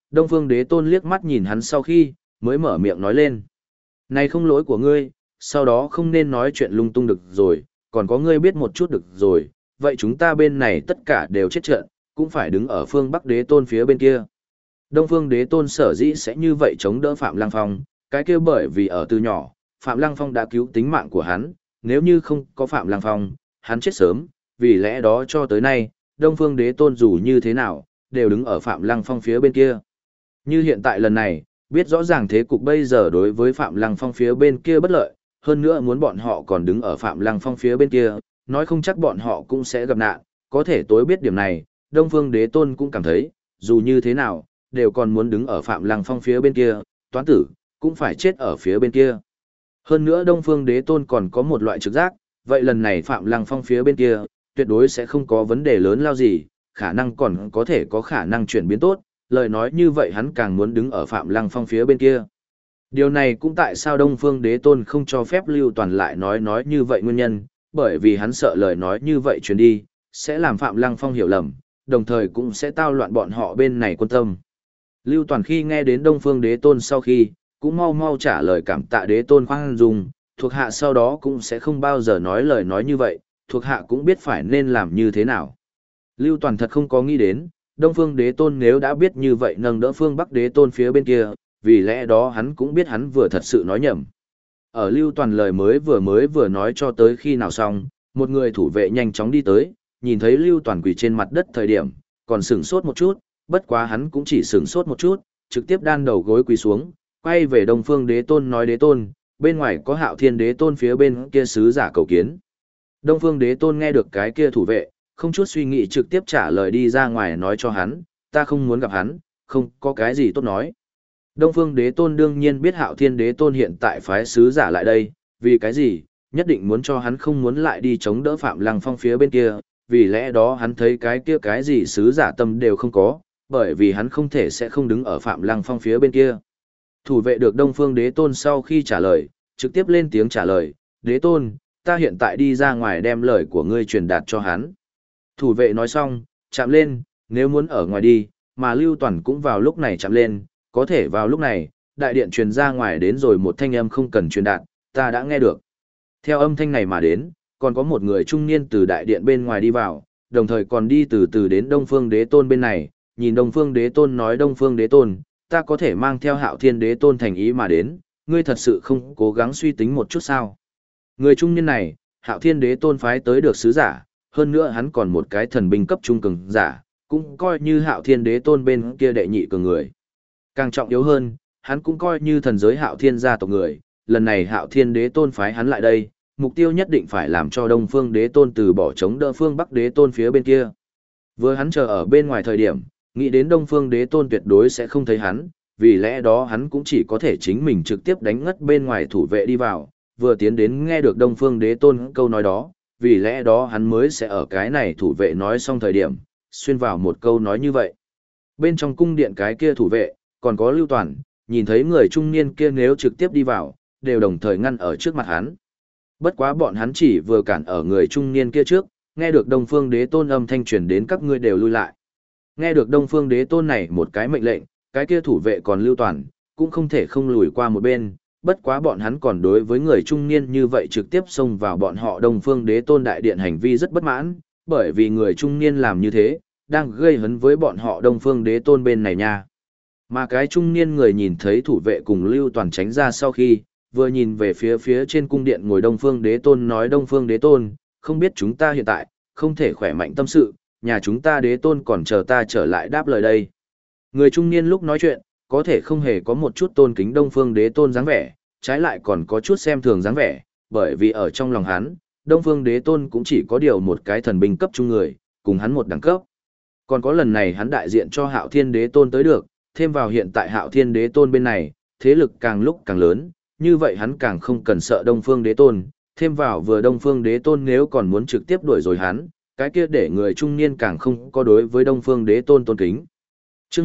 Đông Phương Đế Tôn liếc mắt nhìn hắn sau khi, mới mở miệng nói lên. Này không lỗi của ngươi, sau đó không nên nói chuyện lung tung được rồi, còn có ngươi biết một chút được rồi, vậy chúng ta bên này tất cả đều chết trận, cũng phải đứng ở phương Bắc Đế Tôn phía bên kia. Đông Phương Đế Tôn sở dĩ sẽ như vậy chống đỡ Phạm Lăng Phong, cái kia bởi vì ở từ nhỏ, Phạm Lăng Phong đã cứu tính mạng của hắn, nếu như không có Phạm Lăng Phong, hắn chết sớm, vì lẽ đó cho tới nay, Đông Phương Đế Tôn dù như thế nào, đều đứng ở Phạm Lăng Phong phía bên kia. Như hiện tại lần này, biết rõ ràng thế cục bây giờ đối với Phạm Lăng Phong phía bên kia bất lợi, hơn nữa muốn bọn họ còn đứng ở Phạm Lăng Phong phía bên kia, nói không chắc bọn họ cũng sẽ gặp nạn, có thể tối biết điểm này, Đông Phương Đế Tôn cũng cảm thấy, dù như thế nào, đều còn muốn đứng ở Phạm Lăng Phong phía bên kia, toán tử, cũng phải chết ở phía bên kia. Hơn nữa Đông Phương Đế Tôn còn có một loại trực giác, vậy lần này Phạm Lăng Phong phía bên kia, tuyệt đối sẽ không có vấn đề lớn lao gì, khả năng còn có thể có khả năng chuyển biến tốt, lời nói như vậy hắn càng muốn đứng ở Phạm Lăng Phong phía bên kia. Điều này cũng tại sao Đông Phương Đế Tôn không cho phép Lưu Toàn lại nói như vậy nguyên nhân, bởi vì hắn sợ lời nói như vậy truyền đi, sẽ làm Phạm Lăng Phong hiểu lầm, đồng thời cũng sẽ tao loạn bọn họ bên này quân tâm. Lưu Toàn khi nghe đến Đông Phương Đế Tôn sau khi, cũng mau mau trả lời cảm tạ Đế Tôn khoan dung, thuộc hạ sau đó cũng sẽ không bao giờ nói lời nói như vậy, thuộc hạ cũng biết phải nên làm như thế nào. Lưu Toàn thật không có nghĩ đến, Đông Phương Đế Tôn nếu đã biết như vậy nâng đỡ phương Bắc Đế Tôn phía bên kia, vì lẽ đó hắn cũng biết hắn vừa thật sự nói nhầm. Ở Lưu Toàn lời mới vừa nói cho tới khi nào xong, một người thủ vệ nhanh chóng đi tới, nhìn thấy Lưu Toàn quỳ trên mặt đất thời điểm, còn sửng sốt một chút, bất quá hắn cũng chỉ sửng sốt một chút, trực tiếp đan đầu gối quỳ xuống, quay về Đông Phương Đế Tôn nói: Đế Tôn, bên ngoài có Hạo Thiên Đế Tôn phía bên kia sứ giả cầu kiến. Đông Phương Đế Tôn nghe được cái kia thủ vệ, không chút suy nghĩ trực tiếp trả lời đi ra ngoài nói cho hắn, ta không muốn gặp hắn, không có cái gì tốt nói. Đông Phương Đế Tôn đương nhiên biết Hạo Thiên Đế Tôn hiện tại phái sứ giả lại đây, vì cái gì, nhất định muốn cho hắn không muốn lại đi chống đỡ Phạm Lăng Phong phía bên kia, vì lẽ đó hắn thấy cái kia cái gì sứ giả tâm đều không có, bởi vì hắn không thể sẽ không đứng ở Phạm Lăng Phong phía bên kia. Thủ vệ được Đông Phương Đế Tôn sau khi trả lời, trực tiếp lên tiếng trả lời, Đế Tôn, ta hiện tại đi ra ngoài đem lời của ngươi truyền đạt cho hắn. Thủ vệ nói xong, chạm lên, nếu muốn ở ngoài đi, mà Lưu Toàn cũng vào lúc này chạm lên, có thể vào lúc này, đại điện truyền ra ngoài đến rồi một thanh âm không cần truyền đạt, ta đã nghe được. Theo âm thanh này mà đến, còn có một người trung niên từ đại điện bên ngoài đi vào, đồng thời còn đi từ từ đến Đông Phương Đế Tôn bên này, nhìn Đông Phương Đế Tôn nói: Đông Phương Đế Tôn, ta có thể mang theo Hạo Thiên Đế Tôn thành ý mà đến, ngươi thật sự không cố gắng suy tính một chút sao? Người trung niên này, Hạo Thiên Đế Tôn phái tới được sứ giả, hơn nữa hắn còn một cái thần binh cấp trung cường giả, cũng coi như Hạo Thiên Đế Tôn bên kia đệ nhị cường người. Càng trọng yếu hơn, hắn cũng coi như thần giới Hạo Thiên gia tộc người, lần này Hạo Thiên Đế Tôn phái hắn lại đây, mục tiêu nhất định phải làm cho Đông Phương Đế Tôn từ bỏ chống đỡ phương Bắc Đế Tôn phía bên kia. Vừa hắn chờ ở bên ngoài thời điểm, nghĩ đến Đông Phương Đế Tôn tuyệt đối sẽ không thấy hắn, vì lẽ đó hắn cũng chỉ có thể chính mình trực tiếp đánh ngất bên ngoài thủ vệ đi vào, vừa tiến đến nghe được Đông Phương Đế Tôn câu nói đó, vì lẽ đó hắn mới sẽ ở cái này thủ vệ nói xong thời điểm, xuyên vào một câu nói như vậy. Bên trong cung điện cái kia thủ vệ, còn có Lưu Toàn, nhìn thấy người trung niên kia nếu trực tiếp đi vào, đều đồng thời ngăn ở trước mặt hắn. Bất quá bọn hắn chỉ vừa cản ở người trung niên kia trước, nghe được Đông Phương Đế Tôn âm thanh truyền đến các ngươi đều lui lại. Nghe được Đông Phương Đế Tôn này một cái mệnh lệnh, cái kia thủ vệ còn Lưu Toàn, cũng không thể không lùi qua một bên, bất quá bọn hắn còn đối với người trung niên như vậy trực tiếp xông vào bọn họ Đông Phương Đế Tôn đại điện hành vi rất bất mãn, bởi vì người trung niên làm như thế, đang gây hấn với bọn họ Đông Phương Đế Tôn bên này nha. Mà cái trung niên người nhìn thấy thủ vệ cùng Lưu Toàn tránh ra sau khi, vừa nhìn về phía trên cung điện ngồi Đông Phương Đế Tôn nói: Đông Phương Đế Tôn, không biết chúng ta hiện tại, không thể khỏe mạnh tâm sự, nhà chúng ta Đế Tôn còn chờ ta trở lại đáp lời đây. Người trung niên lúc nói chuyện, có thể không hề có một chút tôn kính Đông Phương Đế Tôn dáng vẻ, trái lại còn có chút xem thường dáng vẻ, bởi vì ở trong lòng hắn, Đông Phương Đế Tôn cũng chỉ có điều một cái thần binh cấp trung người, cùng hắn một đẳng cấp. Còn có lần này hắn đại diện cho Hạo Thiên Đế Tôn tới được, thêm vào hiện tại Hạo Thiên Đế Tôn bên này, thế lực càng lúc càng lớn, như vậy hắn càng không cần sợ Đông Phương Đế Tôn, thêm vào vừa Đông Phương Đế Tôn nếu còn muốn trực tiếp đuổi rồi hắn, cái kia để người trung niên càng không có đối với Đông Phương Đế Tôn tôn kính. Chương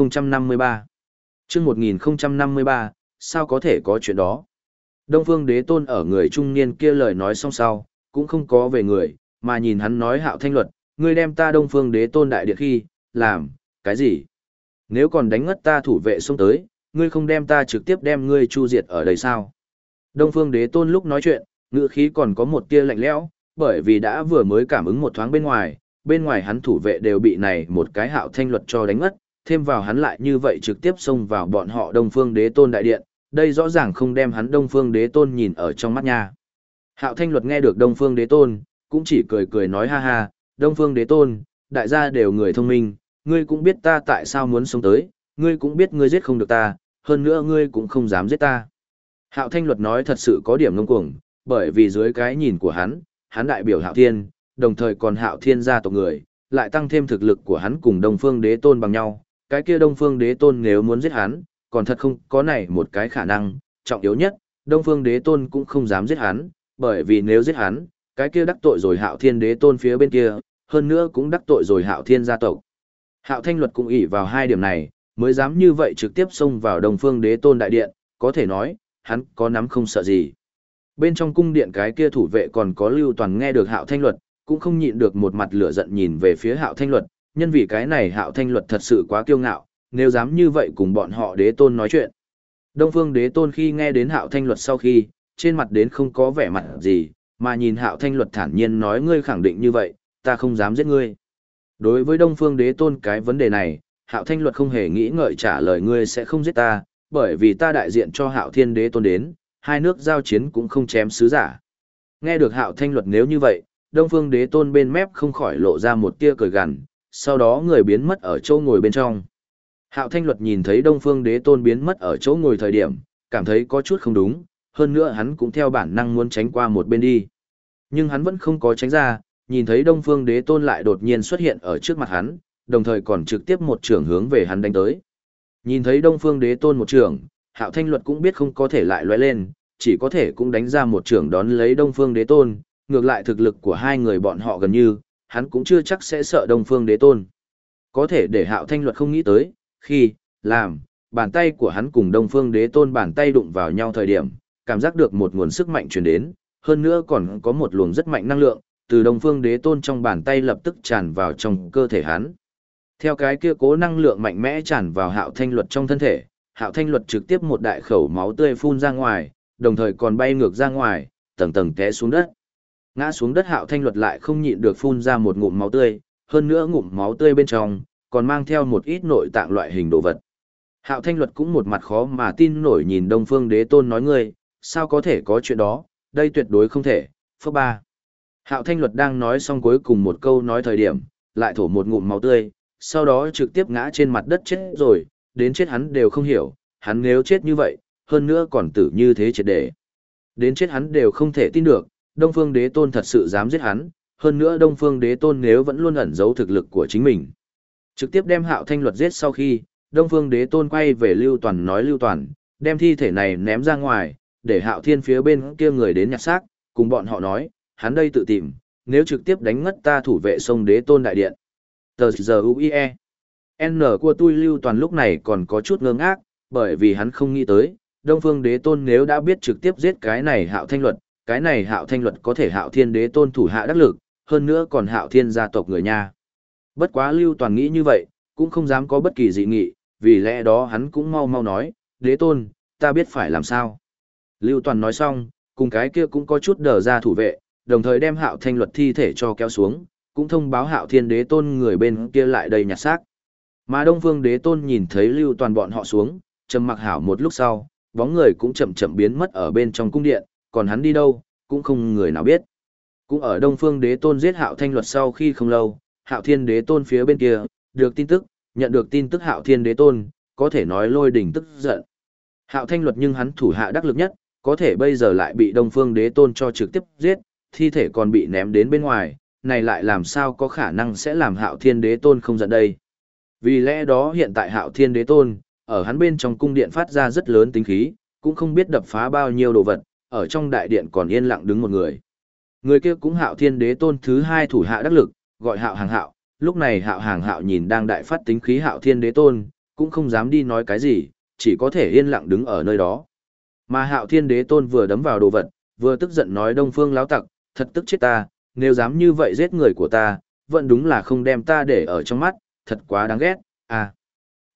1053. Chương 1053, sao có thể có chuyện đó? Đông Phương Đế Tôn ở người trung niên kia lời nói xong sau, cũng không có về người, mà nhìn hắn nói: Hạo Thanh Luật, ngươi đem ta Đông Phương Đế Tôn đại điện khi, làm, cái gì? Nếu còn đánh ngất ta thủ vệ xông tới, ngươi không đem ta trực tiếp đem ngươi chu diệt ở đây sao? Đông Phương Đế Tôn lúc nói chuyện, ngữ khí còn có một tia lạnh lẽo, bởi vì đã vừa mới cảm ứng một thoáng bên ngoài hắn thủ vệ đều bị này một cái Hạo Thanh Luật cho đánh ngất, thêm vào hắn lại như vậy trực tiếp xông vào bọn họ Đông Phương Đế Tôn đại điện, đây rõ ràng không đem hắn Đông Phương Đế Tôn nhìn ở trong mắt nha. Hạo Thanh Luật nghe được Đông Phương Đế Tôn, cũng chỉ cười cười nói ha ha, Đông Phương Đế Tôn, đại gia đều người thông minh, ngươi cũng biết ta tại sao muốn sống tới, ngươi cũng biết ngươi giết không được ta, hơn nữa ngươi cũng không dám giết ta. Hạo Thanh Luật nói thật sự có điểm ngông cuồng, bởi vì dưới cái nhìn của hắn đại biểu Hạo Thiên, đồng thời còn Hạo Thiên gia tộc người, lại tăng thêm thực lực của hắn cùng Đông Phương Đế Tôn bằng nhau, cái kia Đông Phương Đế Tôn nếu muốn giết hắn, còn thật không có này một cái khả năng, trọng yếu nhất, Đông Phương Đế Tôn cũng không dám giết hắn, bởi vì nếu giết hắn, cái kia đắc tội rồi Hạo Thiên Đế Tôn phía bên kia, hơn nữa cũng đắc tội rồi Hạo Thiên gia tộc. Hạo Thanh Luật cũng ỷ vào hai điểm này, mới dám như vậy trực tiếp xông vào Đông Phương Đế Tôn đại điện, có thể nói, hắn có nắm không sợ gì. Bên trong cung điện cái kia thủ vệ còn có Lưu Toàn nghe được Hạo Thanh Luật, cũng không nhịn được một mặt lửa giận nhìn về phía Hạo Thanh Luật, nhân vì cái này Hạo Thanh Luật thật sự quá kiêu ngạo, nếu dám như vậy cùng bọn họ Đế Tôn nói chuyện. Đông Phương Đế Tôn khi nghe đến Hạo Thanh Luật sau khi, trên mặt đến không có vẻ mặt gì, mà nhìn Hạo Thanh Luật thản nhiên nói ngươi khẳng định như vậy, ta không dám giết ngươi. Đối với Đông Phương Đế Tôn cái vấn đề này, Hạo Thanh Luật không hề nghĩ ngợi trả lời ngươi sẽ không giết ta, bởi vì ta đại diện cho Hạo Thiên Đế Tôn đến, hai nước giao chiến cũng không chém sứ giả. Nghe được Hạo Thanh Luật nếu như vậy, Đông Phương Đế Tôn bên mép không khỏi lộ ra một tia cười gằn, sau đó người biến mất ở chỗ ngồi bên trong. Hạo Thanh Luật nhìn thấy Đông Phương Đế Tôn biến mất ở chỗ ngồi thời điểm, cảm thấy có chút không đúng, hơn nữa hắn cũng theo bản năng muốn tránh qua một bên đi. Nhưng hắn vẫn không có tránh ra, nhìn thấy Đông Phương Đế Tôn lại đột nhiên xuất hiện ở trước mặt hắn, đồng thời còn trực tiếp một trường hướng về hắn đánh tới. Nhìn thấy Đông Phương Đế Tôn một trường, Hạo Thanh Luật cũng biết không có thể lại lóe lên, chỉ có thể cũng đánh ra một trường đón lấy Đông Phương Đế Tôn, ngược lại thực lực của hai người bọn họ gần như, hắn cũng chưa chắc sẽ sợ Đông Phương Đế Tôn. Có thể để Hạo Thanh Luật không nghĩ tới, khi làm bàn tay của hắn cùng Đông Phương Đế Tôn bàn tay đụng vào nhau thời điểm, cảm giác được một nguồn sức mạnh truyền đến, hơn nữa còn có một luồng rất mạnh năng lượng từ Đông Phương Đế Tôn trong bàn tay lập tức tràn vào trong cơ thể hắn. Theo cái kia cố năng lượng mạnh mẽ tràn vào Hạo Thanh Luật trong thân thể, Hạo Thanh Luật trực tiếp một đại khẩu máu tươi phun ra ngoài, đồng thời còn bay ngược ra ngoài, tầng tầng té xuống đất. Ngã xuống đất Hạo Thanh Luật lại không nhịn được phun ra một ngụm máu tươi, hơn nữa ngụm máu tươi bên trong còn mang theo một ít nội tạng loại hình đồ vật. Hạo Thanh Luật cũng một mặt khó mà tin nổi nhìn Đông Phương Đế Tôn nói ngươi, sao có thể có chuyện đó, đây tuyệt đối không thể, phước ba. Hạo Thanh Luật đang nói xong cuối cùng một câu nói thời điểm, lại thổ một ngụm máu tươi, sau đó trực tiếp ngã trên mặt đất chết rồi, đến chết hắn đều không hiểu, hắn nếu chết như vậy, hơn nữa còn tử như thế triệt để. Đến chết hắn đều không thể tin được, Đông Phương Đế Tôn thật sự dám giết hắn, hơn nữa Đông Phương Đế Tôn nếu vẫn luôn ẩn giấu thực lực của chính mình. Trực tiếp đem Hạo Thanh Luật giết sau khi, Đông Phương Đế Tôn quay về Lưu Toàn nói Lưu Toàn, đem thi thể này ném ra ngoài, để Hạo Thiên phía bên kia người đến nhặt xác, cùng bọn họ nói, hắn đây tự tìm, nếu trực tiếp đánh ngất ta thủ vệ sông Đế Tôn đại điện. Tờ giờ UIE. N của tôi Lưu Toàn lúc này còn có chút ngơ ngác, bởi vì hắn không nghĩ tới, Đông Phương Đế Tôn nếu đã biết trực tiếp giết cái này Hạo Thanh Luật, cái này Hạo Thanh Luật có thể Hạo Thiên Đế Tôn thủ hạ đắc lực, hơn nữa còn Hạo Thiên gia tộc người nha. Bất quá Lưu Toàn nghĩ như vậy, cũng không dám có bất kỳ dị nghị, vì lẽ đó hắn cũng mau mau nói, Đế Tôn, ta biết phải làm sao. Lưu Toàn nói xong, cùng cái kia cũng có chút đờ ra thủ vệ, đồng thời đem Hạo Thanh Luật thi thể cho kéo xuống, cũng thông báo Hạo Thiên Đế Tôn người bên kia lại đầy nhặt xác. Mà Đông Phương Đế Tôn nhìn thấy Lưu Toàn bọn họ xuống, trầm mặc hảo một lúc sau, bóng người cũng chậm chậm biến mất ở bên trong cung điện, còn hắn đi đâu, cũng không người nào biết. Cũng ở Đông Phương Đế Tôn giết Hạo Thanh Luật sau khi không lâu, Hạo Thiên Đế Tôn phía bên kia, được tin tức, nhận được tin tức Hạo Thiên Đế Tôn, có thể nói lôi đỉnh tức giận. Hạo Thanh Luật nhưng hắn thủ hạ đắc lực nhất, có thể bây giờ lại bị Đông Phương Đế Tôn cho trực tiếp giết, thi thể còn bị ném đến bên ngoài, này lại làm sao có khả năng sẽ làm Hạo Thiên Đế Tôn không giận đây. Vì lẽ đó hiện tại Hạo Thiên Đế Tôn, ở hắn bên trong cung điện phát ra rất lớn tính khí, cũng không biết đập phá bao nhiêu đồ vật, ở trong đại điện còn yên lặng đứng một người. Người kia cũng Hạo Thiên Đế Tôn thứ hai thủ hạ đắc lực, gọi Hạo Hàng Hạo, lúc này Hạo Hàng Hạo nhìn đang đại phát tính khí Hạo Thiên Đế Tôn, cũng không dám đi nói cái gì, chỉ có thể yên lặng đứng ở nơi đó. Mà Hạo Thiên Đế Tôn vừa đấm vào đồ vật, vừa tức giận nói Đông Phương láo tặc, thật tức chết ta, nếu dám như vậy giết người của ta, vẫn đúng là không đem ta để ở trong mắt, thật quá đáng ghét, à.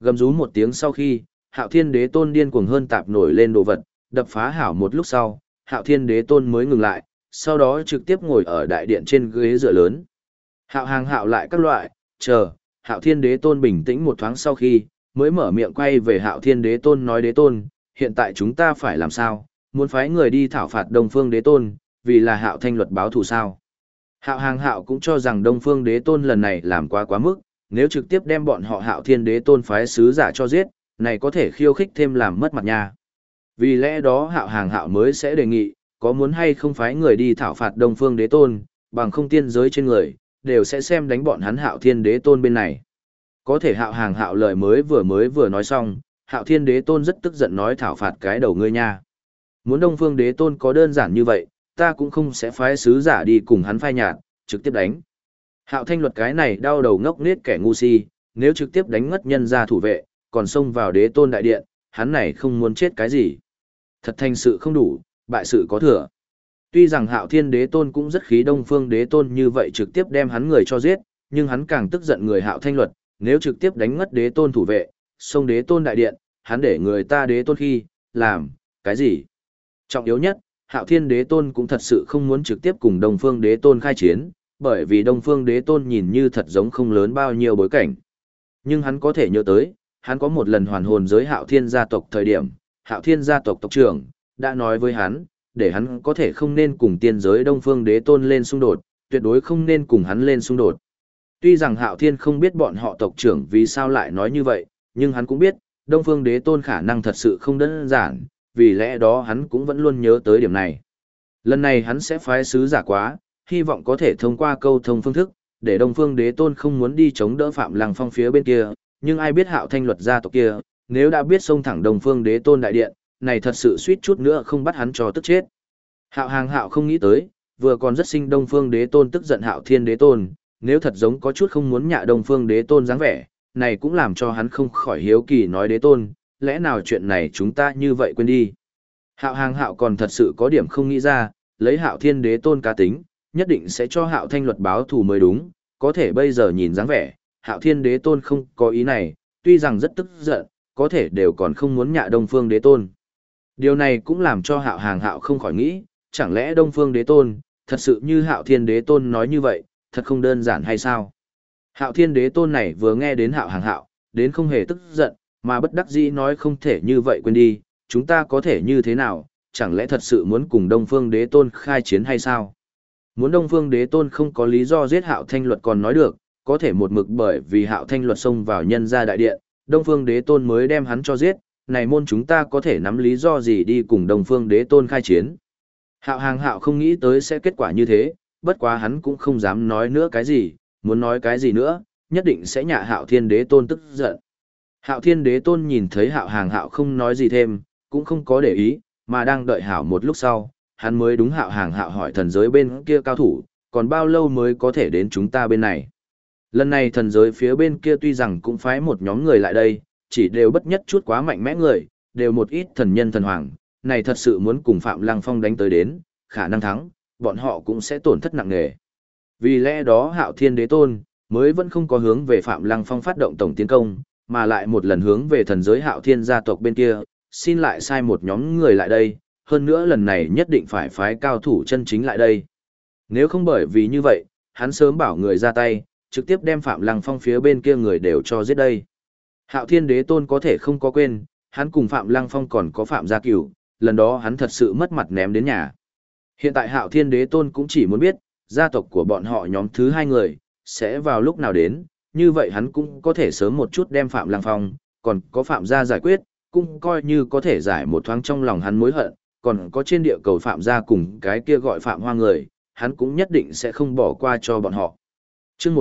Gầm rú một tiếng sau khi, Hạo Thiên Đế Tôn điên cuồng hơn tạp nổi lên đồ vật, đập phá hảo một lúc sau, Hạo Thiên Đế Tôn mới ngừng lại, sau đó trực tiếp ngồi ở đại điện trên ghế dựa lớn. Hạo Hàng Hạo lại các loại, chờ, Hạo Thiên Đế Tôn bình tĩnh một thoáng sau khi, mới mở miệng quay về Hạo Thiên Đế Tôn nói: Đế Tôn, hiện tại chúng ta phải làm sao? Muốn phái người đi thảo phạt Đông Phương Đế Tôn, vì là Hạo Thanh Luật báo thù sao? Hạo Hàng Hạo cũng cho rằng Đông Phương Đế Tôn lần này làm quá mức, nếu trực tiếp đem bọn họ Hạo Thiên Đế Tôn phái sứ giả cho giết, này có thể khiêu khích thêm làm mất mặt nha. Vì lẽ đó Hạo Hàng Hạo mới sẽ đề nghị, có muốn hay không phái người đi thảo phạt Đông Phương Đế Tôn, bằng không tiên giới trên người, đều sẽ xem đánh bọn hắn Hạo Thiên Đế Tôn bên này. Có thể Hạo Hàng Hạo lời mới vừa nói xong, Hạo Thiên Đế Tôn rất tức giận nói: thảo phạt cái đầu ngươi nha. Muốn Đông Phương Đế Tôn có đơn giản như vậy, ta cũng không sẽ phái sứ giả đi cùng hắn phai nhạt, trực tiếp đánh. Hạo Thanh Luật cái này đau đầu ngốc nết kẻ ngu si, nếu trực tiếp đánh ngất nhân ra thủ vệ, còn xông vào Đế Tôn đại điện, hắn này không muốn chết cái gì. Thật thành sự không đủ, bại sự có thừa. Tuy rằng Hạo Thiên Đế Tôn cũng rất khí Đông Phương Đế Tôn như vậy trực tiếp đem hắn người cho giết, nhưng hắn càng tức giận người Hạo Thanh Luật, nếu trực tiếp đánh ngất Đế Tôn thủ vệ, xông Đế Tôn đại điện, hắn để người ta Đế Tôn khi, làm, cái gì? Trọng yếu nhất, Hạo Thiên Đế Tôn cũng thật sự không muốn trực tiếp cùng Đông Phương Đế Tôn khai chiến, bởi vì Đông Phương Đế Tôn nhìn như thật giống không lớn bao nhiêu bối cảnh. Nhưng hắn có thể nhớ tới, hắn có một lần hoàn hồn giới Hạo Thiên gia tộc thời điểm, Hạo Thiên gia tộc tộc trưởng đã nói với hắn, để hắn có thể không nên cùng tiên giới Đông Phương Đế Tôn lên xung đột, tuyệt đối không nên cùng hắn lên xung đột. Tuy rằng Hạo Thiên không biết bọn họ tộc trưởng vì sao lại nói như vậy, nhưng hắn cũng biết, Đông Phương Đế Tôn khả năng thật sự không đơn giản, vì lẽ đó hắn cũng vẫn luôn nhớ tới điểm này. Lần này hắn sẽ phái sứ giả quá, hy vọng có thể thông qua câu thông phương thức, để Đông Phương Đế Tôn không muốn đi chống đỡ Phạm Lăng Phong phía bên kia, nhưng ai biết Hạo Thanh Luật gia tộc kia, nếu đã biết xông thẳng Đông Phương Đế Tôn đại điện, này thật sự suýt chút nữa không bắt hắn cho tức chết. Hạo Hàng Hạo không nghĩ tới, vừa còn rất sinh Đông Phương Đế Tôn tức giận Hạo Thiên Đế Tôn, nếu thật giống có chút không muốn nhạ Đông Phương Đế Tôn dáng vẻ, này cũng làm cho hắn không khỏi hiếu kỳ nói: Đế Tôn, lẽ nào chuyện này chúng ta như vậy quên đi? Hạo Hàng Hạo còn thật sự có điểm không nghĩ ra, lấy Hạo Thiên Đế Tôn cá tính, nhất định sẽ cho Hạo Thanh Luật báo thù mới đúng, có thể bây giờ nhìn dáng vẻ, Hạo Thiên Đế Tôn không có ý này, tuy rằng rất tức giận, có thể đều còn không muốn nhạ Đông Phương Đế Tôn. Điều này cũng làm cho Hạo Hàng Hạo không khỏi nghĩ, chẳng lẽ Đông Phương Đế Tôn, thật sự như Hạo Thiên Đế Tôn nói như vậy, thật không đơn giản hay sao? Hạo Thiên Đế Tôn này vừa nghe đến Hạo Hàng Hạo, đến không hề tức giận, mà bất đắc dĩ nói: không thể như vậy quên đi, chúng ta có thể như thế nào, chẳng lẽ thật sự muốn cùng Đông Phương Đế Tôn khai chiến hay sao? Muốn Đông Phương Đế Tôn không có lý do giết Hạo Thanh Luật còn nói được, có thể một mực bởi vì Hạo Thanh Luật xông vào nhân gia đại điện, Đông Phương Đế Tôn mới đem hắn cho giết, này môn chúng ta có thể nắm lý do gì đi cùng Đông Phương Đế Tôn khai chiến? Hạo Hàng Hạo không nghĩ tới sẽ kết quả như thế, bất quá hắn cũng không dám nói nữa cái gì, muốn nói cái gì nữa, nhất định sẽ nhạ Hạo Thiên Đế Tôn tức giận. Hạo Thiên Đế Tôn nhìn thấy Hạo Hàng Hạo không nói gì thêm, cũng không có để ý, mà đang đợi Hạo một lúc sau, hắn mới đúng Hạo Hàng Hạo hỏi thần giới bên kia cao thủ, còn bao lâu mới có thể đến chúng ta bên này. Lần này thần giới phía bên kia tuy rằng cũng phái một nhóm người lại đây, chỉ đều bất nhất chút quá mạnh mẽ người, đều một ít thần nhân thần hoàng, này thật sự muốn cùng Phạm Lăng Phong đánh tới đến, khả năng thắng, bọn họ cũng sẽ tổn thất nặng nề. Vì lẽ đó Hạo Thiên Đế Tôn mới vẫn không có hướng về Phạm Lăng Phong phát động tổng tiến công, mà lại một lần hướng về thần giới Hạo Thiên gia tộc bên kia, xin lại sai một nhóm người lại đây, hơn nữa lần này nhất định phải phái cao thủ chân chính lại đây. Nếu không bởi vì như vậy, hắn sớm bảo người ra tay, trực tiếp đem Phạm Lăng Phong phía bên kia người đều cho giết đây. Hạo Thiên Đế Tôn có thể không có quên, hắn cùng Phạm Lăng Phong còn có Phạm gia cửu, lần đó hắn thật sự mất mặt ném đến nhà. Hiện tại Hạo Thiên Đế Tôn cũng chỉ muốn biết, gia tộc của bọn họ nhóm thứ hai người, sẽ vào lúc nào đến, như vậy hắn cũng có thể sớm một chút đem Phạm Lăng Phong, còn có Phạm gia giải quyết, cũng coi như có thể giải một thoáng trong lòng hắn mối hận, còn có trên địa cầu Phạm gia cùng cái kia gọi Phạm Hoa người, hắn cũng nhất định sẽ không bỏ qua cho bọn họ. Chương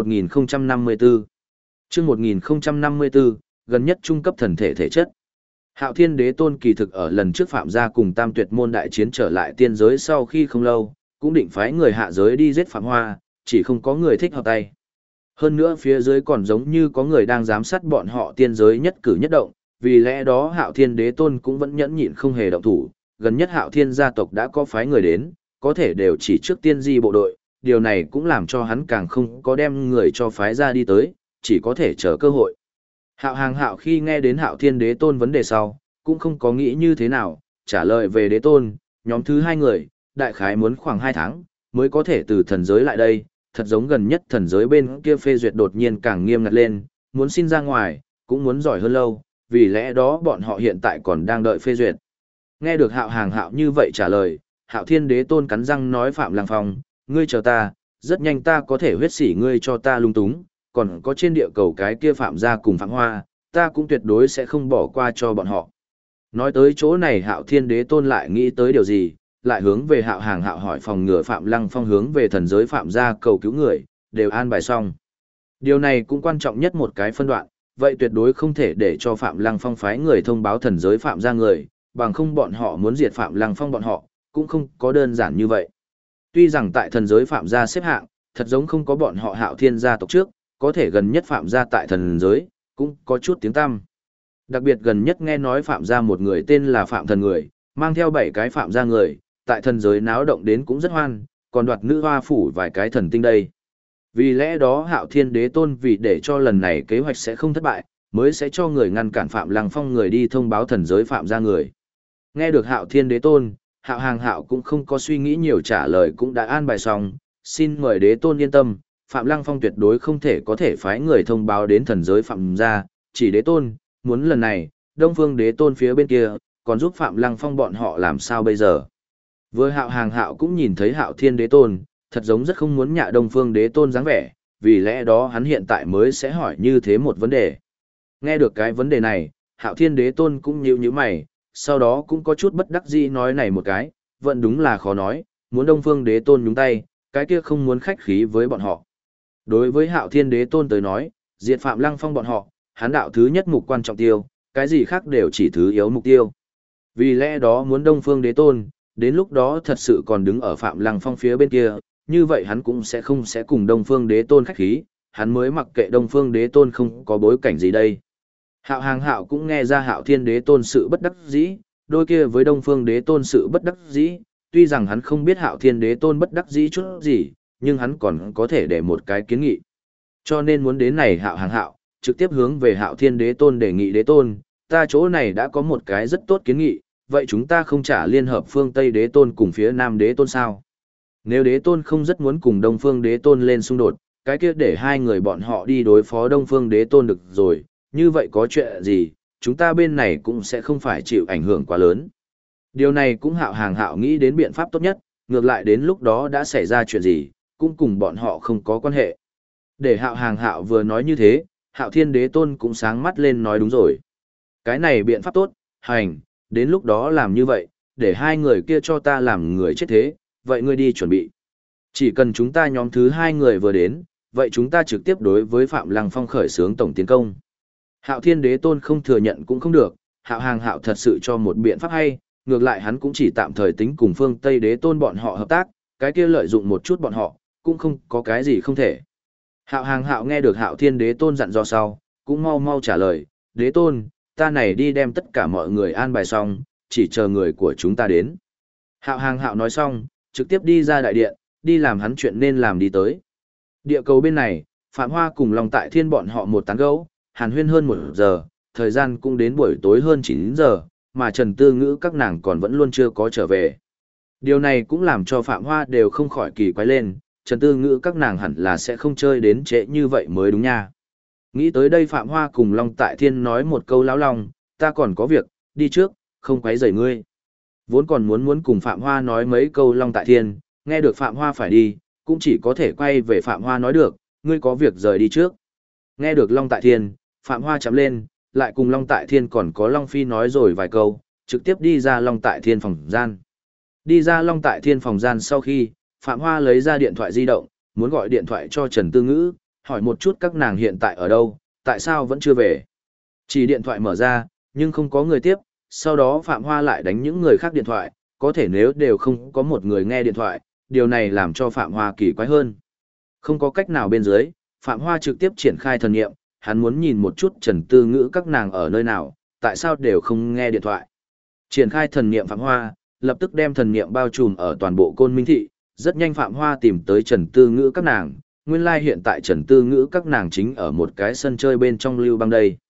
1054 Chương 1054, gần nhất trung cấp thần thể thể chất. Hạo Thiên Đế Tôn kỳ thực ở lần trước Phạm gia cùng Tam Tuyệt môn đại chiến trở lại tiên giới sau khi không lâu, cũng định phái người hạ giới đi giết Phạm Hoa, chỉ không có người thích hợp tay. Hơn nữa phía dưới còn giống như có người đang giám sát bọn họ tiên giới nhất cử nhất động, vì lẽ đó Hạo Thiên Đế Tôn cũng vẫn nhẫn nhịn không hề động thủ, gần nhất Hạo Thiên gia tộc đã có phái người đến, có thể đều chỉ trước tiên di bộ đội, điều này cũng làm cho hắn càng không có đem người cho phái ra đi tới, chỉ có thể chờ cơ hội. Hạo Hàng Hạo khi nghe đến Hạo Thiên Đế Tôn vấn đề sau, cũng không có nghĩ như thế nào, trả lời về Đế Tôn, nhóm thứ hai người, đại khái muốn khoảng 2 tháng, mới có thể từ thần giới lại đây, thật giống gần nhất thần giới bên kia phê duyệt đột nhiên càng nghiêm ngặt lên, muốn xin ra ngoài, cũng muốn giỏi hơn lâu, vì lẽ đó bọn họ hiện tại còn đang đợi phê duyệt. Nghe được Hạo Hàng Hạo như vậy trả lời, Hạo Thiên Đế Tôn cắn răng nói Phạm Lăng Phong, ngươi chờ ta, rất nhanh ta có thể huyết sỉ ngươi cho ta lung túng, còn có trên địa cầu cái kia Phạm gia cùng Phạm Hoa, ta cũng tuyệt đối sẽ không bỏ qua cho bọn họ. Nói tới chỗ này Hạo Thiên Đế Tôn lại nghĩ tới điều gì, lại hướng về Hạo Hàng Hạo hỏi phòng ngừa Phạm Lăng Phong hướng về thần giới Phạm gia cầu cứu người, đều an bài xong. Điều này cũng quan trọng nhất một cái phân đoạn, vậy tuyệt đối không thể để cho Phạm Lăng Phong phái người thông báo thần giới Phạm gia người, bằng không bọn họ muốn diệt Phạm Lăng Phong bọn họ, cũng không có đơn giản như vậy. Tuy rằng tại thần giới Phạm gia xếp hạng, thật giống không có bọn họ Hạo Thiên gia tộc trước, có thể gần nhất Phạm gia tại thần giới, cũng có chút tiếng tăm. Đặc biệt gần nhất nghe nói Phạm gia một người tên là Phạm Thần người, mang theo 7 cái Phạm gia người, tại thần giới náo động đến cũng rất hoan, còn đoạt nữ hoa phủ vài cái thần tinh đây. Vì lẽ đó Hạo Thiên Đế Tôn vì để cho lần này kế hoạch sẽ không thất bại, mới sẽ cho người ngăn cản Phạm Lăng Phong người đi thông báo thần giới Phạm gia người. Nghe được Hạo Thiên Đế Tôn, Hạo Hàng Hạo cũng không có suy nghĩ nhiều trả lời cũng đã an bài xong, xin mời Đế Tôn yên tâm, Phạm Lăng Phong tuyệt đối không thể có thể phái người thông báo đến thần giới Phạm gia, chỉ Đế Tôn, muốn lần này, Đông Phương Đế Tôn phía bên kia, còn giúp Phạm Lăng Phong bọn họ làm sao bây giờ. Vừa Hạo Hàng Hạo cũng nhìn thấy Hạo Thiên Đế Tôn, thật giống rất không muốn nhạ Đông Phương Đế Tôn dáng vẻ, vì lẽ đó hắn hiện tại mới sẽ hỏi như thế một vấn đề. Nghe được cái vấn đề này, Hạo Thiên Đế Tôn cũng nhíu mày, sau đó cũng có chút bất đắc dĩ nói này một cái, vẫn đúng là khó nói, muốn Đông Phương Đế Tôn nhúng tay, cái kia không muốn khách khí với bọn họ. Đối với Hạo Thiên Đế Tôn tới nói, diệt Phạm Lăng Phong bọn họ, hắn đạo thứ nhất mục quan trọng tiêu, cái gì khác đều chỉ thứ yếu mục tiêu. Vì lẽ đó muốn Đông Phương Đế Tôn, đến lúc đó thật sự còn đứng ở Phạm Lăng Phong phía bên kia, như vậy hắn cũng sẽ cùng Đông Phương Đế Tôn khách khí, hắn mới mặc kệ Đông Phương Đế Tôn không có bối cảnh gì đây. Hạo Hàng Hạo cũng nghe ra Hạo Thiên Đế Tôn sự bất đắc dĩ, đôi kia với Đông Phương Đế Tôn sự bất đắc dĩ, tuy rằng hắn không biết Hạo Thiên Đế Tôn bất đắc dĩ chút gì, nhưng hắn còn có thể để một cái kiến nghị. Cho nên muốn đến này Hạo Hàng Hạo, trực tiếp hướng về Hạo Thiên Đế Tôn đề nghị Đế Tôn, ta chỗ này đã có một cái rất tốt kiến nghị, vậy chúng ta không trả liên hợp phương Tây Đế Tôn cùng phía Nam Đế Tôn sao? Nếu Đế Tôn không rất muốn cùng Đông Phương Đế Tôn lên xung đột, cái kia để hai người bọn họ đi đối phó Đông Phương Đế Tôn được rồi, như vậy có chuyện gì, chúng ta bên này cũng sẽ không phải chịu ảnh hưởng quá lớn. Điều này cũng Hạo Hàng Hạo nghĩ đến biện pháp tốt nhất, ngược lại đến lúc đó đã xảy ra chuyện gì, cũng cùng bọn họ không có quan hệ. Để Hạo Hàng Hạo vừa nói như thế, Hạo Thiên Đế Tôn cũng sáng mắt lên nói đúng rồi. Cái này biện pháp tốt, hành, đến lúc đó làm như vậy, để hai người kia cho ta làm người chết thế, vậy ngươi đi chuẩn bị. Chỉ cần chúng ta nhóm thứ hai người vừa đến, vậy chúng ta trực tiếp đối với Phạm Lăng Phong khởi xướng tổng tiến công. Hạo Thiên Đế Tôn không thừa nhận cũng không được, Hạo Hàng Hạo thật sự cho một biện pháp hay, ngược lại hắn cũng chỉ tạm thời tính cùng phương Tây Đế Tôn bọn họ hợp tác, cái kia lợi dụng một chút bọn họ, cũng không có cái gì không thể. Hạo Hàng Hạo nghe được Hạo Thiên Đế Tôn dặn dò sau, cũng mau mau trả lời, Đế Tôn, ta này đi đem tất cả mọi người an bài xong, chỉ chờ người của chúng ta đến. Hạo Hàng Hạo nói xong, trực tiếp đi ra đại điện, đi làm hắn chuyện nên làm đi tới. Địa cầu bên này, Phạm Hoa cùng Long Tại Thiên bọn họ một tán gẫu, hàn huyên hơn 1 giờ, thời gian cũng đến buổi tối hơn 9 giờ, mà Trần Tư Ngữ các nàng còn vẫn luôn chưa có trở về. Điều này cũng làm cho Phạm Hoa đều không khỏi kỳ quái lên, Trần Tư Ngữ các nàng hẳn là sẽ không chơi đến trễ như vậy mới đúng nha. Nghĩ tới đây Phạm Hoa cùng Long Tại Thiên nói một câu lão lòng, ta còn có việc, đi trước, không quấy rầy ngươi. Vốn còn muốn cùng Phạm Hoa nói mấy câu Long Tại Thiên, nghe được Phạm Hoa phải đi, cũng chỉ có thể quay về Phạm Hoa nói được, ngươi có việc rời đi trước. Nghe được Long Tại Thiên, Phạm Hoa chạm lên, lại cùng Long Tại Thiên còn có Long Phi nói rồi vài câu, trực tiếp đi ra Long Tại Thiên phòng gian. Đi ra Long Tại Thiên phòng gian sau khi, Phạm Hoa lấy ra điện thoại di động, muốn gọi điện thoại cho Trần Tư Ngữ, hỏi một chút các nàng hiện tại ở đâu, tại sao vẫn chưa về. Chỉ điện thoại mở ra, nhưng không có người tiếp, sau đó Phạm Hoa lại đánh những người khác điện thoại, có thể nếu đều không có một người nghe điện thoại, điều này làm cho Phạm Hoa kỳ quái hơn. Không có cách nào bên dưới, Phạm Hoa trực tiếp triển khai thần nghiệm, hắn muốn nhìn một chút Trần Tư Ngữ các nàng ở nơi nào, tại sao đều không nghe điện thoại. Triển khai thần nghiệm Phạm Hoa, lập tức đem thần nghiệm bao trùm ở toàn bộ Côn Minh thị, rất nhanh Phạm Hoa tìm tới Trần Tư Ngữ các nàng, nguyên lai hiện tại Trần Tư Ngữ các nàng chính ở một cái sân chơi bên trong lưu băng đây.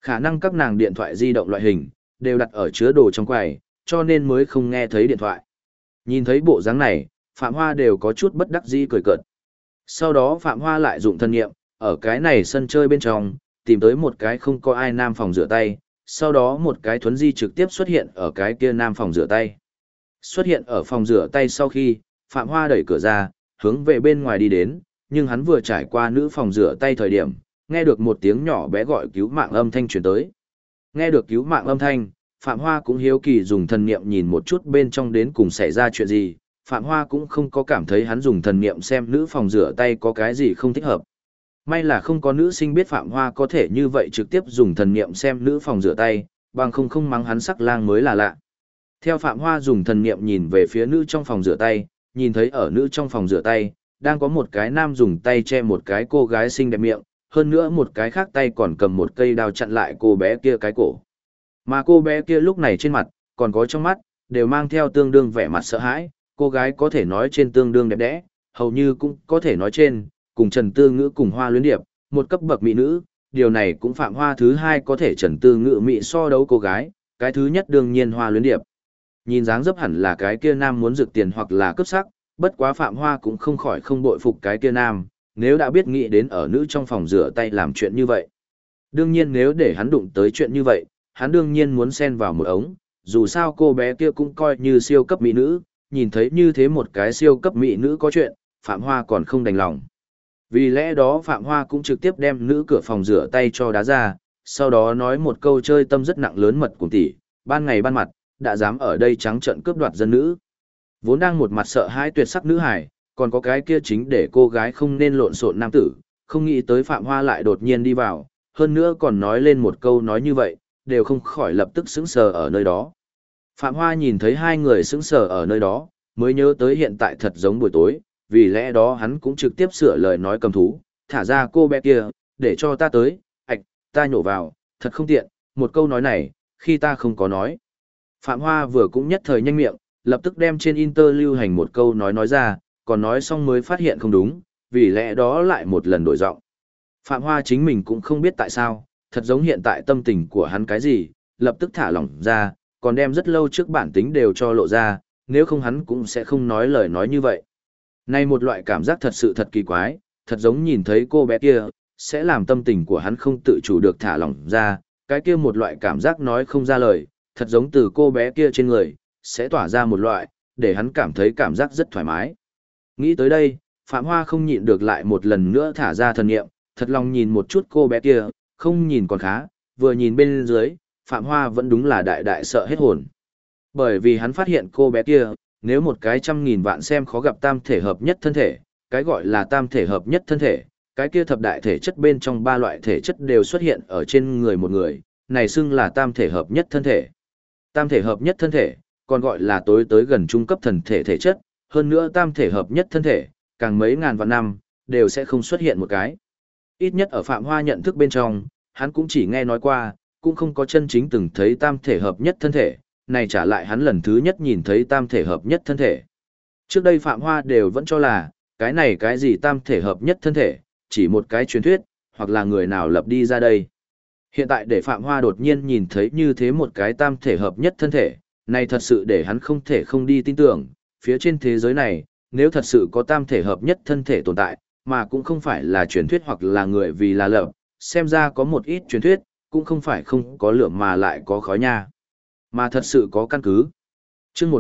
Khả năng các nàng điện thoại di động loại hình, đều đặt ở chứa đồ trong quầy, cho nên mới không nghe thấy điện thoại. Nhìn thấy bộ dáng này, Phạm Hoa đều có chút bất đắc dĩ cười cợt. Sau đó Phạm Hoa lại dụng thân nghiệm, ở cái này sân chơi bên trong, tìm tới một cái không có ai nam phòng rửa tay, sau đó một cái thuấn di trực tiếp xuất hiện ở cái kia nam phòng rửa tay. Xuất hiện ở phòng rửa tay sau khi, Phạm Hoa đẩy cửa ra, hướng về bên ngoài đi đến, nhưng hắn vừa trải qua nữ phòng rửa tay thời điểm, nghe được một tiếng nhỏ bé gọi cứu mạng âm thanh truyền tới. Nghe được cứu mạng âm thanh, Phạm Hoa cũng hiếu kỳ dùng thần niệm nhìn một chút bên trong đến cùng xảy ra chuyện gì, Phạm Hoa cũng không có cảm thấy hắn dùng thần niệm xem nữ phòng rửa tay có cái gì không thích hợp. May là không có nữ sinh biết Phạm Hoa có thể như vậy trực tiếp dùng thần niệm xem nữ phòng rửa tay, bằng không mắng hắn sắc lang mới là lạ. Theo Phạm Hoa dùng thần niệm nhìn về phía nữ trong phòng rửa tay, nhìn thấy ở nữ trong phòng rửa tay, đang có một cái nam dùng tay che một cái cô gái xinh đẹp miệng, hơn nữa một cái khác tay còn cầm một cây đao chặn lại cô bé kia cái cổ. Mà cô bé kia lúc này trên mặt, còn có trong mắt, đều mang theo tương đương vẻ mặt sợ hãi, cô gái có thể nói trên tương đương đẹp đẽ, hầu như cũng có thể nói trên, cùng Trần Tư Ngữ cùng Hoa Luyến Điệp, một cấp bậc mỹ nữ, điều này cũng Phạm Hoa thứ hai có thể Trần Tư Ngữ mỹ so đấu cô gái, cái thứ nhất đương nhiên Hoa Luyến Điệp. Nhìn dáng dấp hẳn là cái kia nam muốn rực tiền hoặc là cướp sắc, bất quá Phạm Hoa cũng không khỏi không bội phục cái kia nam, nếu đã biết nghĩ đến ở nữ trong phòng rửa tay làm chuyện như vậy. Đương nhiên nếu để hắn đụng tới chuyện như vậy, hắn đương nhiên muốn xen vào một ống, dù sao cô bé kia cũng coi như siêu cấp mỹ nữ, nhìn thấy như thế một cái siêu cấp mỹ nữ có chuyện, Phạm Hoa còn không đành lòng. Vì lẽ đó Phạm Hoa cũng trực tiếp đem nữ cửa phòng rửa tay cho đá ra, sau đó nói một câu chơi tâm rất nặng lớn mật cùng tỷ, ban ngày ban mặt, đã dám ở đây trắng trợn cướp đoạt dân nữ. Vốn đang một mặt sợ hãi tuyệt sắc nữ hải, còn có cái kia chính để cô gái không nên lộn xộn nam tử, không nghĩ tới Phạm Hoa lại đột nhiên đi vào, hơn nữa còn nói lên một câu nói như vậy, đều không khỏi lập tức sững sờ ở nơi đó. Phạm Hoa nhìn thấy hai người sững sờ ở nơi đó, mới nhớ tới hiện tại thật giống buổi tối, vì lẽ đó hắn cũng trực tiếp sửa lời nói cầm thú, thả ra cô bé kia, để cho ta tới, ta nhổ vào, thật không tiện, một câu nói này, khi ta không có nói. Phạm Hoa vừa cũng nhất thời nhanh miệng, lập tức đem trên Inter lưu hành một câu nói ra, còn nói xong mới phát hiện không đúng, vì lẽ đó lại một lần đổi giọng. Phạm Hoa chính mình cũng không biết tại sao, thật giống hiện tại tâm tình của hắn cái gì, lập tức thả lỏng ra, còn đem rất lâu trước bản tính đều cho lộ ra, nếu không hắn cũng sẽ không nói lời nói như vậy. Này một loại cảm giác thật sự thật kỳ quái, thật giống nhìn thấy cô bé kia, sẽ làm tâm tình của hắn không tự chủ được thả lỏng ra, cái kia một loại cảm giác nói không ra lời, thật giống từ cô bé kia trên người, sẽ tỏa ra một loại, để hắn cảm thấy cảm giác rất thoải mái. Nghĩ tới đây, Phạm Hoa không nhịn được lại một lần nữa thả ra thần niệm, thật lòng nhìn một chút cô bé kia, không nhìn còn khá, vừa nhìn bên dưới, Phạm Hoa vẫn đúng là đại đại sợ hết hồn. Bởi vì hắn phát hiện cô bé kia, nếu một cái 100.000 vạn xem khó gặp tam thể hợp nhất thân thể, cái gọi là tam thể hợp nhất thân thể, cái kia thập đại thể chất bên trong ba loại thể chất đều xuất hiện ở trên người một người, này xưng là tam thể hợp nhất thân thể. Tam thể hợp nhất thân thể, còn gọi là tối tới gần trung cấp thần thể thể chất, hơn nữa tam thể hợp nhất thân thể, càng mấy ngàn vạn năm, đều sẽ không xuất hiện một cái. Ít nhất ở Phạm Hoa nhận thức bên trong, hắn cũng chỉ nghe nói qua, cũng không có chân chính từng thấy tam thể hợp nhất thân thể, này trả lại hắn lần thứ nhất nhìn thấy tam thể hợp nhất thân thể. Trước đây Phạm Hoa đều vẫn cho là, cái này cái gì tam thể hợp nhất thân thể, chỉ một cái truyền thuyết, hoặc là người nào lập đi ra đây. Hiện tại để Phạm Hoa đột nhiên nhìn thấy như thế một cái tam thể hợp nhất thân thể, này thật sự để hắn không thể không đi tin tưởng, phía trên thế giới này, nếu thật sự có tam thể hợp nhất thân thể tồn tại, mà cũng không phải là truyền thuyết hoặc là người vì là lập, xem ra có một ít truyền thuyết, cũng không phải không có lửa mà lại có khói nha. Mà thật sự có căn cứ. Chương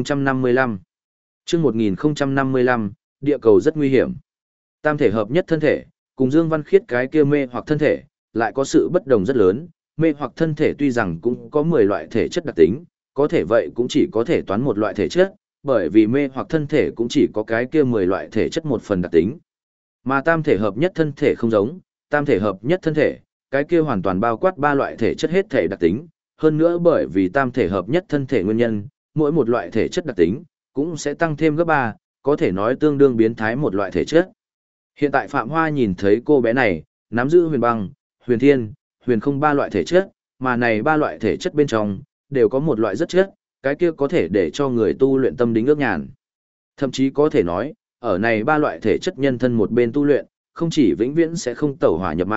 1055 Chương 1055, địa cầu rất nguy hiểm. Tam thể hợp nhất thân thể, cùng Dương Văn Khiết cái kia mê hoặc thân thể, lại có sự bất đồng rất lớn. Mê hoặc thân thể tuy rằng cũng có 10 loại thể chất đặc tính, có thể vậy cũng chỉ có thể toán một loại thể chất, bởi vì mê hoặc thân thể cũng chỉ có cái kia 10 loại thể chất một phần đặc tính. Mà tam thể hợp nhất thân thể không giống, tam thể hợp nhất thân thể, cái kia hoàn toàn bao quát ba loại thể chất hết thể đặc tính, hơn nữa bởi vì tam thể hợp nhất thân thể nguyên nhân, mỗi một loại thể chất đặc tính cũng sẽ tăng thêm gấp 3, có thể nói tương đương biến thái một loại thể chất. Hiện tại Phạm Hoa nhìn thấy cô bé này, nắm giữ huyền băng, huyền thiên, huyền không ba loại thể chất, mà này ba loại thể chất bên trong, đều có một loại rất chất, cái kia có thể để cho người tu luyện tâm đính ước nhàn. Thậm chí có thể nói, ở này ba loại thể chất nhân thân một bên tu luyện, không chỉ vĩnh viễn sẽ không tẩu hỏa nhập ma,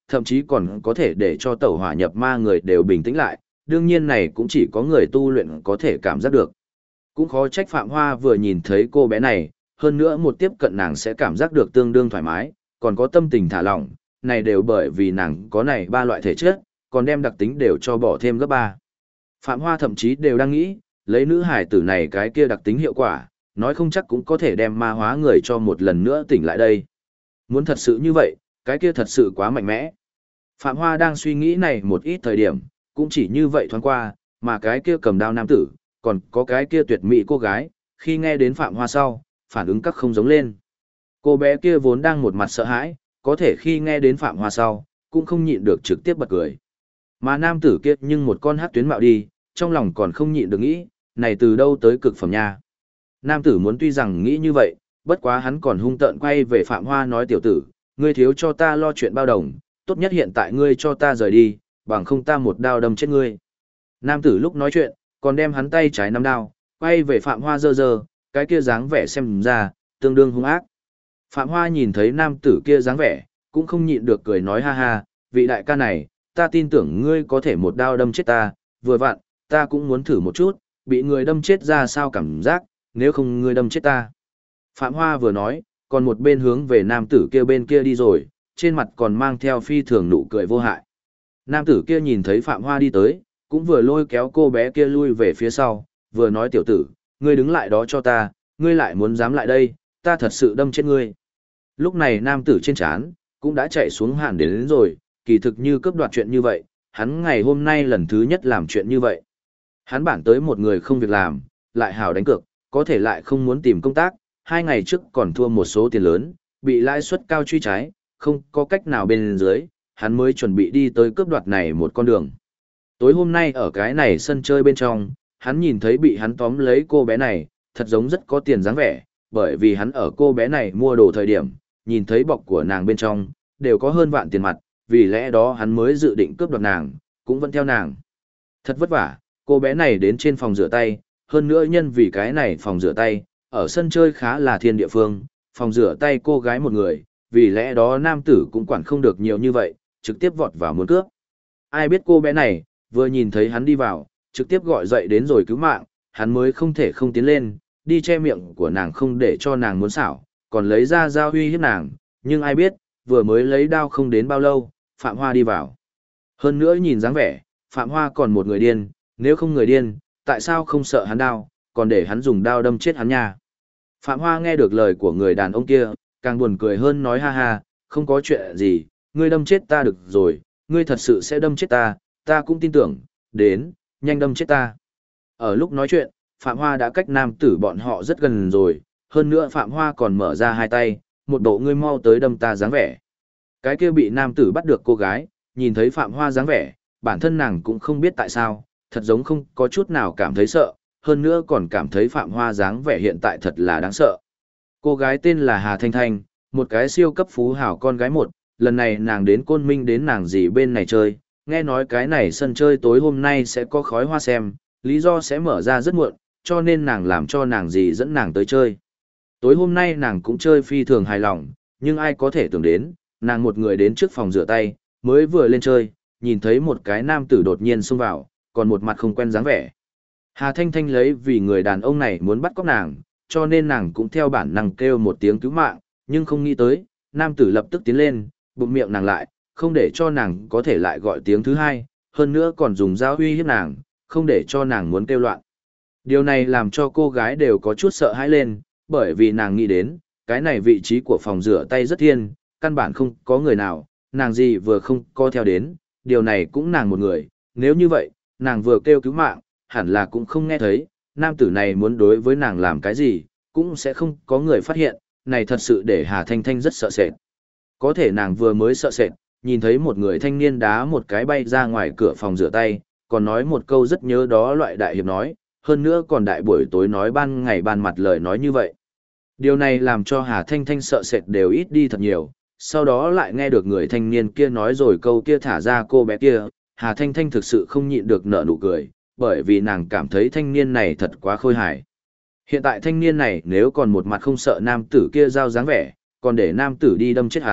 thậm chí còn có thể để cho tẩu hỏa nhập ma người đều bình tĩnh lại, đương nhiên này cũng chỉ có người tu luyện có thể cảm giác được. Cũng khó trách Phạm Hoa vừa nhìn thấy cô bé này, hơn nữa một tiếp cận nàng sẽ cảm giác được tương đương thoải mái, còn có tâm tình thả lỏng, này đều bởi vì nàng có này ba loại thể chất, còn đem đặc tính đều cho bỏ thêm gấp ba. Phạm Hoa thậm chí đều đang nghĩ, lấy nữ hải tử này cái kia đặc tính hiệu quả, nói không chắc cũng có thể đem ma hóa người cho một lần nữa tỉnh lại đây. Muốn thật sự như vậy, cái kia thật sự quá mạnh mẽ. Phạm Hoa đang suy nghĩ này một ít thời điểm, cũng chỉ như vậy thoáng qua, mà cái kia cầm đao nam tử, còn có cái kia tuyệt mỹ cô gái, khi nghe đến Phạm Hoa sau, phản ứng các không giống lên. Cô bé kia vốn đang một mặt sợ hãi, có thể khi nghe đến Phạm Hoa sau, cũng không nhịn được trực tiếp bật cười. Mà nam tử kia nhưng một con hát tuyến mạo đi, trong lòng còn không nhịn được nghĩ, này từ đâu tới cực phẩm nha. Nam tử muốn tuy rằng nghĩ như vậy, bất quá hắn còn hung tợn quay về Phạm Hoa nói tiểu tử, ngươi thiếu cho ta lo chuyện bao đồng, tốt nhất hiện tại ngươi cho ta rời đi, bằng không ta một đao đâm chết ngươi. Nam tử lúc nói chuyện, còn đem hắn tay trái nắm đao, quay về Phạm Hoa giơ giơ, cái kia dáng vẻ xem ra, tương đương hung ác. Phạm Hoa nhìn thấy nam tử kia dáng vẻ, cũng không nhịn được cười nói ha ha, vị đại ca này, ta tin tưởng ngươi có thể một đao đâm chết ta, vừa vặn, ta cũng muốn thử một chút, bị người đâm chết ra sao cảm giác, nếu không ngươi đâm chết ta. Phạm Hoa vừa nói, còn một bên hướng về nam tử kia bên kia đi rồi, trên mặt còn mang theo phi thường nụ cười vô hại. Nam tử kia nhìn thấy Phạm Hoa đi tới, cũng vừa lôi kéo cô bé kia lui về phía sau, vừa nói tiểu tử, ngươi đứng lại đó cho ta, ngươi lại muốn dám lại đây, ta thật sự đâm chết ngươi. Lúc này nam tử trên trán cũng đã chạy xuống hẳn đến rồi, kỳ thực như cướp đoạt chuyện như vậy, hắn ngày hôm nay lần thứ nhất làm chuyện như vậy. Hắn bản tới một người không việc làm, lại hào đánh cược, có thể lại không muốn tìm công tác, 2 ngày trước còn thua một số tiền lớn, bị lãi suất cao truy trái, không có cách nào bên dưới, hắn mới chuẩn bị đi tới cướp đoạt này một con đường. Tối hôm nay ở cái này sân chơi bên trong, hắn nhìn thấy bị hắn tóm lấy cô bé này, thật giống rất có tiền dáng vẻ, bởi vì hắn ở cô bé này mua đồ thời điểm, nhìn thấy bọc của nàng bên trong, đều có hơn vạn tiền mặt, vì lẽ đó hắn mới dự định cướp đoạt nàng, cũng vẫn theo nàng. Thật vất vả, cô bé này đến trên phòng rửa tay, hơn nữa nhân vì cái này phòng rửa tay, ở sân chơi khá là thiên địa phương, phòng rửa tay cô gái một người, vì lẽ đó nam tử cũng quản không được nhiều như vậy, trực tiếp vọt vào muốn cướp. Ai biết cô bé này, vừa nhìn thấy hắn đi vào, trực tiếp gọi dậy đến rồi cứu mạng, hắn mới không thể không tiến lên, đi che miệng của nàng không để cho nàng muốn xảo, còn lấy ra dao uy hiếp nàng, nhưng ai biết, vừa mới lấy đao không đến bao lâu, Phạm Hoa đi vào. Hơn nữa nhìn dáng vẻ, Phạm Hoa còn một người điên, nếu không người điên, tại sao không sợ hắn đao, còn để hắn dùng đao đâm chết hắn nha. Phạm Hoa nghe được lời của người đàn ông kia, càng buồn cười hơn nói ha ha, không có chuyện gì, ngươi đâm chết ta được rồi, ngươi thật sự sẽ đâm chết ta, ta cũng tin tưởng, đến, nhanh đâm chết ta. Ở lúc nói chuyện, Phạm Hoa đã cách nam tử bọn họ rất gần rồi, hơn nữa Phạm Hoa còn mở ra hai tay, một bộ ngươi mau tới đâm ta dáng vẻ. Cái kia bị nam tử bắt được cô gái, nhìn thấy Phạm Hoa dáng vẻ, bản thân nàng cũng không biết tại sao, thật giống không có chút nào cảm thấy sợ, hơn nữa còn cảm thấy Phạm Hoa dáng vẻ hiện tại thật là đáng sợ. Cô gái tên là Hà Thanh Thanh, một cái siêu cấp phú hảo con gái một, lần này nàng đến Côn Minh đến nàng dì bên này chơi, nghe nói cái này sân chơi tối hôm nay sẽ có khói hoa xem, lý do sẽ mở ra rất muộn, cho nên nàng làm cho nàng dì dẫn nàng tới chơi. Tối hôm nay nàng cũng chơi phi thường hài lòng, nhưng ai có thể tưởng đến, nàng một người đến trước phòng rửa tay, mới vừa lên chơi, nhìn thấy một cái nam tử đột nhiên xông vào, còn một mặt không quen dáng vẻ. Hà Thanh Thanh lấy vì người đàn ông này muốn bắt cóc nàng, cho nên nàng cũng theo bản năng kêu một tiếng cứu mạng, nhưng không nghĩ tới, nam tử lập tức tiến lên, bụm miệng nàng lại, không để cho nàng có thể lại gọi tiếng thứ hai, hơn nữa còn dùng dao uy hiếp nàng, không để cho nàng muốn kêu loạn. Điều này làm cho cô gái đều có chút sợ hãi lên, bởi vì nàng nghĩ đến, cái này vị trí của phòng rửa tay rất thiên, căn bản không có người nào, nàng gì vừa không co theo đến, điều này cũng nàng một người, nếu như vậy, nàng vừa kêu cứu mạng, hẳn là cũng không nghe thấy, nam tử này muốn đối với nàng làm cái gì, cũng sẽ không có người phát hiện, này thật sự để Hà Thanh Thanh rất sợ sệt. Có thể nàng vừa mới sợ sệt, nhìn thấy một người thanh niên đá một cái bay ra ngoài cửa phòng rửa tay, còn nói một câu rất nhớ đó loại đại hiệp nói, hơn nữa còn đại buổi tối nói ban ngày ban mặt lời nói như vậy. Điều này làm cho Hà Thanh Thanh sợ sệt đều ít đi thật nhiều, sau đó lại nghe được người thanh niên kia nói rồi câu kia thả ra cô bé kia, Hà Thanh Thanh thực sự không nhịn được nở nụ cười, bởi vì nàng cảm thấy thanh niên này thật quá khôi hài. Hiện tại thanh niên này nếu còn một mặt không sợ nam tử kia giao dáng vẻ, còn để nam tử đi đâm chết hắn,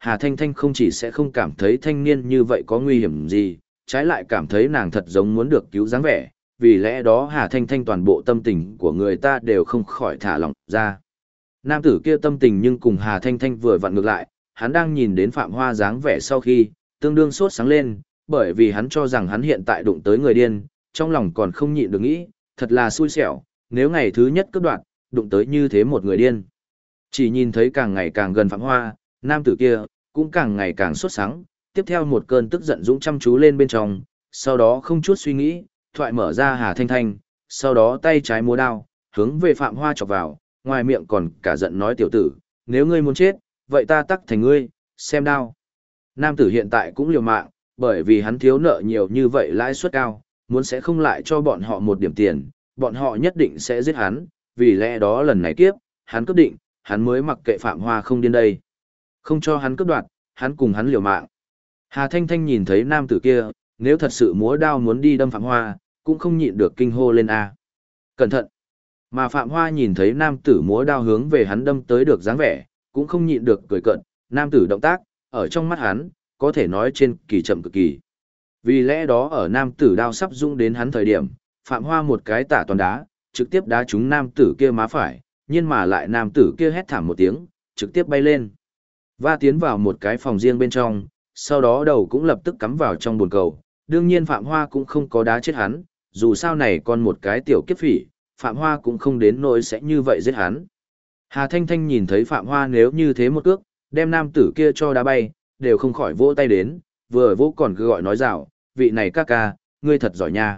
Hà Thanh Thanh không chỉ sẽ không cảm thấy thanh niên như vậy có nguy hiểm gì, trái lại cảm thấy nàng thật giống muốn được cứu dáng vẻ, vì lẽ đó Hà Thanh Thanh toàn bộ tâm tình của người ta đều không khỏi thả lỏng ra. Nam tử kia tâm tình nhưng cùng Hà Thanh Thanh vừa vặn ngược lại, hắn đang nhìn đến Phạm Hoa dáng vẻ sau khi, tương đương sốt sáng lên, bởi vì hắn cho rằng hắn hiện tại đụng tới người điên, trong lòng còn không nhịn được nghĩ, thật là xui xẻo, nếu ngày thứ nhất cướp đoạt, đụng tới như thế một người điên. Chỉ nhìn thấy càng ngày càng gần Phạm Hoa, nam tử kia cũng càng ngày càng sốt sắng, tiếp theo một cơn tức giận dũng chăm chú lên bên trong, sau đó không chút suy nghĩ, thoại mở ra Hà Thanh Thanh, sau đó tay trái múa đao, hướng về Phạm Hoa chọc vào, ngoài miệng còn cả giận nói tiểu tử, nếu ngươi muốn chết, vậy ta tắc thành ngươi, xem đao. Nam tử hiện tại cũng liều mạng, bởi vì hắn thiếu nợ nhiều như vậy lãi suất cao, muốn sẽ không lại cho bọn họ một điểm tiền, bọn họ nhất định sẽ giết hắn, vì lẽ đó lần này kiếp, hắn quyết định, hắn mới mặc kệ Phạm Hoa không điên đây. Không cho hắn cướp đoạt, hắn cùng hắn liều mạng. Hà Thanh Thanh nhìn thấy nam tử kia, nếu thật sự múa đao muốn đi đâm Phạm Hoa, cũng không nhịn được kinh hô lên a. Cẩn thận. Mà Phạm Hoa nhìn thấy nam tử múa đao hướng về hắn đâm tới được dáng vẻ, cũng không nhịn được cười cợt, nam tử động tác, ở trong mắt hắn, có thể nói trên kỳ chậm cực kỳ. Vì lẽ đó ở nam tử đao sắp dũng đến hắn thời điểm, Phạm Hoa một cái tả toàn đá, trực tiếp đá trúng nam tử kia má phải, nhưng mà lại nam tử kia hét thảm một tiếng, trực tiếp bay lên. Va tiến vào một cái phòng riêng bên trong, sau đó đầu cũng lập tức cắm vào trong bồn cầu. Đương nhiên Phạm Hoa cũng không có đá chết hắn, dù sao này còn một cái tiểu kiếp phỉ, Phạm Hoa cũng không đến nỗi sẽ như vậy giết hắn. Hà Thanh Thanh nhìn thấy Phạm Hoa nếu như thế một cước, đem nam tử kia cho đá bay, đều không khỏi vỗ tay đến, vừa vỗ còn cứ gọi nói rào, vị này ca ca, ngươi thật giỏi nha.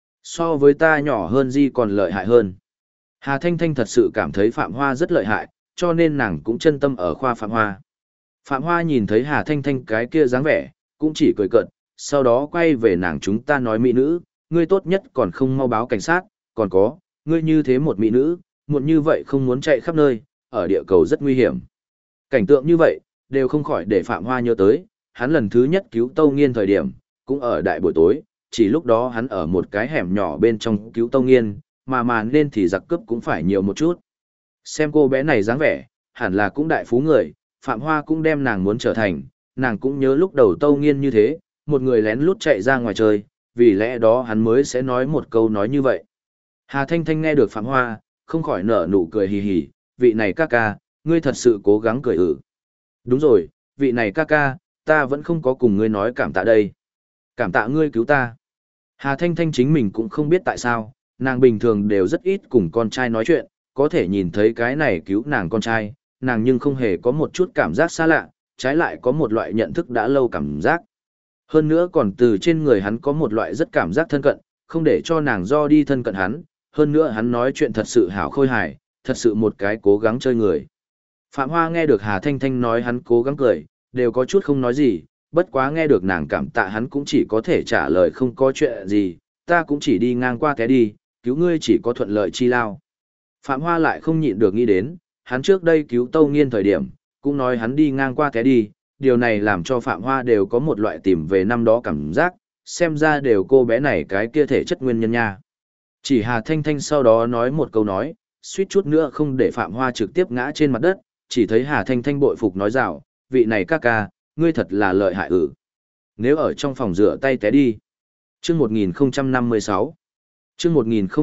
So với ta nhỏ hơn gì còn lợi hại hơn. Hà Thanh Thanh thật sự cảm thấy Phạm Hoa rất lợi hại, cho nên nàng cũng chân tâm ở khoa Phạm Hoa. Phạm Hoa nhìn thấy Hà Thanh Thanh cái kia dáng vẻ, cũng chỉ cười cợt, sau đó quay về nàng chúng ta nói mỹ nữ, ngươi tốt nhất còn không mau báo cảnh sát, còn có, ngươi như thế một mỹ nữ, muộn như vậy không muốn chạy khắp nơi, ở địa cầu rất nguy hiểm. Cảnh tượng như vậy, đều không khỏi để Phạm Hoa nhớ tới, hắn lần thứ nhất cứu Tâu Nghiên thời điểm, cũng ở đại buổi tối, chỉ lúc đó hắn ở một cái hẻm nhỏ bên trong cứu Tâu Nghiên, mà nên thì giặc cướp cũng phải nhiều một chút. Xem cô bé này dáng vẻ, hẳn là cũng đại phú người, Phạm Hoa cũng đem nàng muốn trở thành, nàng cũng nhớ lúc đầu Tâu Nghiên như thế, một người lén lút chạy ra ngoài chơi, vì lẽ đó hắn mới sẽ nói một câu nói như vậy. Hà Thanh Thanh nghe được Phạm Hoa, không khỏi nở nụ cười hì hì, vị này ca ca, ngươi thật sự cố gắng cười ử. Đúng rồi, vị này ca ca, ta vẫn không có cùng ngươi nói cảm tạ đây. Cảm tạ ngươi cứu ta. Hà Thanh Thanh chính mình cũng không biết tại sao, nàng bình thường đều rất ít cùng con trai nói chuyện, có thể nhìn thấy cái này cứu nàng con trai, nàng nhưng không hề có một chút cảm giác xa lạ, trái lại có một loại nhận thức đã lâu cảm giác. Hơn nữa còn từ trên người hắn có một loại rất cảm giác thân cận, không để cho nàng do đi thân cận hắn, hơn nữa hắn nói chuyện thật sự hảo khôi hài, thật sự một cái cố gắng chơi người. Phạm Hoa nghe được Hà Thanh Thanh nói hắn cố gắng cười, đều có chút không nói gì, bất quá nghe được nàng cảm tạ hắn cũng chỉ có thể trả lời không có chuyện gì, ta cũng chỉ đi ngang qua té đi, cứu ngươi chỉ có thuận lợi chi lao. Phạm Hoa lại không nhịn được nghĩ đến, hắn trước đây cứu Tâu Nghiên thời điểm, cũng nói hắn đi ngang qua té đi, điều này làm cho Phạm Hoa đều có một loại tìm về năm đó cảm giác, xem ra đều cô bé này cái kia thể chất nguyên nhân nha. Chỉ Hà Thanh Thanh sau đó nói một câu nói, suýt chút nữa không để Phạm Hoa trực tiếp ngã trên mặt đất, chỉ thấy Hà Thanh Thanh bội phục nói rào, vị này ca ca, ngươi thật là lợi hại ử. Nếu ở trong phòng rửa tay té đi. Chương 1056. Chương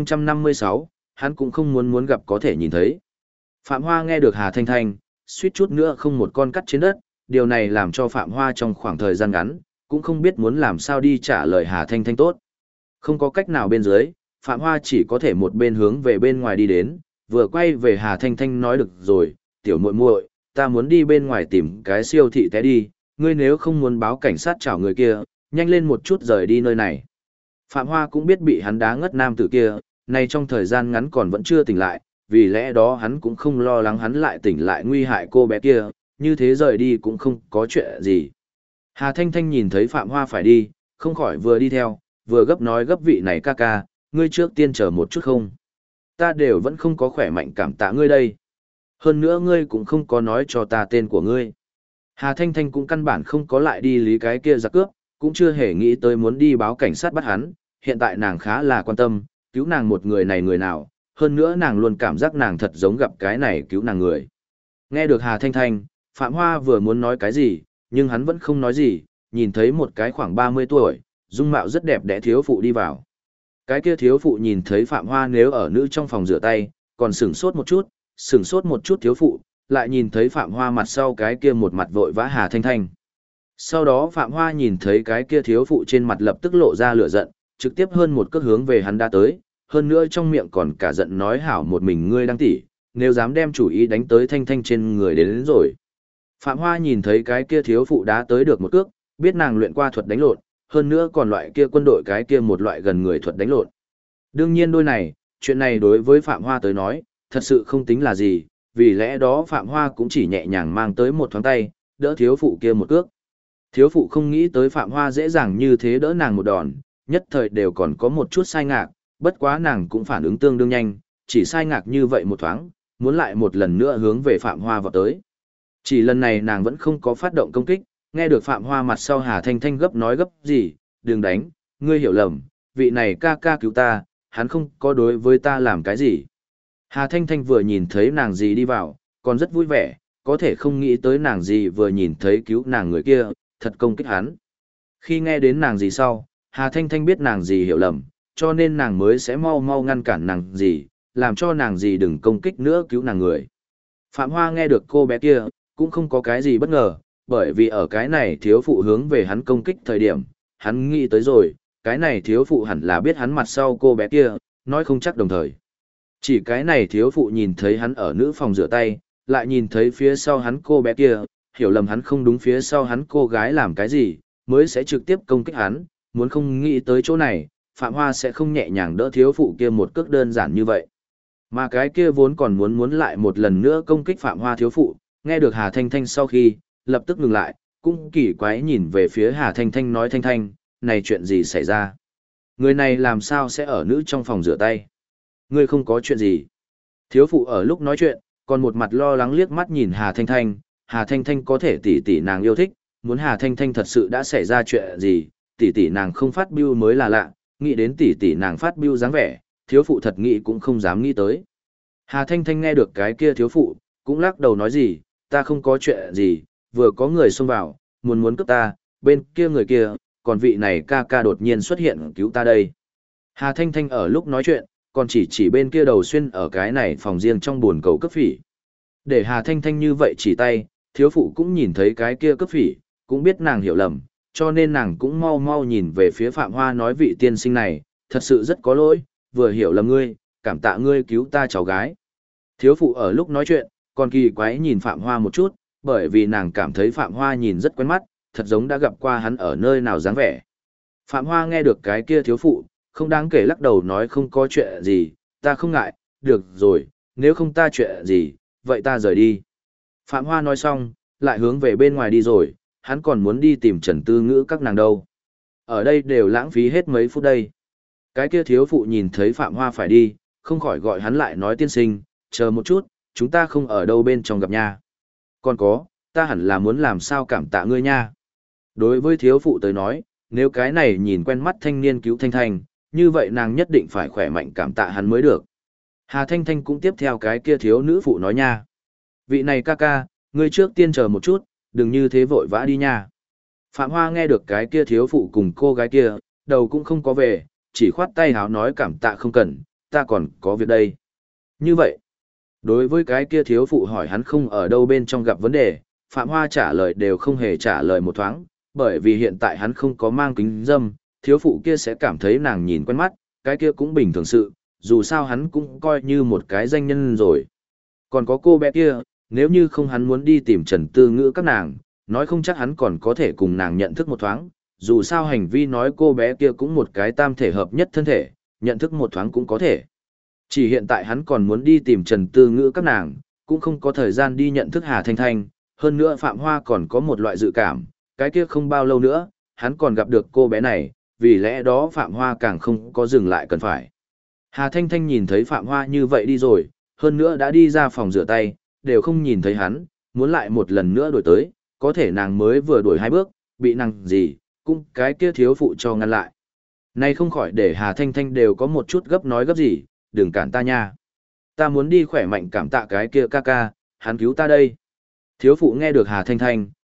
1056, hắn cũng không muốn gặp có thể nhìn thấy. Phạm Hoa nghe được Hà Thanh Thanh, suýt chút nữa không một con cắt trên đất, điều này làm cho Phạm Hoa trong khoảng thời gian ngắn, cũng không biết muốn làm sao đi trả lời Hà Thanh Thanh tốt. Không có cách nào bên dưới, Phạm Hoa chỉ có thể một bên hướng về bên ngoài đi đến, vừa quay về Hà Thanh Thanh nói được rồi, tiểu muội muội, ta muốn đi bên ngoài tìm cái siêu thị té đi, ngươi nếu không muốn báo cảnh sát chảo người kia, nhanh lên một chút rời đi nơi này. Phạm Hoa cũng biết bị hắn đá ngất nam tử kia, nay trong thời gian ngắn còn vẫn chưa tỉnh lại, vì lẽ đó hắn cũng không lo lắng hắn lại tỉnh lại nguy hại cô bé kia, như thế rời đi cũng không có chuyện gì. Hà Thanh Thanh nhìn thấy Phạm Hoa phải đi, không khỏi vừa đi theo, vừa gấp nói gấp vị này ca ca, ngươi trước tiên chờ một chút không. Ta đều vẫn không có khỏe mạnh cảm tạ ngươi đây. Hơn nữa ngươi cũng không có nói cho ta tên của ngươi. Hà Thanh Thanh cũng căn bản không có lại đi lý cái kia giặc cướp, cũng chưa hề nghĩ tới muốn đi báo cảnh sát bắt hắn, hiện tại nàng khá là quan tâm, cứu nàng một người này người nào, hơn nữa nàng luôn cảm giác nàng thật giống gặp cái này cứu nàng người. Nghe được Hà Thanh Thanh, Phạm Hoa vừa muốn nói cái gì, nhưng hắn vẫn không nói gì, nhìn thấy một cái khoảng 30 tuổi, dung mạo rất đẹp đẽ thiếu phụ đi vào. Cái kia thiếu phụ nhìn thấy Phạm Hoa nếu ở nữ trong phòng rửa tay, còn sửng sốt một chút thiếu phụ, lại nhìn thấy Phạm Hoa mặt sau cái kia một mặt vội vã Hà Thanh Thanh. Sau đó Phạm Hoa nhìn thấy cái kia thiếu phụ trên mặt lập tức lộ ra lửa giận, trực tiếp hơn một cước hướng về hắn đã tới, hơn nữa trong miệng còn cả giận nói hảo một mình ngươi đang tỉ, nếu dám đem chủ ý đánh tới Thanh Thanh trên người đến rồi. Phạm Hoa nhìn thấy cái kia thiếu phụ đã tới được một cước, biết nàng luyện qua thuật đánh lộn, hơn nữa còn loại kia quân đội cái kia một loại gần người thuật đánh lộn. Đương nhiên đôi này, chuyện này đối với Phạm Hoa tới nói, thật sự không tính là gì, vì lẽ đó Phạm Hoa cũng chỉ nhẹ nhàng mang tới một thoáng tay, đỡ thiếu phụ kia một cước. Thiếu phụ không nghĩ tới Phạm Hoa dễ dàng như thế đỡ nàng một đòn, nhất thời đều còn có một chút sai ngạc, bất quá nàng cũng phản ứng tương đương nhanh, chỉ sai ngạc như vậy một thoáng, muốn lại một lần nữa hướng về Phạm Hoa vào tới. Chỉ lần này nàng vẫn không có phát động công kích, nghe được Phạm Hoa mặt sau Hà Thanh Thanh gấp nói gấp gì, đừng đánh, ngươi hiểu lầm, vị này ca ca cứu ta, hắn không có đối với ta làm cái gì. Hà Thanh Thanh vừa nhìn thấy nàng gì đi vào, còn rất vui vẻ, có thể không nghĩ tới nàng gì vừa nhìn thấy cứu nàng người kia, thật công kích hắn. Khi nghe đến nàng gì sau, Hà Thanh Thanh biết nàng gì hiểu lầm, cho nên nàng mới sẽ mau mau ngăn cản nàng gì, làm cho nàng gì đừng công kích nữa cứu nàng người. Phạm Hoa nghe được cô bé kia, cũng không có cái gì bất ngờ, bởi vì ở cái này thiếu phụ hướng về hắn công kích thời điểm, hắn nghĩ tới rồi, cái này thiếu phụ hẳn là biết hắn mặt sau cô bé kia, nói không chắc đồng thời. Chỉ cái này thiếu phụ nhìn thấy hắn ở nữ phòng rửa tay, lại nhìn thấy phía sau hắn cô bé kia, hiểu lầm hắn không đúng phía sau hắn cô gái làm cái gì, mới sẽ trực tiếp công kích hắn, muốn không nghĩ tới chỗ này, Phạm Hoa sẽ không nhẹ nhàng đỡ thiếu phụ kia một cước đơn giản như vậy. Mà cái kia vốn còn muốn lại một lần nữa công kích Phạm Hoa thiếu phụ, nghe được Hà Thanh Thanh sau khi, lập tức ngừng lại, cũng kỳ quái nhìn về phía Hà Thanh Thanh nói Thanh Thanh, này chuyện gì xảy ra? Người này làm sao sẽ ở nữ trong phòng rửa tay? Ngươi không có chuyện gì. Thiếu phụ ở lúc nói chuyện, còn một mặt lo lắng liếc mắt nhìn Hà Thanh Thanh có thể tỷ nàng yêu thích, muốn Hà Thanh Thanh thật sự đã xảy ra chuyện gì, tỷ nàng không phát biêu mới là lạ, nghĩ đến tỷ nàng phát biêu dáng vẻ, thiếu phụ thật nghĩ cũng không dám nghĩ tới. Hà Thanh Thanh nghe được cái kia thiếu phụ, cũng lắc đầu nói gì, ta không có chuyện gì, vừa có người xông vào, muốn cướp ta, bên kia người kia, còn vị này ca ca đột nhiên xuất hiện cứu ta đây. Hà Thanh Thanh ở lúc nói chuyện, còn chỉ bên kia đầu xuyên ở cái này phòng riêng trong buồn cầu cấp phỉ. Để Hà Thanh Thanh như vậy chỉ tay, thiếu phụ cũng nhìn thấy cái kia cấp phỉ, cũng biết nàng hiểu lầm, cho nên nàng cũng mau mau nhìn về phía Phạm Hoa nói vị tiên sinh này, thật sự rất có lỗi, vừa hiểu lầm ngươi, cảm tạ ngươi cứu ta cháu gái. Thiếu phụ ở lúc nói chuyện, còn kỳ quái nhìn Phạm Hoa một chút, bởi vì nàng cảm thấy Phạm Hoa nhìn rất quen mắt, thật giống đã gặp qua hắn ở nơi nào dáng vẻ. Phạm Hoa nghe được cái kia thiếu phụ, không đáng kể lắc đầu nói không có chuyện gì, ta không ngại, được rồi, nếu không ta chuyện gì, vậy ta rời đi. Phạm Hoa nói xong, lại hướng về bên ngoài đi rồi, hắn còn muốn đi tìm Trần Tư Ngữ các nàng đâu. Ở đây đều lãng phí hết mấy phút đây. Cái kia thiếu phụ nhìn thấy Phạm Hoa phải đi, không khỏi gọi hắn lại nói tiên sinh, chờ một chút, chúng ta không ở đâu bên trong gặp nha. Còn có, ta hẳn là muốn làm sao cảm tạ ngươi nha. Đối với thiếu phụ tới nói, nếu cái này nhìn quen mắt thanh niên cứu Thanh Thanh, như vậy nàng nhất định phải khỏe mạnh cảm tạ hắn mới được. Hà Thanh Thanh cũng tiếp theo cái kia thiếu nữ phụ nói nha. Vị này ca ca, ngươi trước tiên chờ một chút, đừng như thế vội vã đi nha. Phạm Hoa nghe được cái kia thiếu phụ cùng cô gái kia, đầu cũng không có về, chỉ khoát tay háo nói cảm tạ không cần, ta còn có việc đây. Như vậy, đối với cái kia thiếu phụ hỏi hắn không ở đâu bên trong gặp vấn đề, Phạm Hoa trả lời đều không hề trả lời một thoáng, bởi vì hiện tại hắn không có mang kính dâm, thiếu phụ kia sẽ cảm thấy nàng nhìn quen mắt, cái kia cũng bình thường sự, dù sao hắn cũng coi như một cái danh nhân rồi. Còn có cô bé kia, nếu như không hắn muốn đi tìm Trần Tư Ngữ các nàng, nói không chắc hắn còn có thể cùng nàng nhận thức một thoáng, dù sao hành vi nói cô bé kia cũng một cái tam thể hợp nhất thân thể, nhận thức một thoáng cũng có thể. Chỉ hiện tại hắn còn muốn đi tìm Trần Tư Ngữ các nàng, cũng không có thời gian đi nhận thức Hà Thanh Thanh, hơn nữa Phạm Hoa còn có một loại dự cảm, cái kia không bao lâu nữa, hắn còn gặp được cô bé này, vì lẽ đó Phạm Hoa càng không có dừng lại cần phải. Hà Thanh Thanh nhìn thấy Phạm Hoa như vậy đi rồi, hơn nữa đã đi ra phòng rửa tay, đều không nhìn thấy hắn, muốn lại một lần nữa đuổi tới, có thể nàng mới vừa đuổi 2 bước, bị nàng gì, cũng cái kia thiếu phụ cho ngăn lại. Này không khỏi để Hà Thanh Thanh đều có một chút gấp nói gấp gì, đừng cản ta nha. Ta muốn đi khỏe mạnh cảm tạ cái kia ca ca, hắn cứu ta đây. Thiếu phụ nghe được Hà Thanh Thanh,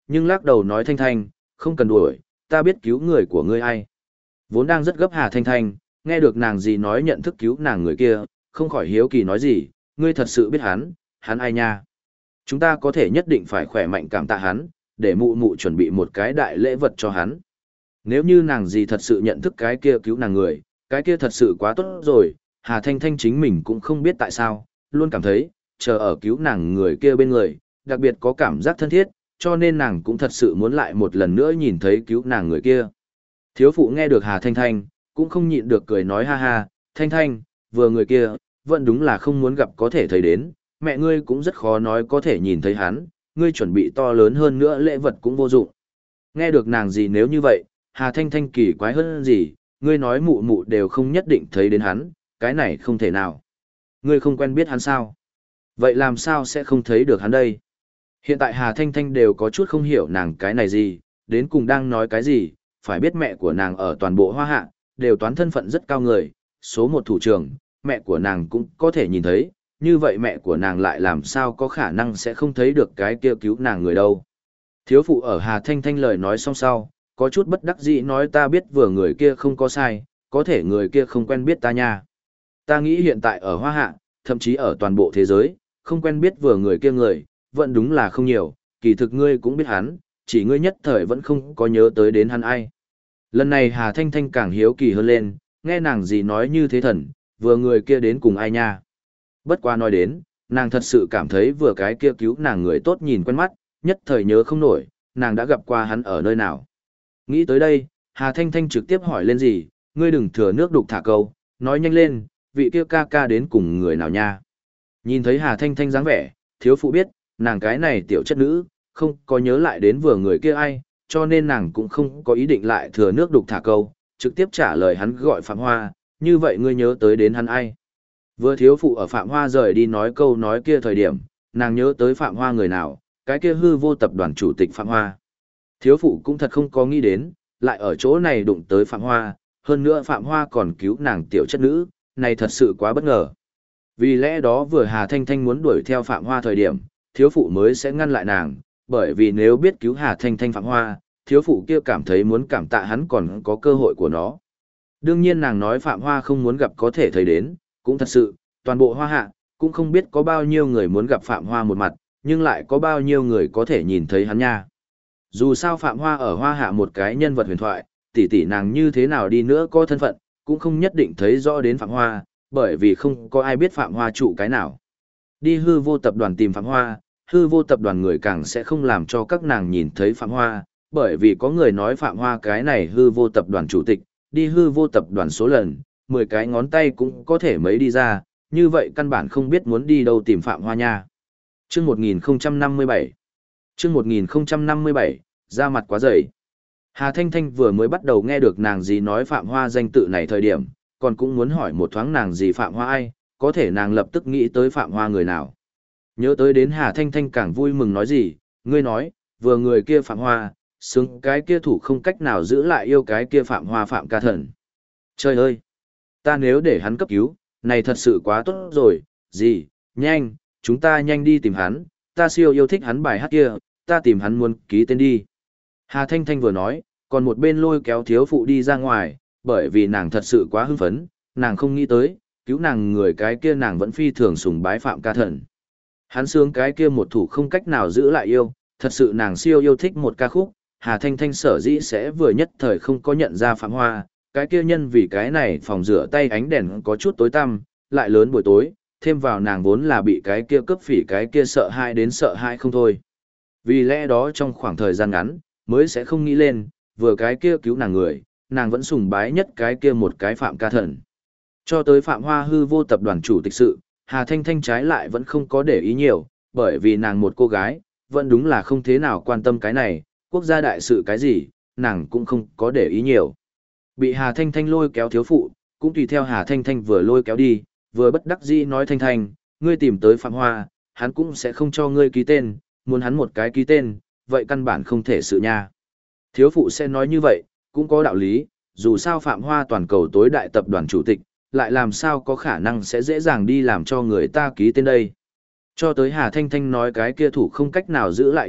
nhưng lắc đầu nói Thanh Thanh, không cần đuổi, ta biết cứu người của ngươi ai. Vốn đang rất gấp Hà Thanh Thanh, nghe được nàng gì nói nhận thức cứu nàng người kia, không khỏi hiếu kỳ nói gì, ngươi thật sự biết hắn ai nha. Chúng ta có thể nhất định phải khỏe mạnh cảm tạ hắn, để mụ mụ chuẩn bị một cái đại lễ vật cho hắn. Nếu như nàng gì thật sự nhận thức cái kia cứu nàng người, cái kia thật sự quá tốt rồi, Hà Thanh Thanh chính mình cũng không biết tại sao, luôn cảm thấy, chờ ở cứu nàng người kia bên người, đặc biệt có cảm giác thân thiết, cho nên nàng cũng thật sự muốn lại một lần nữa nhìn thấy cứu nàng người kia. Thiếu phụ nghe được Hà Thanh Thanh, cũng không nhịn được cười nói ha ha, Thanh Thanh, vừa người kia, vẫn đúng là không muốn gặp có thể thấy đến, mẹ ngươi cũng rất khó nói có thể nhìn thấy hắn, ngươi chuẩn bị to lớn hơn nữa lễ vật cũng vô dụng. Nghe được nàng gì nếu như vậy, Hà Thanh Thanh kỳ quái hơn gì, ngươi nói mụ mụ đều không nhất định thấy đến hắn, cái này không thể nào. Ngươi không quen biết hắn sao? Vậy làm sao sẽ không thấy được hắn đây? Hiện tại Hà Thanh Thanh đều có chút không hiểu nàng cái này gì, đến cùng đang nói cái gì, phải biết mẹ của nàng ở toàn bộ Hoa Hạ, đều toán thân phận rất cao người, số một thủ trưởng, mẹ của nàng cũng có thể nhìn thấy, như vậy mẹ của nàng lại làm sao có khả năng sẽ không thấy được cái kia cứu nàng người đâu. Thiếu phụ ở Hà Thanh Thanh lời nói xong sau, có chút bất đắc dĩ nói ta biết vừa người kia không có sai, có thể người kia không quen biết ta nha. Ta nghĩ hiện tại ở Hoa Hạ, thậm chí ở toàn bộ thế giới, không quen biết vừa người kia người, vẫn đúng là không nhiều, kỳ thực ngươi cũng biết hắn, chỉ ngươi nhất thời vẫn không có nhớ tới đến hắn ai. Lần này Hà Thanh Thanh càng hiếu kỳ hơn lên, nghe nàng gì nói như thế thần, vừa người kia đến cùng ai nha. Bất qua nói đến, nàng thật sự cảm thấy vừa cái kia cứu nàng người tốt nhìn quen mắt, nhất thời nhớ không nổi, nàng đã gặp qua hắn ở nơi nào. Nghĩ tới đây, Hà Thanh Thanh trực tiếp hỏi lên gì, ngươi đừng thừa nước đục thả câu, nói nhanh lên, vị kia ca ca đến cùng người nào nha. Nhìn thấy Hà Thanh Thanh dáng vẻ, thiếu phụ biết, nàng cái này tiểu chất nữ, không có nhớ lại đến vừa người kia ai, cho nên nàng cũng không có ý định lại thừa nước đục thả câu, trực tiếp trả lời hắn gọi Phạm Hoa, như vậy ngươi nhớ tới đến hắn ai. Vừa thiếu phụ ở Phạm Hoa rời đi nói câu nói kia thời điểm, nàng nhớ tới Phạm Hoa người nào, cái kia hư vô tập đoàn chủ tịch Phạm Hoa. Thiếu phụ cũng thật không có nghĩ đến, lại ở chỗ này đụng tới Phạm Hoa, hơn nữa Phạm Hoa còn cứu nàng tiểu chất nữ, này thật sự quá bất ngờ. Vì lẽ đó vừa Hà Thanh Thanh muốn đuổi theo Phạm Hoa thời điểm, thiếu phụ mới sẽ ngăn lại nàng, bởi vì nếu biết cứu Hà Thanh Thanh Phạm Hoa, thiếu phụ kia cảm thấy muốn cảm tạ hắn còn có cơ hội của nó. Đương nhiên nàng nói Phạm Hoa không muốn gặp có thể thấy đến, cũng thật sự, toàn bộ Hoa Hạ, cũng không biết có bao nhiêu người muốn gặp Phạm Hoa một mặt, nhưng lại có bao nhiêu người có thể nhìn thấy hắn nha. Dù sao Phạm Hoa ở Hoa Hạ một cái nhân vật huyền thoại, tỷ tỷ nàng như thế nào đi nữa có thân phận, cũng không nhất định thấy rõ đến Phạm Hoa, bởi vì không có ai biết Phạm Hoa trụ cái nào. Đi hư vô tập đoàn tìm Phạm Hoa, hư vô tập đoàn người càng sẽ không làm cho các nàng nhìn thấy Phạm Hoa, bởi vì có người nói Phạm Hoa cái này hư vô tập đoàn chủ tịch, đi hư vô tập đoàn số lần, 10 cái ngón tay cũng có thể mấy đi ra, như vậy căn bản không biết muốn đi đâu tìm Phạm Hoa nha. Chương 1057 Chương 1057, ra mặt quá dày. Hà Thanh Thanh vừa mới bắt đầu nghe được nàng gì nói Phạm Hoa danh tự này thời điểm, còn cũng muốn hỏi một thoáng nàng gì Phạm Hoa ai, có thể nàng lập tức nghĩ tới Phạm Hoa người nào. Nhớ tới đến Hà Thanh Thanh càng vui mừng nói gì, ngươi nói, vừa người kia Phạm Hoa, xứng cái kia thủ không cách nào giữ lại yêu cái kia Phạm Hoa Phạm ca thần. Trời ơi! Ta nếu để hắn cấp cứu, này thật sự quá tốt rồi, gì, nhanh, chúng ta nhanh đi tìm hắn, ta siêu yêu thích hắn bài hát kia, ta tìm hắn muốn ký tên đi. Hà Thanh Thanh vừa nói, còn một bên lôi kéo thiếu phụ đi ra ngoài, bởi vì nàng thật sự quá hưng phấn, nàng không nghĩ tới, cứu nàng người cái kia nàng vẫn phi thường sùng bái Phạm ca thần. Hắn sướng cái kia một thủ không cách nào giữ lại yêu, thật sự nàng siêu yêu thích một ca khúc, Hà Thanh Thanh sở dĩ sẽ vừa nhất thời không có nhận ra Phạm Hoa, cái kia nhân vì cái này phòng rửa tay ánh đèn có chút tối tăm, lại lớn buổi tối, thêm vào nàng vốn là bị cái kia cướp phỉ cái kia sợ hãi đến sợ hãi không thôi. Vì lẽ đó trong khoảng thời gian ngắn, mới sẽ không nghĩ lên, vừa cái kia cứu nàng người, nàng vẫn sùng bái nhất cái kia một cái Phạm ca thần. Cho tới Phạm Hoa hư vô tập đoàn chủ tịch sự, Hà Thanh Thanh trái lại vẫn không có để ý nhiều, bởi vì nàng một cô gái, vẫn đúng là không thế nào quan tâm cái này, quốc gia đại sự cái gì, nàng cũng không có để ý nhiều. Bị Hà Thanh Thanh lôi kéo thiếu phụ, cũng tùy theo Hà Thanh Thanh vừa lôi kéo đi, vừa bất đắc dĩ nói Thanh Thanh, ngươi tìm tới Phạm Hoa, hắn cũng sẽ không cho ngươi ký tên, muốn hắn một cái ký tên, vậy căn bản không thể sự nha. Thiếu phụ sẽ nói như vậy, cũng có đạo lý, dù sao Phạm Hoa toàn cầu tối đại tập đoàn chủ tịch, lại làm sao có khả năng sẽ dễ dàng đi làm cho người ta ký tên đây. Cho tới Hà Thanh Thanh nói cái kia thủ không cách nào giữ lại yêu,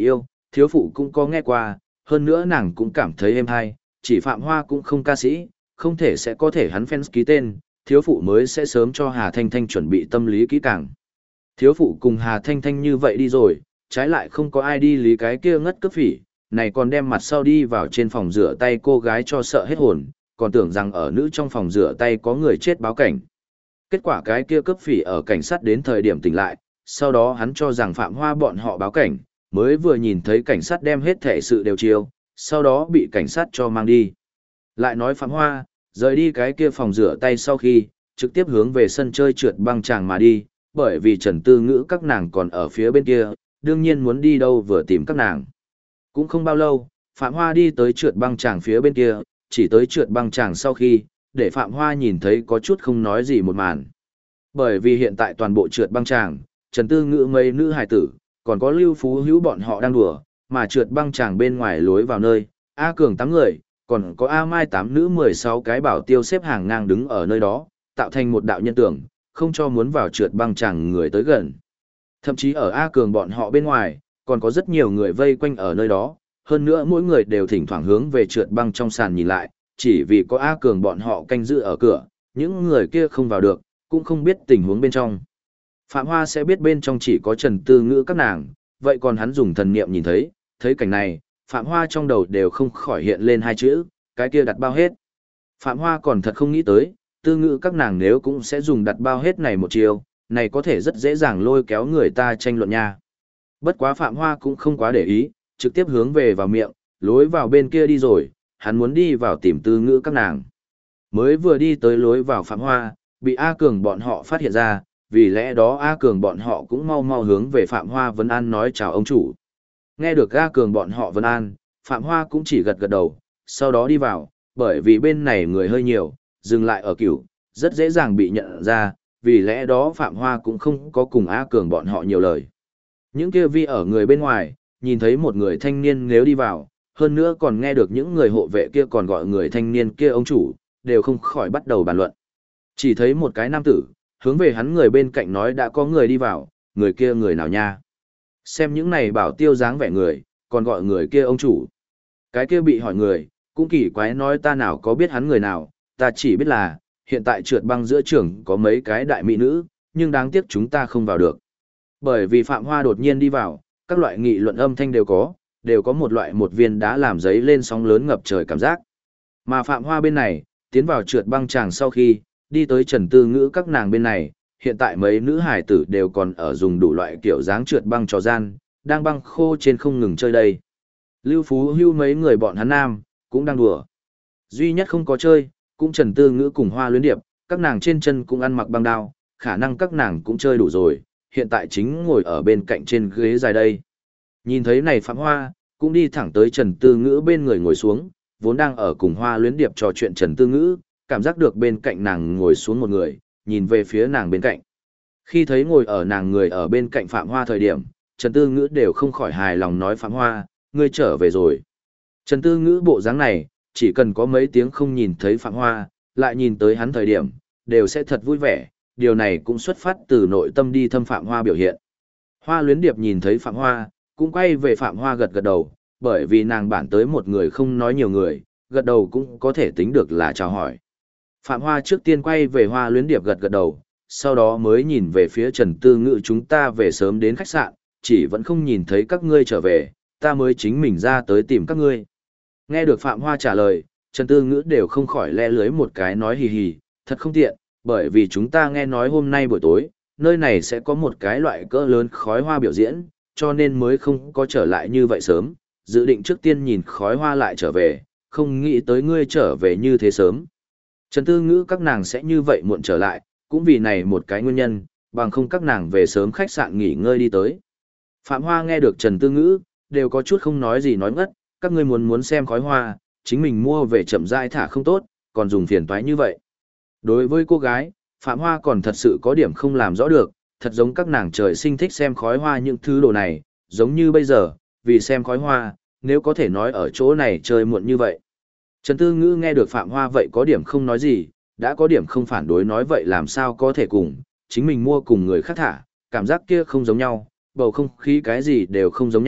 thiếu phụ cũng có nghe qua, hơn nữa nàng cũng cảm thấy êm hay, chỉ Phạm Hoa cũng không ca sĩ, không thể sẽ có thể hắn fans ký tên, thiếu phụ mới sẽ sớm cho Hà Thanh Thanh chuẩn bị tâm lý kỹ càng. Thiếu phụ cùng Hà Thanh Thanh như vậy đi rồi, trái lại không có ai đi lý cái kia ngất cướp phỉ, này còn đem mặt sau đi vào trên phòng rửa tay cô gái cho sợ hết hồn, còn tưởng rằng ở nữ trong phòng rửa tay có người chết báo cảnh. Kết quả cái kia cướp phỉ ở cảnh sát đến thời điểm tỉnh lại, sau đó hắn cho rằng Phạm Hoa bọn họ báo cảnh, mới vừa nhìn thấy cảnh sát đem hết thể sự đều chiêu, sau đó bị cảnh sát cho mang đi. Lại nói Phạm Hoa, rời đi cái kia phòng rửa tay sau khi, trực tiếp hướng về sân chơi trượt băng chàng mà đi, bởi vì Trần Tư Ngữ các nàng còn ở phía bên kia, đương nhiên muốn đi đâu vừa tìm các nàng. Cũng không bao lâu, Phạm Hoa đi tới trượt băng chàng phía bên kia, chỉ tới trượt băng chàng sau khi, để Phạm Hoa nhìn thấy có chút không nói gì một màn. Bởi vì hiện tại toàn bộ trượt băng chàng, Trần Tư Ngữ mấy nữ hài tử, còn có Lưu Phú Hữu bọn họ đang đùa, mà trượt băng chàng bên ngoài lối vào nơi, A Cường 8 người, còn có A Mai 8 nữ 16 cái bảo tiêu xếp hàng ngang đứng ở nơi đó, tạo thành một đạo nhân tưởng, không cho muốn vào trượt băng chàng người tới gần. Thậm chí ở A Cường bọn họ bên ngoài, còn có rất nhiều người vây quanh ở nơi đó, hơn nữa mỗi người đều thỉnh thoảng hướng về trượt băng trong sàn nhìn lại, chỉ vì có A Cường bọn họ canh giữ ở cửa, những người kia không vào được, cũng không biết tình huống bên trong. Phạm Hoa sẽ biết bên trong chỉ có Trần Tư Ngữ các nàng, vậy còn hắn dùng thần niệm nhìn thấy, thấy cảnh này, Phạm Hoa trong đầu đều không khỏi hiện lên hai chữ, cái kia đặt bao hết. Phạm Hoa còn thật không nghĩ tới, Tư Ngữ các nàng nếu cũng sẽ dùng đặt bao hết này một chiều, này có thể rất dễ dàng lôi kéo người ta tranh luận nha. Bất quá Phạm Hoa cũng không quá để ý, trực tiếp hướng về vào miệng, lối vào bên kia đi rồi, hắn muốn đi vào tìm Tư Ngữ các nàng. Mới vừa đi tới lối vào Phạm Hoa, bị A Cường bọn họ phát hiện ra, vì lẽ đó A Cường bọn họ cũng mau mau hướng về Phạm Hoa vấn an nói chào ông chủ. Nghe được A Cường bọn họ vấn an, Phạm Hoa cũng chỉ gật gật đầu, sau đó đi vào, bởi vì bên này người hơi nhiều, dừng lại ở cửu, rất dễ dàng bị nhận ra, vì lẽ đó Phạm Hoa cũng không có cùng A Cường bọn họ nhiều lời. Những kia vi ở người bên ngoài, nhìn thấy một người thanh niên nếu đi vào, hơn nữa còn nghe được những người hộ vệ kia còn gọi người thanh niên kia ông chủ, đều không khỏi bắt đầu bàn luận. Chỉ thấy một cái nam tử, hướng về hắn người bên cạnh nói đã có người đi vào, người kia người nào nha. Xem những này bảo tiêu dáng vẻ người, còn gọi người kia ông chủ. Cái kia bị hỏi người, cũng kỳ quái nói ta nào có biết hắn người nào, ta chỉ biết là, hiện tại trượt băng giữa trường có mấy cái đại mỹ nữ, nhưng đáng tiếc chúng ta không vào được. Bởi vì Phạm Hoa đột nhiên đi vào, các loại nghị luận âm thanh đều có một loại một viên đá làm giấy lên sóng lớn ngập trời cảm giác. Mà Phạm Hoa bên này, tiến vào trượt băng chàng sau khi, đi tới Trần Tư Ngữ các nàng bên này, hiện tại mấy nữ hải tử đều còn ở dùng đủ loại kiểu dáng trượt băng trò gian, đang băng khô trên không ngừng chơi đây. Lưu Phú Hưu mấy người bọn hắn nam, cũng đang đùa. Duy nhất không có chơi, cũng Trần Tư Ngữ cùng Hoa Luyến Điệp, các nàng trên chân cũng ăn mặc băng đao, khả năng các nàng cũng chơi đủ rồi, hiện tại chính ngồi ở bên cạnh trên ghế dài đây. Nhìn thấy này Phạm Hoa, cũng đi thẳng tới Trần Tư Ngữ bên người ngồi xuống, vốn đang ở cùng Hoa Luyến Điệp trò chuyện Trần Tư Ngữ, cảm giác được bên cạnh nàng ngồi xuống một người, nhìn về phía nàng bên cạnh. Khi thấy ngồi ở nàng người ở bên cạnh Phạm Hoa thời điểm, Trần Tư Ngữ đều không khỏi hài lòng nói Phạm Hoa, ngươi trở về rồi. Trần Tư Ngữ bộ dáng này, chỉ cần có mấy tiếng không nhìn thấy Phạm Hoa, lại nhìn tới hắn thời điểm, đều sẽ thật vui vẻ, điều này cũng xuất phát từ nội tâm đi thâm Phạm Hoa biểu hiện. Hoa Luyến Điệp nhìn thấy Phạm Hoa, cũng quay về Phạm Hoa gật gật đầu, bởi vì nàng bản tới một người không nói nhiều người, gật đầu cũng có thể tính được là chào hỏi. Phạm Hoa trước tiên quay về Hoa Luyến Điệp gật gật đầu, sau đó mới nhìn về phía Trần Tư Ngữ chúng ta về sớm đến khách sạn, chỉ vẫn không nhìn thấy các ngươi trở về, ta mới chính mình ra tới tìm các ngươi. Nghe được Phạm Hoa trả lời, Trần Tư Ngữ đều không khỏi le lưới một cái nói hì hì, thật không tiện, bởi vì chúng ta nghe nói hôm nay buổi tối, nơi này sẽ có một cái loại cỡ lớn khói hoa biểu diễn, cho nên mới không có trở lại như vậy sớm, dự định trước tiên nhìn khói hoa lại trở về, không nghĩ tới ngươi trở về như thế sớm. Trần Tư Ngữ các nàng sẽ như vậy muộn trở lại, cũng vì này một cái nguyên nhân, bằng không các nàng về sớm khách sạn nghỉ ngơi đi tới. Phạm Hoa nghe được Trần Tư Ngữ, đều có chút không nói gì nói ngất, các ngươi muốn xem khói hoa, chính mình mua về chậm rãi thả không tốt, còn dùng phiền toái như vậy. Đối với cô gái, Phạm Hoa còn thật sự có điểm không làm rõ được, thật giống các nàng trời sinh thích xem khói hoa những thứ đồ này, giống như bây giờ, vì xem khói hoa, nếu có thể nói ở chỗ này chơi muộn như vậy. Trần Tư Ngữ nghe được Phạm Hoa vậy có điểm không nói gì, đã có điểm không phản đối nói vậy làm sao có thể cùng, chính mình mua cùng người khác thả, cảm giác kia không giống nhau, bầu không khí cái gì đều không giống nhau,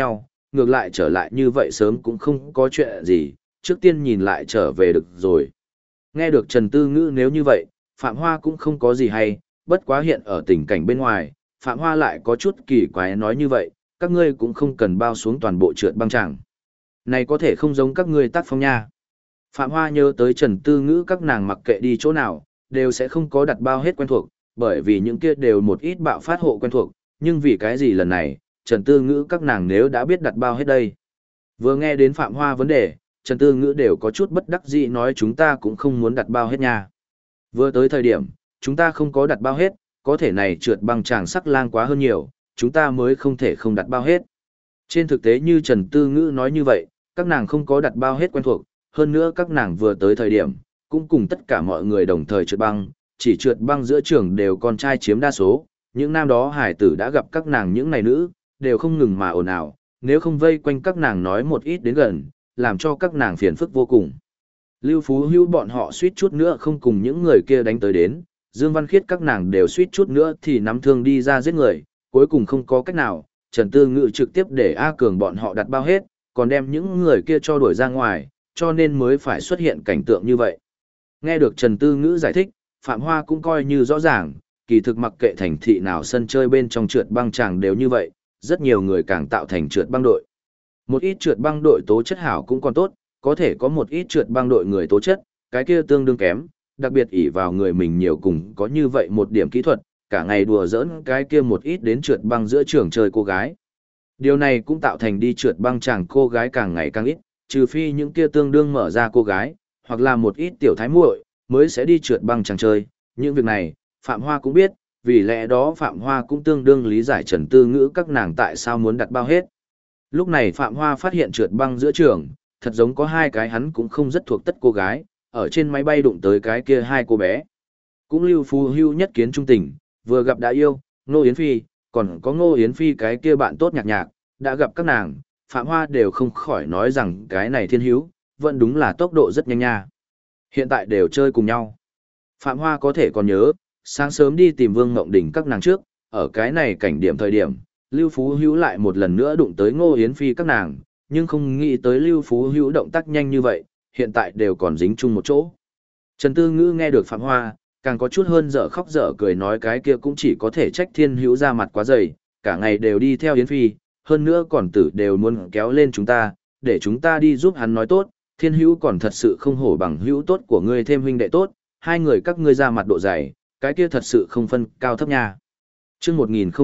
ngược lại trở lại như vậy sớm cũng không có chuyện gì, trước tiên nhìn lại trở về được rồi. Nghe được Trần Tư Ngữ nếu như vậy, Phạm Hoa cũng không có gì hay, bất quá hiện ở tình cảnh bên ngoài, Phạm Hoa lại có chút kỳ quái nói như vậy, các ngươi cũng không cần bao xuống toàn bộ trượt băng tràng. Này có thể không giống các ngươi tác phong nha. Phạm Hoa nhớ tới Trần Tư Ngữ các nàng mặc kệ đi chỗ nào, đều sẽ không có đặt bao hết quen thuộc, bởi vì những kia đều một ít bạo phát hộ quen thuộc, nhưng vì cái gì lần này, Trần Tư Ngữ các nàng nếu đã biết đặt bao hết đây. Vừa nghe đến Phạm Hoa vấn đề, Trần Tư Ngữ đều có chút bất đắc dĩ nói chúng ta cũng không muốn đặt bao hết nha. Vừa tới thời điểm, chúng ta không có đặt bao hết, có thể này trượt băng tràng sắc lang quá hơn nhiều, chúng ta mới không thể không đặt bao hết. Trên thực tế như Trần Tư Ngữ nói như vậy, các nàng không có đặt bao hết quen thuộc, hơn nữa các nàng vừa tới thời điểm, cũng cùng tất cả mọi người đồng thời trượt băng, chỉ trượt băng giữa trường đều con trai chiếm đa số, những nam đó hải tử đã gặp các nàng những này nữ, đều không ngừng mà ồn ào, nếu không vây quanh các nàng nói một ít đến gần, làm cho các nàng phiền phức vô cùng. Lưu Phú Hữu bọn họ suýt chút nữa không cùng những người kia đánh tới đến, Dương Văn Khiết các nàng đều suýt chút nữa thì nắm thương đi ra giết người, cuối cùng không có cách nào, Trần Tư Ngữ trực tiếp để A Cường bọn họ đặt bao hết, còn đem những người kia cho đuổi ra ngoài, cho nên mới phải xuất hiện cảnh tượng như vậy. Nghe được Trần Tư Ngữ giải thích, Phạm Hoa cũng coi như rõ ràng, kỳ thực mặc kệ thành thị nào sân chơi bên trong trượt băng tràng đều như vậy, rất nhiều người càng tạo thành trượt băng đội. Một ít trượt băng đội tố chất hảo cũng còn tốt, có thể có một ít trượt băng đội người tố chất, cái kia tương đương kém, đặc biệt ỷ vào người mình nhiều cùng có như vậy một điểm kỹ thuật, cả ngày đùa giỡn cái kia một ít đến trượt băng giữa trường chơi cô gái. Điều này cũng tạo thành đi trượt băng chàng cô gái càng ngày càng ít, trừ phi những kia tương đương mở ra cô gái, hoặc là một ít tiểu thái muội mới sẽ đi trượt băng chàng chơi. Những việc này, Phạm Hoa cũng biết, vì lẽ đó Phạm Hoa cũng tương đương lý giải Trần Tư Ngữ các nàng tại sao muốn đặt bao hết. Lúc này Phạm Hoa phát hiện trượt băng giữa trường, thật giống có hai cái hắn cũng không rất thuộc tất cô gái, ở trên máy bay đụng tới cái kia hai cô bé. Cũng Lưu Phú Hưu nhất kiến trung tình, vừa gặp đã yêu, Ngô Yến Phi, còn có Ngô Yến Phi cái kia bạn tốt nhạc nhạc, đã gặp các nàng, Phạm Hoa đều không khỏi nói rằng cái này thiên hữu, vẫn đúng là tốc độ rất nhanh nha. Hiện tại đều chơi cùng nhau. Phạm Hoa có thể còn nhớ, sáng sớm đi tìm Vương Ngộng Đình các nàng trước, ở cái này cảnh điểm thời điểm, Lưu Phú Hữu lại một lần nữa đụng tới Ngô Yến Phi các nàng, nhưng không nghĩ tới Lưu Phú Hữu động tác nhanh như vậy, hiện tại đều còn dính chung một chỗ. Trần Tư Ngữ nghe được Phạm Hoa, càng có chút hơn dở khóc dở cười nói cái kia cũng chỉ có thể trách Thiên Hữu ra mặt quá dày, cả ngày đều đi theo Yến Phi, hơn nữa còn tử đều muốn kéo lên chúng ta, để chúng ta đi giúp hắn nói tốt, Thiên Hữu còn thật sự không hổ bằng hữu tốt của ngươi thêm huynh đệ tốt, hai người các ngươi ra mặt độ dày, cái kia thật sự không phân cao thấp nha. Chương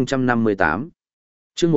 1058 Chương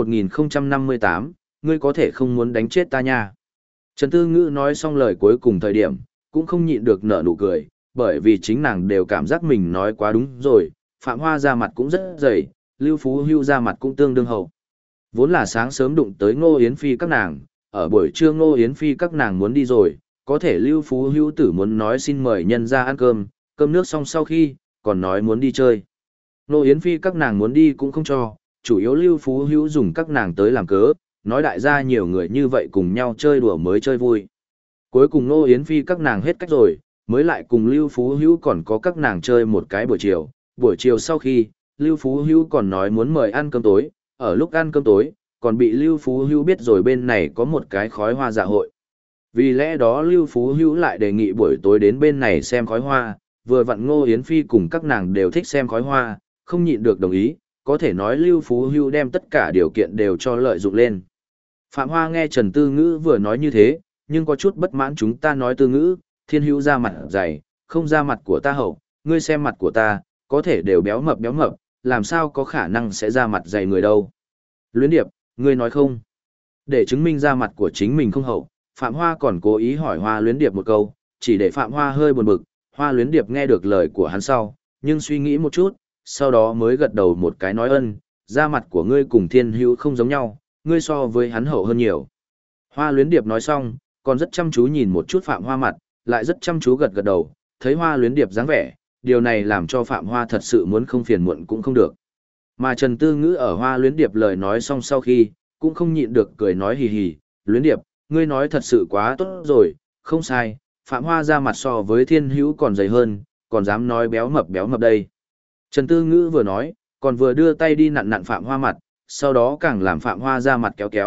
1058, ngươi có thể không muốn đánh chết ta nha. Trần Tư Ngữ nói xong lời cuối cùng thời điểm, cũng không nhịn được nở nụ cười, bởi vì chính nàng đều cảm giác mình nói quá đúng rồi, Phạm Hoa ra mặt cũng rất dày, Lưu Phú Hưu ra mặt cũng tương đương hậu. Vốn là sáng sớm đụng tới Ngô Yến Phi các nàng, ở buổi trưa Ngô Yến Phi các nàng muốn đi rồi, có thể Lưu Phú Hưu tử muốn nói xin mời nhân ra ăn cơm, cơm nước xong sau khi, còn nói muốn đi chơi. Ngô Yến Phi các nàng muốn đi cũng không cho, chủ yếu Lưu Phú Hưu dùng các nàng tới làm cớ, nói đại gia nhiều người như vậy cùng nhau chơi đùa mới chơi vui. Cuối cùng Ngô Yến Phi các nàng hết cách rồi, mới lại cùng Lưu Phú Hữu còn có các nàng chơi một cái buổi chiều sau khi, Lưu Phú Hữu còn nói muốn mời ăn cơm tối, ở lúc ăn cơm tối, còn bị Lưu Phú Hữu biết rồi bên này có một cái khói hoa dạ hội. Vì lẽ đó Lưu Phú Hữu lại đề nghị buổi tối đến bên này xem khói hoa, vừa vặn Ngô Yến Phi cùng các nàng đều thích xem khói hoa, không nhịn được đồng ý, có thể nói Lưu Phú Hữu đem tất cả điều kiện đều cho lợi dụng lên. Phạm Hoa nghe Trần Tư Ngữ vừa nói như thế, nhưng có chút bất mãn chúng ta nói Tư Ngữ, Thiên Hữu ra mặt dày, không ra mặt của ta hậu, ngươi xem mặt của ta, có thể đều béo mập, làm sao có khả năng sẽ ra mặt dày người đâu. Luyến Điệp, ngươi nói không? Để chứng minh ra mặt của chính mình không hậu, Phạm Hoa còn cố ý hỏi Hoa Luyến Điệp một câu, chỉ để Phạm Hoa hơi buồn bực, Hoa Luyến Điệp nghe được lời của hắn sau, nhưng suy nghĩ một chút, sau đó mới gật đầu một cái nói ân, ra mặt của ngươi cùng Thiên Hữu không giống nhau, ngươi so với hắn hậu hơn nhiều. Hoa Luyến Điệp nói xong, còn rất chăm chú nhìn một chút Phạm Hoa mặt, lại rất chăm chú gật gật đầu, thấy Hoa Luyến Điệp dáng vẻ, điều này làm cho Phạm Hoa thật sự muốn không phiền muộn cũng không được. Mà Trần Tư Ngữ ở Hoa Luyến Điệp lời nói xong sau khi, cũng không nhịn được cười nói hì hì, Luyến Điệp, ngươi nói thật sự quá tốt rồi, không sai, Phạm Hoa ra mặt so với Thiên Hữu còn dày hơn, còn dám nói béo mập đây. Trần Tư Ngữ vừa nói, còn vừa đưa tay đi nặn Phạm Hoa mặt, sau đó càng làm Phạm Hoa ra mặt kéo kéo,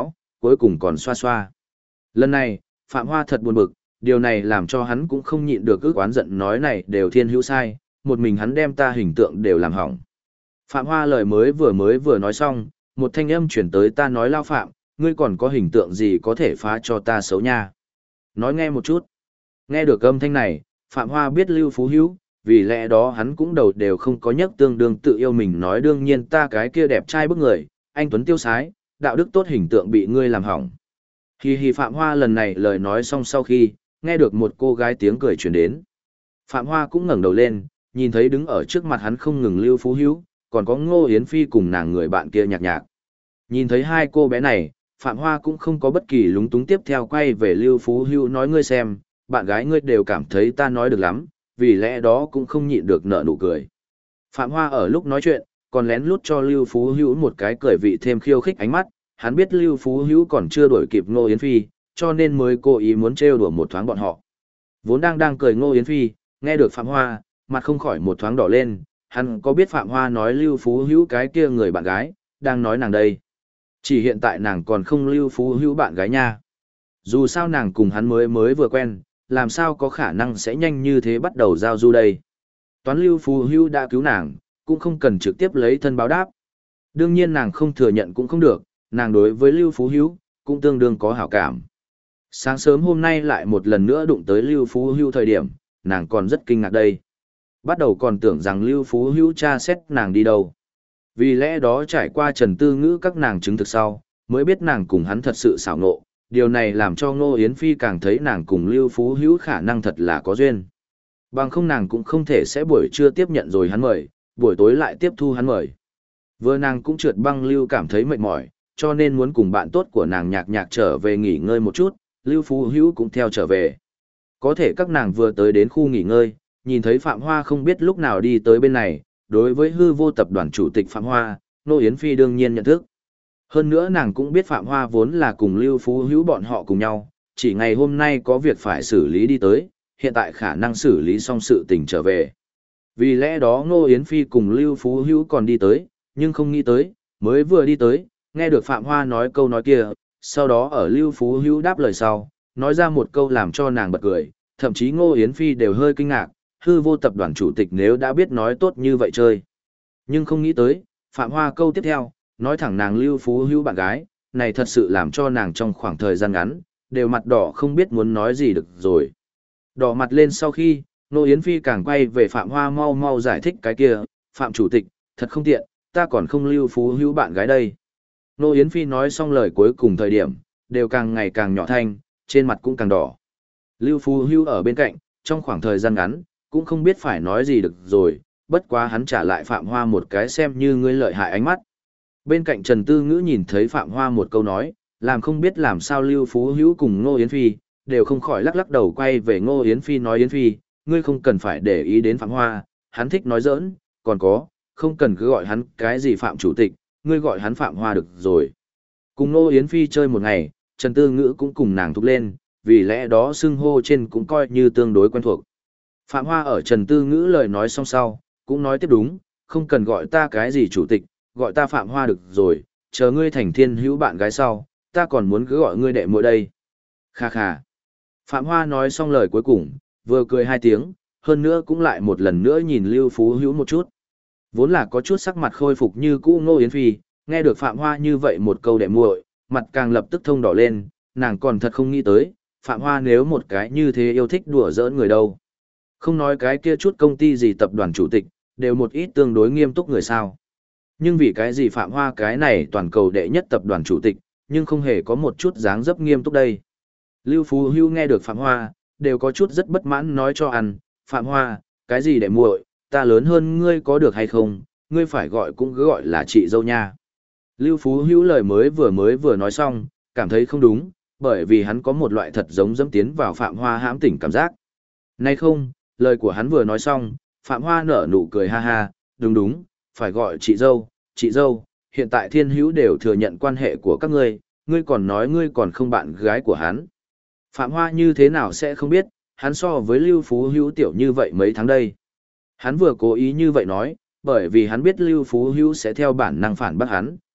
cuối cùng còn xoa xoa. Lần này, Phạm Hoa thật buồn bực, điều này làm cho hắn cũng không nhịn được ức oán giận nói này đều thiên hữu sai, một mình hắn đem ta hình tượng đều làm hỏng. Phạm Hoa lời mới vừa nói xong, một thanh âm chuyển tới ta nói Lao Phạm, ngươi còn có hình tượng gì có thể phá cho ta xấu nha. Nói nghe một chút. Nghe được âm thanh này, Phạm Hoa biết Lưu Phú Hữu, vì lẽ đó hắn cũng đầu đều không có nhắc tương đương tự yêu mình nói đương nhiên ta cái kia đẹp trai bức người, anh Tuấn tiêu sái, đạo đức tốt hình tượng bị ngươi làm hỏng. Hi Phạm Hoa lần này lời nói xong sau khi, nghe được một cô gái tiếng cười truyền đến. Phạm Hoa cũng ngẩng đầu lên, nhìn thấy đứng ở trước mặt hắn không ngừng Lưu Phú Hữu, còn có Ngô Yến Phi cùng nàng người bạn kia nhạc nhạc. Nhìn thấy hai cô bé này, Phạm Hoa cũng không có bất kỳ lúng túng tiếp theo quay về Lưu Phú Hữu nói ngươi xem, bạn gái ngươi đều cảm thấy ta nói được lắm, vì lẽ đó cũng không nhịn được nở nụ cười. Phạm Hoa ở lúc nói chuyện, còn lén lút cho Lưu Phú Hữu một cái cười vị thêm khiêu khích ánh mắt, hắn biết Lưu Phú Hữu còn chưa đuổi kịp Ngô Yến Phi, cho nên mới cố ý muốn trêu đùa một thoáng bọn họ. Vốn đang cười Ngô Yến Phi, nghe được Phạm Hoa, mặt không khỏi một thoáng đỏ lên, hắn có biết Phạm Hoa nói Lưu Phú Hữu cái kia người bạn gái, đang nói nàng đây. Chỉ hiện tại nàng còn không Lưu Phú Hữu bạn gái nha. Dù sao nàng cùng hắn mới vừa quen, làm sao có khả năng sẽ nhanh như thế bắt đầu giao du đây. Toán Lưu Phú Hữu đã cứu nàng, cũng không cần trực tiếp lấy thân báo đáp. Đương nhiên nàng không thừa nhận cũng không được, nàng đối với Lưu Phú Hữu cũng tương đương có hảo cảm. Sáng sớm hôm nay lại một lần nữa đụng tới Lưu Phú Hữu thời điểm, nàng còn rất kinh ngạc đây. Bắt đầu còn tưởng rằng Lưu Phú Hữu tra xét nàng đi đâu. Vì lẽ đó trải qua Trần Tư Ngữ các nàng chứng thực sau, mới biết nàng cùng hắn thật sự xảo nộ. Điều này làm cho Ngô Yến Phi càng thấy nàng cùng Lưu Phú Hữu khả năng thật là có duyên. Bằng không nàng cũng không thể sẽ buổi trưa tiếp nhận rồi hắn mời, buổi tối lại tiếp thu hắn mời. Vừa nàng cũng trượt băng Lưu cảm thấy mệt mỏi, cho nên muốn cùng bạn tốt của nàng nhạc nhạc trở về nghỉ ngơi một chút, Lưu Phú Hữu cũng theo trở về. Có thể các nàng vừa tới đến khu nghỉ ngơi, nhìn thấy Phạm Hoa không biết lúc nào đi tới bên này, đối với hư vô tập đoàn chủ tịch Phạm Hoa, Ngô Yến Phi đương nhiên nhận thức. Hơn nữa nàng cũng biết Phạm Hoa vốn là cùng Lưu Phú Hữu bọn họ cùng nhau, chỉ ngày hôm nay có việc phải xử lý đi tới, hiện tại khả năng xử lý xong sự tình trở về. Vì lẽ đó Ngô Yến Phi cùng Lưu Phú Hữu còn đi tới, nhưng không nghĩ tới, mới vừa đi tới, nghe được Phạm Hoa nói câu nói kia, sau đó ở Lưu Phú Hữu đáp lời sau, nói ra một câu làm cho nàng bật cười, thậm chí Ngô Yến Phi đều hơi kinh ngạc, hư vô tập đoàn chủ tịch nếu đã biết nói tốt như vậy chơi. Nhưng không nghĩ tới, Phạm Hoa câu tiếp theo, nói thẳng nàng Lưu Phú Hữu bạn gái, này thật sự làm cho nàng trong khoảng thời gian ngắn, đều mặt đỏ không biết muốn nói gì được rồi. Đỏ mặt lên sau khi, Ngô Yến Phi càng quay về Phạm Hoa mau mau giải thích cái kia, Phạm chủ tịch, thật không tiện, ta còn không Lưu Phú Hữu bạn gái đây. Ngô Yến Phi nói xong lời cuối cùng thời điểm, đều càng ngày càng nhỏ thanh, trên mặt cũng càng đỏ. Lưu Phú Hữu ở bên cạnh, trong khoảng thời gian ngắn, cũng không biết phải nói gì được rồi, bất quá hắn trả lại Phạm Hoa một cái xem như ngươi lợi hại ánh mắt. Bên cạnh Trần Tư Ngữ nhìn thấy Phạm Hoa một câu nói, làm không biết làm sao Lưu Phú Hữu cùng Ngô Yến Phi, đều không khỏi lắc lắc đầu quay về Ngô Yến Phi nói Yến Phi, ngươi không cần phải để ý đến Phạm Hoa, hắn thích nói giỡn, còn có, không cần cứ gọi hắn cái gì Phạm chủ tịch, ngươi gọi hắn Phạm Hoa được rồi. Cùng Ngô Yến Phi chơi một ngày, Trần Tư Ngữ cũng cùng nàng thúc lên, vì lẽ đó xưng hô trên cũng coi như tương đối quen thuộc. Phạm Hoa ở Trần Tư Ngữ lời nói xong sau, cũng nói tiếp đúng, không cần gọi ta cái gì chủ tịch, gọi ta Phạm Hoa được rồi, chờ ngươi thành thiên hữu bạn gái sau, ta còn muốn cứ gọi ngươi đệ muội đây. Kha kha. Phạm Hoa nói xong lời cuối cùng, vừa cười hai tiếng, hơn nữa cũng lại một lần nữa nhìn Lưu Phú Hữu một chút. Vốn là có chút sắc mặt khôi phục như cũ Ngô Yến Phi, nghe được Phạm Hoa như vậy một câu đệ muội, mặt càng lập tức thông đỏ lên, nàng còn thật không nghĩ tới, Phạm Hoa nếu một cái như thế yêu thích đùa giỡn người đâu. Không nói cái kia chút công ty gì tập đoàn chủ tịch, đều một ít tương đối nghiêm túc người sao. Nhưng vì cái gì Phạm Hoa cái này toàn cầu đệ nhất tập đoàn chủ tịch, nhưng không hề có một chút dáng dấp nghiêm túc đây. Lưu Phú Hữu nghe được Phạm Hoa, đều có chút rất bất mãn nói cho ăn, Phạm Hoa, cái gì đệ muội, ta lớn hơn ngươi có được hay không, ngươi phải gọi cũng cứ gọi là chị dâu nha. Lưu Phú Hữu lời mới vừa nói xong, cảm thấy không đúng, bởi vì hắn có một loại thật giống dẫm tiến vào Phạm Hoa hãm tỉnh cảm giác. Nay không, lời của hắn vừa nói xong, Phạm Hoa nở nụ cười ha ha, đúng, phải gọi chị dâu, hiện tại thiên hữu đều thừa nhận quan hệ của các ngươi còn nói ngươi còn không bạn gái của hắn. Phạm Hoa như thế nào sẽ không biết, hắn so với Lưu Phú Hữu tiểu như vậy mấy tháng đây. Hắn vừa cố ý như vậy nói, bởi vì hắn biết Lưu Phú Hữu sẽ theo bản năng phản bác hắn,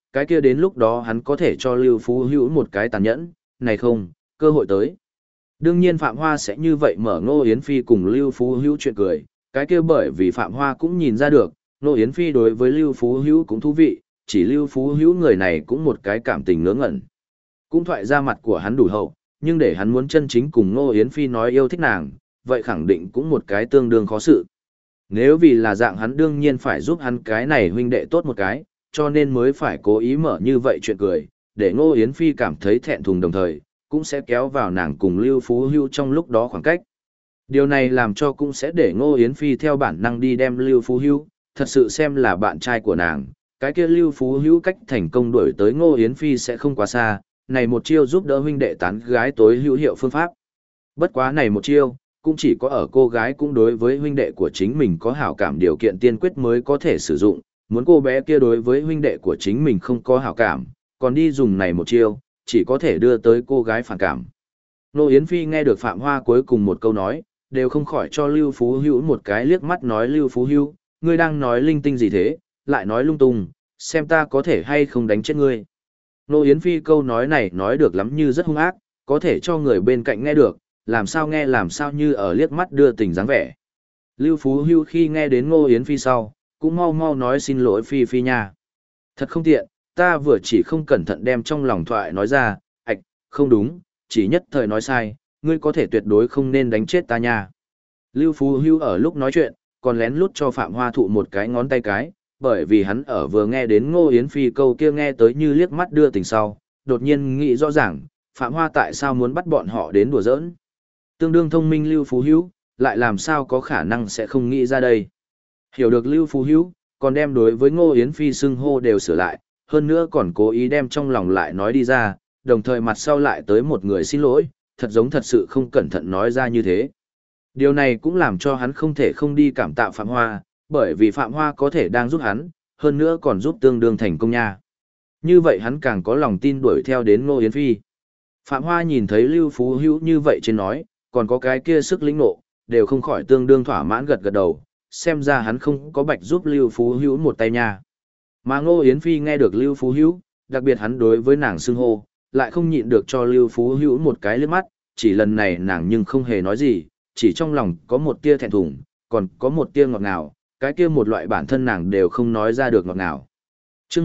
cái kia đến lúc đó hắn có thể cho Lưu Phú Hữu một cái tàn nhẫn, này không, cơ hội tới. Đương nhiên Phạm Hoa sẽ như vậy mở Ngô Yến Phi cùng Lưu Phú Hữu chuyện cười, cái kia bởi vì Phạm Hoa cũng nhìn ra được, Ngô Yến Phi đối với Lưu Phú Hữu cũng thú vị, chỉ Lưu Phú Hữu người này cũng một cái cảm tình ngớ ngẩn. Cũng thoại ra mặt của hắn đủ hậu, nhưng để hắn muốn chân chính cùng Ngô Yến Phi nói yêu thích nàng, vậy khẳng định cũng một cái tương đương khó sự. Nếu vì là dạng hắn đương nhiên phải giúp hắn cái này huynh đệ tốt một cái, cho nên mới phải cố ý mở như vậy chuyện cười, để Ngô Yến Phi cảm thấy thẹn thùng đồng thời, cũng sẽ kéo vào nàng cùng Lưu Phú Hữu trong lúc đó khoảng cách. Điều này làm cho cũng sẽ để Ngô Yến Phi theo bản năng đi đem Lưu Phú Hữu, thật sự xem là bạn trai của nàng, cái kia Lưu Phú Hữu cách thành công đuổi tới Ngô Yến Phi sẽ không quá xa, này một chiêu giúp đỡ huynh đệ tán gái tối hữu hiệu phương pháp. Bất quá này một chiêu, cũng chỉ có ở cô gái cũng đối với huynh đệ của chính mình có hảo cảm điều kiện tiên quyết mới có thể sử dụng, muốn cô bé kia đối với huynh đệ của chính mình không có hảo cảm, còn đi dùng này một chiêu, chỉ có thể đưa tới cô gái phản cảm. Nô Yến Phi nghe được Phạm Hoa cuối cùng một câu nói, đều không khỏi cho Lưu Phú Hữu một cái liếc mắt nói Lưu Phú Hữu, ngươi đang nói linh tinh gì thế, lại nói lung tung, xem ta có thể hay không đánh chết ngươi. Nô Yến Phi câu nói này nói được lắm như rất hung ác, có thể cho người bên cạnh nghe được, làm sao nghe làm sao như ở liếc mắt đưa tình dáng vẻ. Lưu Phú Hữu khi nghe đến Ngô Yến Phi sau, cũng mau mau nói xin lỗi Phi Phi nha. Thật không tiện, ta vừa chỉ không cẩn thận đem trong lòng thoại nói ra, không đúng, chỉ nhất thời nói sai, ngươi có thể tuyệt đối không nên đánh chết ta nha. Lưu Phú Hữu ở lúc nói chuyện, còn lén lút cho Phạm Hoa thụ một cái ngón tay cái, bởi vì hắn ở vừa nghe đến Ngô Yến Phi câu kia nghe tới như liếc mắt đưa tình sau, đột nhiên nghĩ rõ ràng, Phạm Hoa tại sao muốn bắt bọn họ đến đùa giỡn. Tương đương thông minh Lưu Phú Hữu, lại làm sao có khả năng sẽ không nghĩ ra đây. Hiểu được Lưu Phú Hữu, còn đem đối với Ngô Yến Phi xưng hô đều sửa lại, hơn nữa còn cố ý đem trong lòng lại nói đi ra, đồng thời mặt sau lại tới một người xin lỗi, thật giống thật sự không cẩn thận nói ra như thế. Điều này cũng làm cho hắn không thể không đi cảm tạ Phạm Hoa, bởi vì Phạm Hoa có thể đang giúp hắn, hơn nữa còn giúp tương đương thành công nha. Như vậy hắn càng có lòng tin đuổi theo đến Ngô Yến Phi. Phạm Hoa nhìn thấy Lưu Phú Hữu như vậy trên nói, còn có cái kia sức lĩnh nộ, đều không khỏi tương đương thỏa mãn gật gật đầu, xem ra hắn không có bạch giúp Lưu Phú Hữu một tay nha. Mà Ngô Yến Phi nghe được Lưu Phú Hữu, đặc biệt hắn đối với nàng xưng hô, lại không nhịn được cho Lưu Phú Hữu một cái liếc mắt, chỉ lần này nàng nhưng không hề nói gì, chỉ trong lòng có một tia thẹn thùng, còn có một tia ngọt ngào, cái kia một loại bản thân nàng đều không nói ra được ngọt ngào. Chương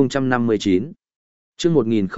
1059 Chương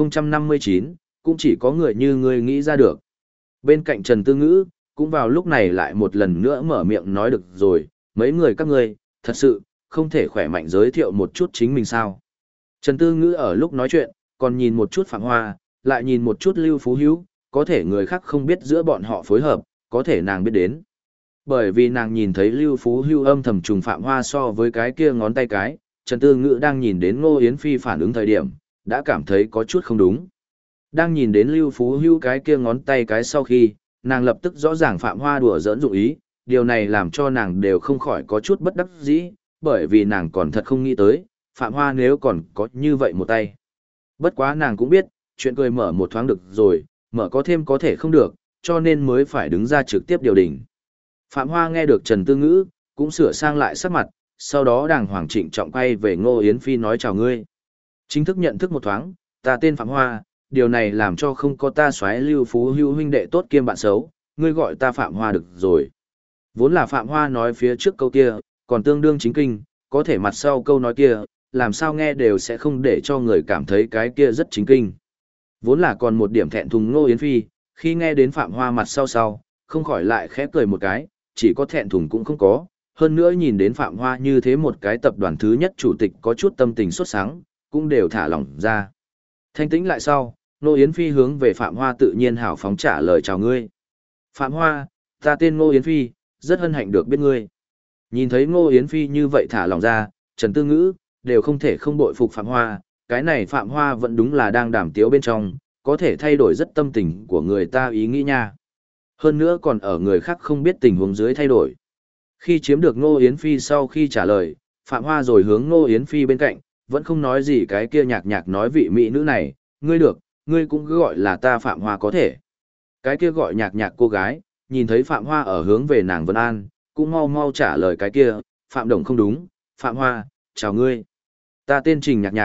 1059, cũng chỉ có người như ngươi nghĩ ra được. Bên cạnh Trần Tư Ngữ, cũng vào lúc này lại một lần nữa mở miệng nói được rồi, mấy người các ngươi, thật sự, không thể khỏe mạnh giới thiệu một chút chính mình sao. Trần Tư Ngữ ở lúc nói chuyện, còn nhìn một chút Phạm Hoa, lại nhìn một chút Lưu Phú Hữu, có thể người khác không biết giữa bọn họ phối hợp, có thể nàng biết đến. Bởi vì nàng nhìn thấy Lưu Phú Hữu âm thầm trùng Phạm Hoa so với cái kia ngón tay cái, Trần Tư Ngữ đang nhìn đến Ngô Yến Phi phản ứng thời điểm, đã cảm thấy có chút không đúng. Đang nhìn đến Lưu Phú Hữu cái kia ngón tay cái sau khi, nàng lập tức rõ ràng Phạm Hoa đùa giỡn dụng ý, điều này làm cho nàng đều không khỏi có chút bất đắc dĩ, bởi vì nàng còn thật không nghĩ tới, Phạm Hoa nếu còn có như vậy một tay. Bất quá nàng cũng biết, chuyện cười mở một thoáng được rồi, mở có thêm có thể không được, cho nên mới phải đứng ra trực tiếp điều đình. Phạm Hoa nghe được Trần Tư Ngữ, cũng sửa sang lại sắc mặt, sau đó đàng hoàng trịnh trọng quay về Ngô Yến Phi nói chào ngươi. Chính thức nhận thức một thoáng, ta tên Phạm Hoa, điều này làm cho không có ta xoáy Lưu Phú Hữu huynh đệ tốt kiêm bạn xấu, ngươi gọi ta Phạm Hoa được rồi. Vốn là Phạm Hoa nói phía trước câu kia, còn tương đương chính kinh, có thể mặt sau câu nói kia, làm sao nghe đều sẽ không để cho người cảm thấy cái kia rất chính kinh. Vốn là còn một điểm thẹn thùng Ngô Yến Phi, khi nghe đến Phạm Hoa mặt sau, không khỏi lại khẽ cười một cái, chỉ có thẹn thùng cũng không có, hơn nữa nhìn đến Phạm Hoa như thế một cái tập đoàn thứ nhất chủ tịch có chút tâm tình sốt sáng, cũng đều thả lỏng ra. Thanh tĩnh lại sau, Ngô Yến Phi hướng về Phạm Hoa tự nhiên hào phóng trả lời chào ngươi. Phạm Hoa, ta tên Ngô Yến Phi, rất hân hạnh được biết ngươi. Nhìn thấy Ngô Yến Phi như vậy thả lỏng ra, Trần Tư Ngữ, đều không thể không bội phục Phạm Hoa, cái này Phạm Hoa vẫn đúng là đang đảm tiếu bên trong, có thể thay đổi rất tâm tình của người ta ý nghĩ nha. Hơn nữa còn ở người khác không biết tình huống dưới thay đổi. Khi chiếm được Ngô Yến Phi sau khi trả lời, Phạm Hoa rồi hướng Ngô Yến Phi bên cạnh, vẫn không nói gì cái kia nhạc nhạc nói vị mỹ nữ này, ngươi được, ngươi cũng cứ gọi là ta Phạm Hoa có thể. Cái kia gọi nhạc nhạc cô gái, nhìn thấy Phạm Hoa ở hướng về nàng Vân An, cũng mau mau trả lời cái kia, Phạm Đồng không đúng, Phạm Hoa, chào ngươi. Ta tên Trình Nhạc Nhạc,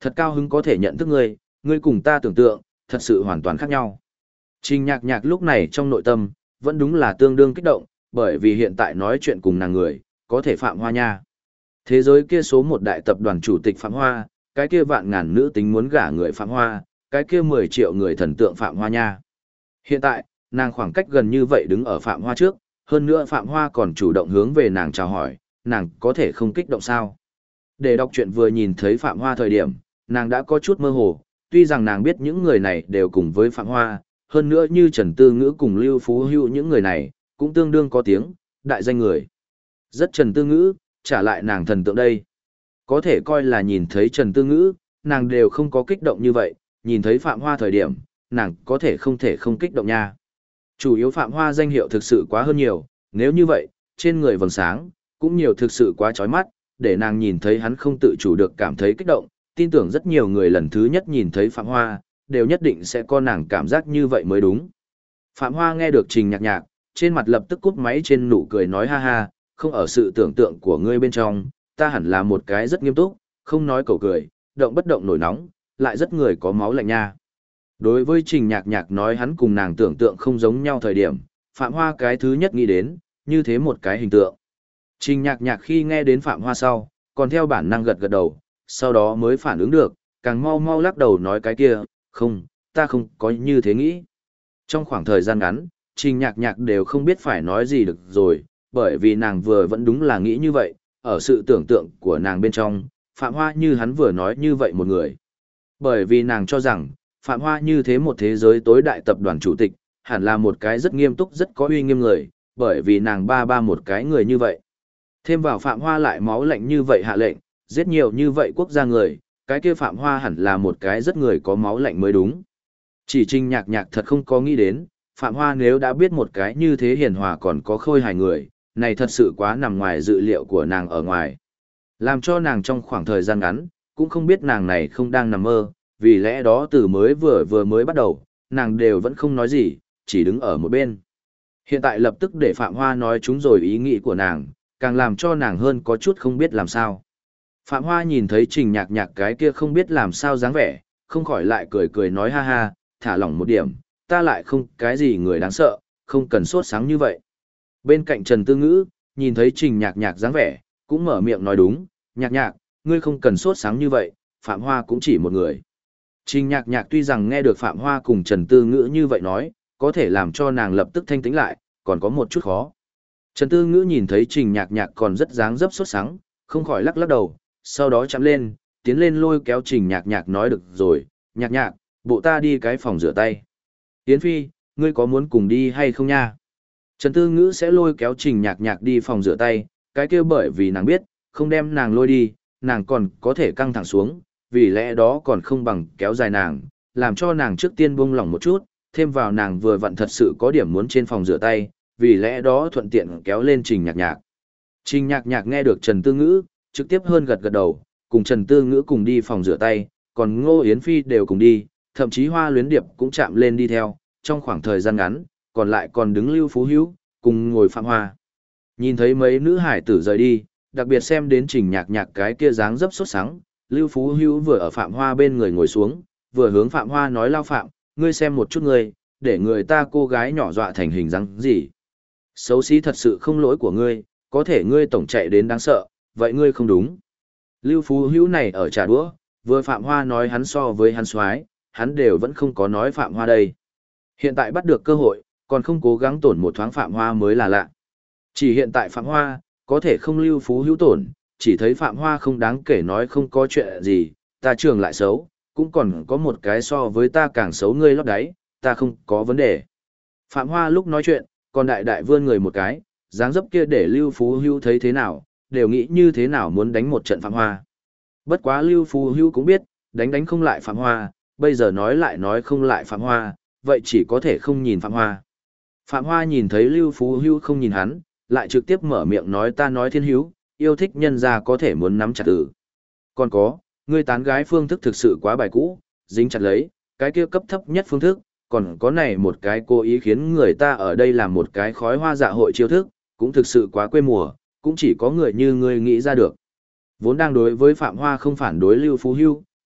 Thật cao hứng có thể nhận thức ngươi, ngươi cùng ta tưởng tượng, thật sự hoàn toàn khác nhau. Trình Nhạc Nhạc lúc này trong nội tâm, vẫn đúng là tương đương kích động, bởi vì hiện tại nói chuyện cùng nàng người, có thể Phạm Hoa nha. Thế giới kia số một đại tập đoàn chủ tịch Phạm Hoa, cái kia vạn ngàn nữ tính muốn gả người Phạm Hoa, cái kia 10 triệu người thần tượng Phạm Hoa nha. Hiện tại, nàng khoảng cách gần như vậy đứng ở Phạm Hoa trước, hơn nữa Phạm Hoa còn chủ động hướng về nàng chào hỏi, nàng có thể không kích động sao. Để đọc truyện vừa nhìn thấy Phạm Hoa thời điểm, nàng đã có chút mơ hồ, tuy rằng nàng biết những người này đều cùng với Phạm Hoa, hơn nữa như Trần Tư Ngữ cùng Lưu Phú Hữu những người này, cũng tương đương có tiếng, đại danh người. Rất Trần Tư Ngữ, trả lại nàng thần tượng đây. Có thể coi là nhìn thấy Trần Tư Ngữ, nàng đều không có kích động như vậy, nhìn thấy Phạm Hoa thời điểm, nàng có thể không kích động nha. Chủ yếu Phạm Hoa danh hiệu thực sự quá hơn nhiều, nếu như vậy, trên người vầng sáng, cũng nhiều thực sự quá chói mắt, để nàng nhìn thấy hắn không tự chủ được cảm thấy kích động, tin tưởng rất nhiều người lần thứ nhất nhìn thấy Phạm Hoa, đều nhất định sẽ có nàng cảm giác như vậy mới đúng. Phạm Hoa nghe được Trình Nhạc Nhạc, trên mặt lập tức cúp máy trên nụ cười nói ha ha, không ở sự tưởng tượng của ngươi bên trong, ta hẳn là một cái rất nghiêm túc, không nói cầu cười, động bất động nổi nóng, lại rất người có máu lạnh nha. Đối với Trình Nhạc Nhạc nói hắn cùng nàng tưởng tượng không giống nhau thời điểm, Phạm Hoa cái thứ nhất nghĩ đến, như thế một cái hình tượng. Trình Nhạc Nhạc khi nghe đến Phạm Hoa sau, còn theo bản năng gật gật đầu, sau đó mới phản ứng được, càng mau mau lắc đầu nói cái kia, không, ta không có như thế nghĩ. Trong khoảng thời gian ngắn, Trình Nhạc Nhạc đều không biết phải nói gì được rồi, bởi vì nàng vừa vẫn đúng là nghĩ như vậy, ở sự tưởng tượng của nàng bên trong, Phạm Hoa như hắn vừa nói như vậy một người. Bởi vì nàng cho rằng, Phạm Hoa như thế một thế giới tối đại tập đoàn chủ tịch, hẳn là một cái rất nghiêm túc rất có uy nghiêm người, bởi vì nàng ba một cái người như vậy. Thêm vào Phạm Hoa lại máu lạnh như vậy hạ lệnh, giết nhiều như vậy quốc gia người, cái kia Phạm Hoa hẳn là một cái rất người có máu lạnh mới đúng. Chỉ Trình Nhạc Nhạc thật không có nghĩ đến, Phạm Hoa nếu đã biết một cái như thế hiền hòa còn có khôi hài người, này thật sự quá nằm ngoài dự liệu của nàng ở ngoài. Làm cho nàng trong khoảng thời gian ngắn, cũng không biết nàng này không đang nằm mơ, vì lẽ đó từ vừa mới bắt đầu, nàng đều vẫn không nói gì, chỉ đứng ở một bên. Hiện tại lập tức để Phạm Hoa nói chúng rồi ý nghĩ của nàng, càng làm cho nàng hơn có chút không biết làm sao. Phạm Hoa nhìn thấy Trình Nhạc Nhạc cái kia không biết làm sao dáng vẻ, không khỏi lại cười cười nói ha ha, thả lỏng một điểm, ta lại không cái gì người đáng sợ, không cần sốt sáng như vậy. Bên cạnh Trần Tư Ngữ, nhìn thấy Trình Nhạc Nhạc dáng vẻ, cũng mở miệng nói đúng, Nhạc Nhạc, ngươi không cần sốt sáng như vậy, Phạm Hoa cũng chỉ một người. Trình Nhạc Nhạc tuy rằng nghe được Phạm Hoa cùng Trần Tư Ngữ như vậy nói, có thể làm cho nàng lập tức thanh tĩnh lại, còn có một chút khó. Trần Tư Ngữ nhìn thấy Trình Nhạc Nhạc còn rất dáng dấp sốt sắng, không khỏi lắc lắc đầu, sau đó chạm lên, tiến lên lôi kéo Trình Nhạc Nhạc nói được rồi, Nhạc Nhạc, bộ ta đi cái phòng rửa tay. Yến Phi, ngươi có muốn cùng đi hay không nha? Trần Tư Ngữ sẽ lôi kéo Trình Nhạc Nhạc đi phòng rửa tay, cái kia bởi vì nàng biết, không đem nàng lôi đi, nàng còn có thể căng thẳng xuống, vì lẽ đó còn không bằng kéo dài nàng, làm cho nàng trước tiên buông lỏng một chút, thêm vào nàng vừa vặn thật sự có điểm muốn trên phòng rửa tay, vì lẽ đó thuận tiện kéo lên Trình Nhạc Nhạc. Trình Nhạc Nhạc nghe được Trần Tư Ngữ, trực tiếp hơn gật gật đầu, cùng Trần Tư Ngữ cùng đi phòng rửa tay, còn Ngô Yến Phi đều cùng đi, thậm chí Hoa Luyến Điệp cũng chạm lên đi theo, trong khoảng thời gian ngắn, còn lại còn đứng Lưu Phú Hữu, cùng ngồi Phạm Hoa. Nhìn thấy mấy nữ hải tử rời đi, đặc biệt xem đến Trình Nhạc Nhạc cái kia dáng dấp sốt sắng, Lưu Phú Hữu vừa ở Phạm Hoa bên người ngồi xuống, vừa hướng Phạm Hoa nói lao Phạm, ngươi xem một chút ngươi, để người ta cô gái nhỏ dọa thành hình dáng gì. Xấu xí thật sự không lỗi của ngươi, có thể ngươi tổng chạy đến đáng sợ, vậy ngươi không đúng. Lưu Phú Hữu này ở trà đũa, vừa Phạm Hoa nói hắn so với hắn soái, hắn đều vẫn không có nói Phạm Hoa đây. Hiện tại bắt được cơ hội, còn không cố gắng tổn một thoáng Phạm Hoa mới là lạ. Chỉ hiện tại Phạm Hoa, có thể không Lưu Phú Hữu tổn, chỉ thấy Phạm Hoa không đáng kể nói không có chuyện gì, ta trường lại xấu, cũng còn có một cái so với ta càng xấu ngươi lót đáy, ta không có vấn đề. Phạm Hoa lúc nói chuyện, còn đại đại vươn người một cái, dáng dấp kia để Lưu Phú Hữu thấy thế nào, đều nghĩ như thế nào muốn đánh một trận Phạm Hoa. Bất quá Lưu Phú Hữu cũng biết, đánh không lại Phạm Hoa, bây giờ nói lại nói không lại Phạm Hoa, vậy chỉ có thể không nhìn Phạm Hoa. Phạm Hoa nhìn thấy Lưu Phú Hữu không nhìn hắn, lại trực tiếp mở miệng nói ta nói thiên hữu, yêu thích nhân ra có thể muốn nắm chặt tử. Còn có, ngươi tán gái phương thức thực sự quá bài cũ, dính chặt lấy, cái kia cấp thấp nhất phương thức, còn có này một cái cố ý khiến người ta ở đây làm một cái khói hoa dạ hội chiêu thức, cũng thực sự quá quê mùa, cũng chỉ có người như ngươi nghĩ ra được. Vốn đang đối với Phạm Hoa không phản đối Lưu Phú Hữu,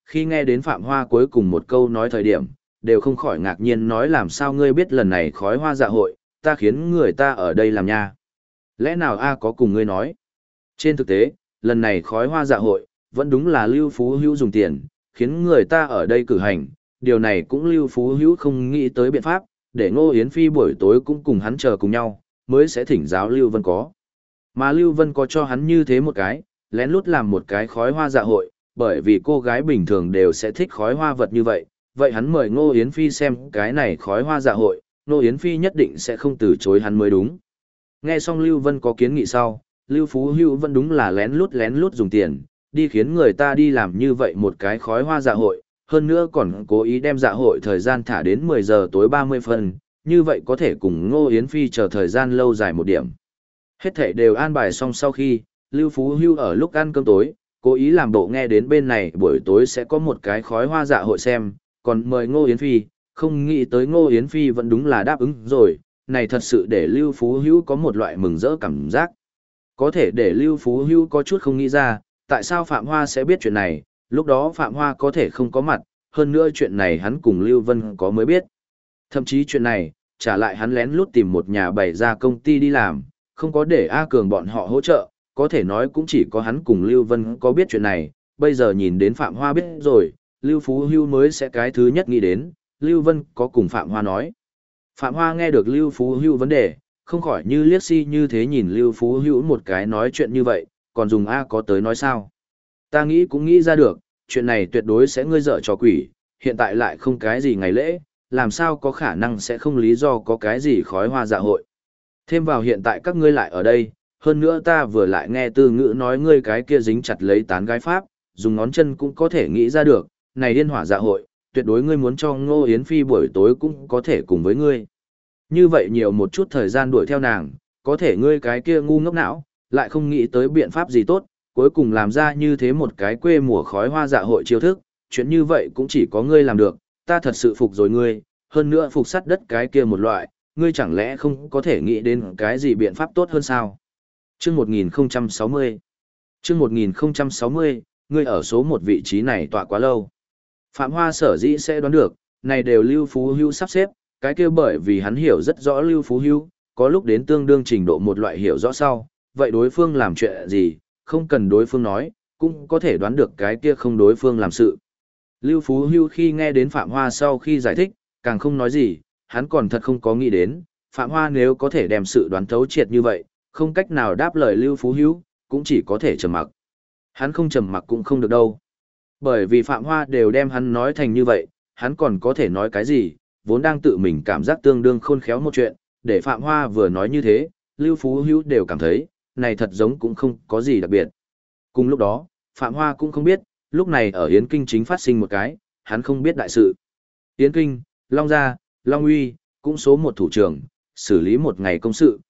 Khi nghe đến Phạm Hoa cuối cùng một câu nói thời điểm, đều không khỏi ngạc nhiên nói làm sao ngươi biết lần này khói hoa dạ hội, ta khiến người ta ở đây làm nha. Lẽ nào A có cùng ngươi nói? Trên thực tế, lần này khói hoa dạ hội, vẫn đúng là Lưu Phú Hữu dùng tiền, khiến người ta ở đây cử hành, điều này cũng Lưu Phú Hữu không nghĩ tới biện pháp, để Ngô Yến Phi buổi tối cũng cùng hắn chờ cùng nhau, mới sẽ thỉnh giáo Lưu Vân có. Mà Lưu Vân có cho hắn như thế một cái, lén lút làm một cái khói hoa dạ hội, bởi vì cô gái bình thường đều sẽ thích khói hoa vật như vậy, vậy hắn mời Ngô Yến Phi xem cái này khói hoa dạ hội, Ngô Yến Phi nhất định sẽ không từ chối hắn mới đúng. Nghe xong Lưu Vân có kiến nghị sau, Lưu Phú Hữu vẫn đúng là lén lút dùng tiền, đi khiến người ta đi làm như vậy một cái khói hoa dạ hội, hơn nữa còn cố ý đem dạ hội thời gian thả đến 10 giờ tối 30 phân, như vậy có thể cùng Ngô Yến Phi chờ thời gian lâu dài một điểm. Hết thảy đều an bài xong sau khi, Lưu Phú Hưu ở lúc ăn cơm tối, cố ý làm bộ nghe đến bên này buổi tối sẽ có một cái khói hoa dạ hội xem, còn mời Ngô Yến Phi, không nghĩ tới Ngô Yến Phi vẫn đúng là đáp ứng rồi, này thật sự để Lưu Phú Hưu có một loại mừng rỡ cảm giác. Có thể để Lưu Phú Hưu có chút không nghĩ ra, tại sao Phạm Hoa sẽ biết chuyện này, lúc đó Phạm Hoa có thể không có mặt, hơn nữa chuyện này hắn cùng Lưu Vân có mới biết. Thậm chí chuyện này, trả lại hắn lén lút tìm một nhà bày ra công ty đi làm, không có để A Cường bọn họ hỗ trợ, có thể nói cũng chỉ có hắn cùng Lưu Vân có biết chuyện này, bây giờ nhìn đến Phạm Hoa biết rồi, Lưu Phú Hưu mới sẽ cái thứ nhất nghĩ đến, Lưu Vân có cùng Phạm Hoa nói. Phạm Hoa nghe được Lưu Phú Hưu vấn đề, không khỏi như liếc si như thế nhìn Lưu Phú Hưu một cái nói chuyện như vậy, còn dùng A có tới nói sao. Ta nghĩ cũng nghĩ ra được, chuyện này tuyệt đối sẽ ngươi dở trò quỷ, hiện tại lại không cái gì ngày lễ, làm sao có khả năng sẽ không lý do có cái gì khói hoa dạ hội. Thêm vào hiện tại các ngươi lại ở đây, hơn nữa ta vừa lại nghe Tư Ngữ nói ngươi cái kia dính chặt lấy tán gái pháp, dùng ngón chân cũng có thể nghĩ ra được, này điên hỏa dạ hội, tuyệt đối ngươi muốn cho Ngô Yến Phi buổi tối cũng có thể cùng với ngươi. Như vậy nhiều một chút thời gian đuổi theo nàng, có thể ngươi cái kia ngu ngốc não, lại không nghĩ tới biện pháp gì tốt, cuối cùng làm ra như thế một cái quê mùa khói hoa dạ hội chiêu thức, chuyện như vậy cũng chỉ có ngươi làm được, ta thật sự phục rồi ngươi, hơn nữa phục sắt đất cái kia một loại, ngươi chẳng lẽ không có thể nghĩ đến cái gì biện pháp tốt hơn sao? Chương 1060 Chương 1060, ngươi ở số một vị trí này tọa quá lâu. Phạm Hoa sở dĩ sẽ đoán được, này đều Lưu Phú Hưu sắp xếp, cái kia bởi vì hắn hiểu rất rõ Lưu Phú Hưu, có lúc đến tương đương trình độ một loại hiểu rõ sau, vậy đối phương làm chuyện gì, không cần đối phương nói, cũng có thể đoán được cái kia không đối phương làm sự. Lưu Phú Hưu khi nghe đến Phạm Hoa sau khi giải thích, càng không nói gì, hắn còn thật không có nghĩ đến, Phạm Hoa nếu có thể đem sự đoán thấu triệt như vậy, không cách nào đáp lời Lưu Phú Hưu, cũng chỉ có thể trầm mặc. Hắn không trầm mặc cũng không được đâu. Bởi vì Phạm Hoa đều đem hắn nói thành như vậy, hắn còn có thể nói cái gì, vốn đang tự mình cảm giác tương đương khôn khéo một chuyện, để Phạm Hoa vừa nói như thế, Lưu Phú Hưu đều cảm thấy, này thật giống cũng không có gì đặc biệt. Cùng lúc đó, Phạm Hoa cũng không biết, lúc này ở Yến Kinh chính phát sinh một cái, hắn không biết đại sự. Yến Kinh, Long Gia, Long Uy, cũng số một thủ trưởng, xử lý một ngày công sự,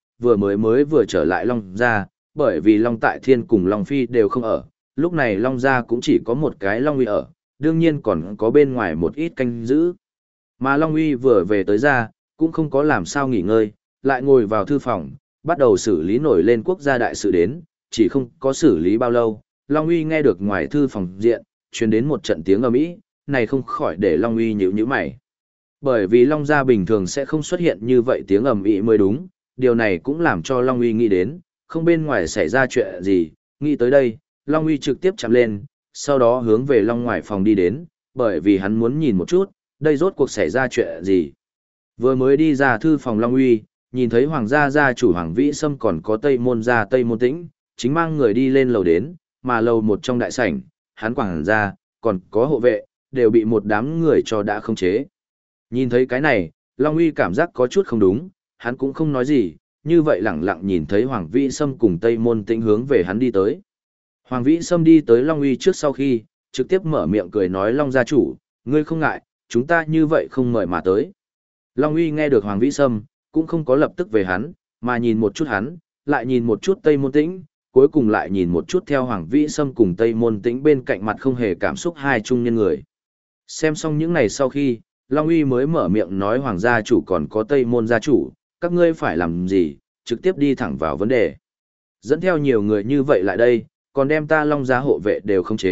vừa trở lại Long Gia, bởi vì Long Tại Thiên cùng Long Phi đều không ở, lúc này Long Gia cũng chỉ có một cái Long Uy ở, đương nhiên còn có bên ngoài một ít canh giữ. Mà Long Uy vừa về tới ra, cũng không có làm sao nghỉ ngơi, lại ngồi vào thư phòng, bắt đầu xử lý nổi lên quốc gia đại sự đến, chỉ không có xử lý bao lâu, Long Uy nghe được ngoài thư phòng diện, truyền đến một trận tiếng ầm ĩ, này không khỏi để Long Uy nhíu mày. Bởi vì Long Gia bình thường sẽ không xuất hiện như vậy tiếng ầm ĩ mới đúng, điều này cũng làm cho Long Uy nghĩ đến, không bên ngoài xảy ra chuyện gì, nghĩ tới đây, Long Uy trực tiếp chạm lên, sau đó hướng về Long ngoài phòng đi đến, bởi vì hắn muốn nhìn một chút, đây rốt cuộc xảy ra chuyện gì. Vừa mới đi ra thư phòng Long Uy, nhìn thấy Hoàng gia gia chủ Hoàng Vĩ Sâm còn có Tây Môn gia Tây Môn Tĩnh, chính mang người đi lên lầu đến, mà lầu một trong đại sảnh, hắn quảng gia, còn có hộ vệ, đều bị một đám người cho đã khống chế. Nhìn thấy cái này, Long Uy cảm giác có chút không đúng, hắn cũng không nói gì, như vậy lẳng lặng nhìn thấy Hoàng Vĩ Sâm cùng Tây Môn Tĩnh hướng về hắn đi tới. Hoàng Vĩ Sâm đi tới Long Uy trước sau khi, trực tiếp mở miệng cười nói Long gia chủ, ngươi không ngại, chúng ta như vậy không mời mà tới. Long Uy nghe được Hoàng Vĩ Sâm, cũng không có lập tức về hắn, mà nhìn một chút hắn, lại nhìn một chút Tây Môn Tĩnh, cuối cùng lại nhìn một chút theo Hoàng Vĩ Sâm cùng Tây Môn Tĩnh bên cạnh mặt không hề cảm xúc hai trung nhân người. Xem xong những này sau khi, Long Uy mới mở miệng nói Hoàng gia chủ còn có Tây Môn gia chủ, các ngươi phải làm gì, trực tiếp đi thẳng vào vấn đề. Dẫn theo nhiều người như vậy lại đây, còn đem ta Long gia hộ vệ đều không chế,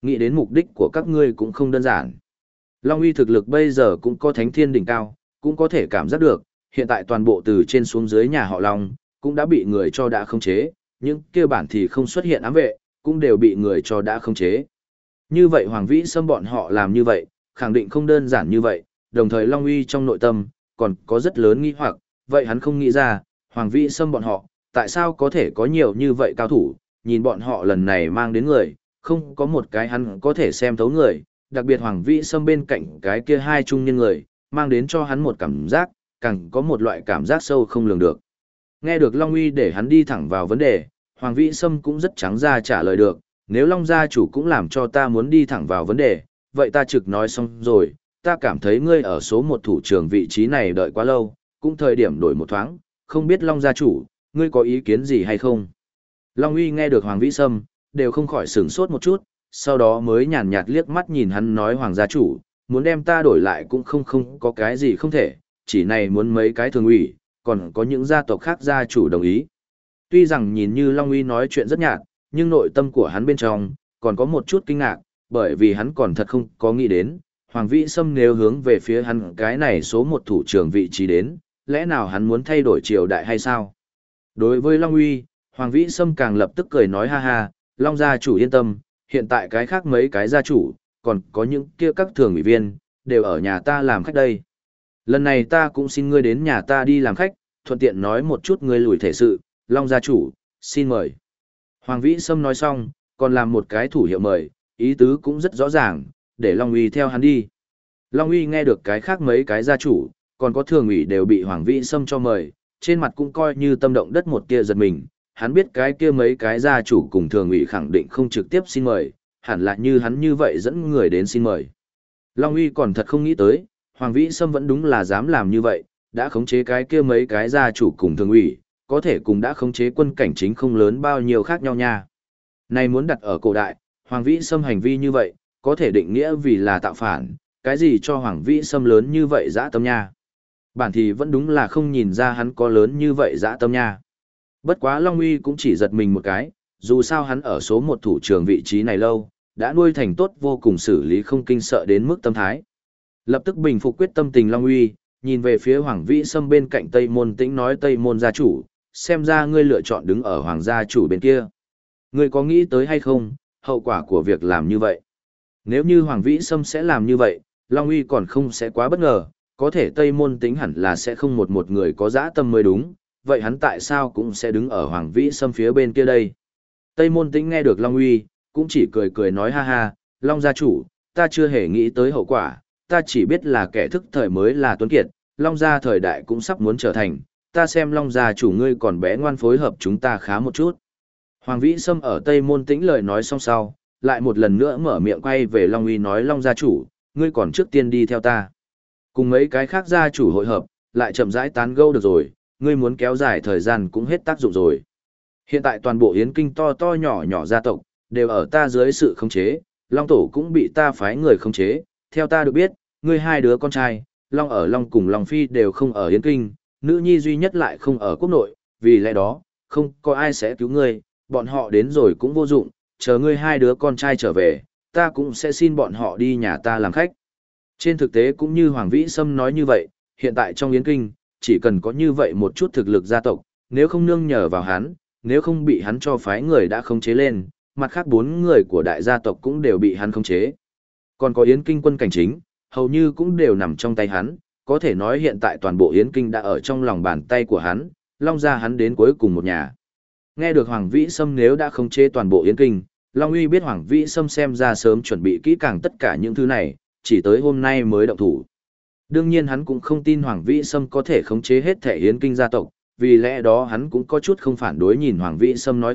nghĩ đến mục đích của các ngươi cũng không đơn giản. Long Uy thực lực bây giờ cũng có thánh thiên đỉnh cao, cũng có thể cảm giác được, hiện tại toàn bộ từ trên xuống dưới nhà họ Long, cũng đã bị người cho đã khống chế, những kia bản thì không xuất hiện ám vệ, cũng đều bị người cho đã khống chế. Như vậy Hoàng Vĩ Sâm bọn họ làm như vậy, khẳng định không đơn giản như vậy, đồng thời Long Uy trong nội tâm, còn có rất lớn nghi hoặc, vậy hắn không nghĩ ra, Hoàng Vĩ Sâm bọn họ, tại sao có thể có nhiều như vậy cao thủ, nhìn bọn họ lần này mang đến người, không có một cái hắn có thể xem thấu người, đặc biệt Hoàng Vĩ Sâm bên cạnh cái kia hai trung niên người, mang đến cho hắn một cảm giác, càng có một loại cảm giác sâu không lường được. Nghe được Long Uy để hắn đi thẳng vào vấn đề, Hoàng Vĩ Sâm cũng rất trắng ra trả lời được, nếu Long gia chủ cũng làm cho ta muốn đi thẳng vào vấn đề, vậy ta trực nói xong rồi, ta cảm thấy ngươi ở số một thủ trưởng vị trí này đợi quá lâu, cũng thời điểm đổi một thoáng, không biết Long gia chủ, ngươi có ý kiến gì hay không? Long Uy nghe được Hoàng Vĩ Sâm, đều không khỏi sửng sốt một chút, sau đó mới nhàn nhạt liếc mắt nhìn hắn nói Hoàng gia chủ, muốn đem ta đổi lại cũng không có cái gì không thể, chỉ này muốn mấy cái thường ủy, còn có những gia tộc khác gia chủ đồng ý. Tuy rằng nhìn như Long Uy nói chuyện rất nhạt, nhưng nội tâm của hắn bên trong, còn có một chút kinh ngạc, bởi vì hắn còn thật không có nghĩ đến, Hoàng Vĩ Sâm nếu hướng về phía hắn cái này số một thủ trưởng vị trí đến, lẽ nào hắn muốn thay đổi triều đại hay sao? Đối với Long Uy, Hoàng Vĩ Sâm càng lập tức cười nói ha ha, Long gia chủ yên tâm, hiện tại cái khác mấy cái gia chủ, còn có những kia các thường ủy viên, đều ở nhà ta làm khách đây. Lần này ta cũng xin ngươi đến nhà ta đi làm khách, thuận tiện nói một chút ngươi lùi thể sự, Long gia chủ, xin mời. Hoàng Vĩ Sâm nói xong, còn làm một cái thủ hiệu mời, ý tứ cũng rất rõ ràng, để Long Uy theo hắn đi. Long Uy nghe được cái khác mấy cái gia chủ, còn có thường ủy đều bị Hoàng Vĩ Sâm cho mời, trên mặt cũng coi như tâm động đất một tia giật mình, hắn biết cái kia mấy cái gia chủ cùng thường ủy khẳng định không trực tiếp xin mời, hẳn là như hắn như vậy dẫn người đến xin mời. Long Uy còn thật không nghĩ tới, Hoàng Vĩ Sâm vẫn đúng là dám làm như vậy, đã khống chế cái kia mấy cái gia chủ cùng thường ủy, có thể cùng đã khống chế quân cảnh chính không lớn bao nhiêu khác nhau nha. Này muốn đặt ở cổ đại, Hoàng Vĩ Sâm hành vi như vậy, có thể định nghĩa vì là tạo phản, cái gì cho Hoàng Vĩ Sâm lớn như vậy dã tâm nha. Bản thì vẫn đúng là không nhìn ra hắn có lớn như vậy dã tâm nha. Bất quá Long Uy cũng chỉ giật mình một cái, dù sao hắn ở số một thủ trưởng vị trí này lâu, đã nuôi thành tốt vô cùng xử lý không kinh sợ đến mức tâm thái. Lập tức bình phục quyết tâm tình Long Uy, nhìn về phía Hoàng Vĩ Sâm bên cạnh Tây Môn Tĩnh nói Tây Môn gia chủ, xem ra ngươi lựa chọn đứng ở Hoàng gia chủ bên kia. Ngươi có nghĩ tới hay không, hậu quả của việc làm như vậy? Nếu như Hoàng Vĩ Sâm sẽ làm như vậy, Long Uy còn không sẽ quá bất ngờ, có thể Tây Môn Tĩnh hẳn là sẽ không một người có dã tâm mới đúng, vậy hắn tại sao cũng sẽ đứng ở Hoàng Vĩ Sâm phía bên kia đây? Tây Môn Tĩnh nghe được Long Uy, cũng chỉ cười cười nói ha ha, Long gia chủ, ta chưa hề nghĩ tới hậu quả, ta chỉ biết là kẻ thức thời mới là tuấn kiệt, Long gia thời đại cũng sắp muốn trở thành, ta xem Long gia chủ ngươi còn bé ngoan phối hợp chúng ta khá một chút. Hoàng Vĩ Sâm ở Tây Môn Tĩnh lời nói xong sau, lại một lần nữa mở miệng quay về Long Uy nói Long gia chủ, ngươi còn trước tiên đi theo ta. Cùng mấy cái khác gia chủ hội hợp, lại chậm rãi tán gẫu được rồi, ngươi muốn kéo dài thời gian cũng hết tác dụng rồi. Hiện tại toàn bộ Yến Kinh to to nhỏ nhỏ gia tộc, đều ở ta dưới sự khống chế, Long Tổ cũng bị ta phái người khống chế, theo ta được biết, ngươi hai đứa con trai, Long ở Long cùng Long Phi đều không ở Yến Kinh, nữ nhi duy nhất lại không ở quốc nội, vì lẽ đó, không có ai sẽ cứu ngươi, bọn họ đến rồi cũng vô dụng, chờ ngươi hai đứa con trai trở về, ta cũng sẽ xin bọn họ đi nhà ta làm khách. Trên thực tế cũng như Hoàng Vĩ Sâm nói như vậy, hiện tại trong Yến Kinh, chỉ cần có như vậy một chút thực lực gia tộc, nếu không nương nhờ vào hắn, nếu không bị hắn cho phái người đã khống chế lên, mặt khác 4 người của đại gia tộc cũng đều bị hắn khống chế. Còn có Yến Kinh quân cảnh chính, hầu như cũng đều nằm trong tay hắn, có thể nói hiện tại toàn bộ Yến Kinh đã ở trong lòng bàn tay của hắn, Long gia hắn đến cuối cùng một nhà. Nghe được Hoàng Vĩ Sâm nếu đã khống chế toàn bộ Yến Kinh, Long Uy biết Hoàng Vĩ Sâm xem ra sớm chuẩn bị kỹ càng tất cả những thứ này, chỉ tới hôm nay mới động thủ. Đương nhiên hắn cũng không tin Hoàng Vĩ Sâm có thể khống chế hết thể Yến Kinh gia tộc, vì lẽ đó hắn cũng có chút không phản đối nhìn Hoàng Vĩ Sâm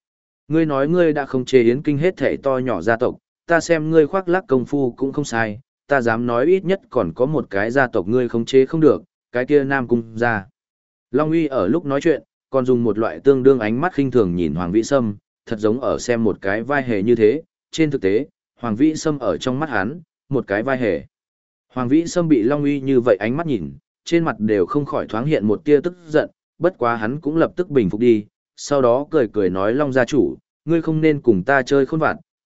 nói nói ngươi đã khống chế Yến Kinh hết thể to nhỏ gia tộc, ta xem ngươi khoác lác công phu cũng không sai, ta dám nói ít nhất còn có một cái gia tộc ngươi khống chế không được, cái kia Nam Cung gia. Long Uy ở lúc nói chuyện, còn dùng một loại tương đương ánh mắt khinh thường nhìn Hoàng Vĩ Sâm, thật giống ở xem một cái vai hề như thế, trên thực tế, Hoàng Vĩ Sâm ở trong mắt hắn, một cái vai hề. Hoàng Vĩ Sâm bị Long Uy như vậy ánh mắt nhìn, trên mặt đều không khỏi thoáng hiện một tia tức giận, bất quá hắn cũng lập tức bình phục đi, sau đó cười cười nói Long gia chủ, ngươi không nên cùng ta chơi khôn vặt,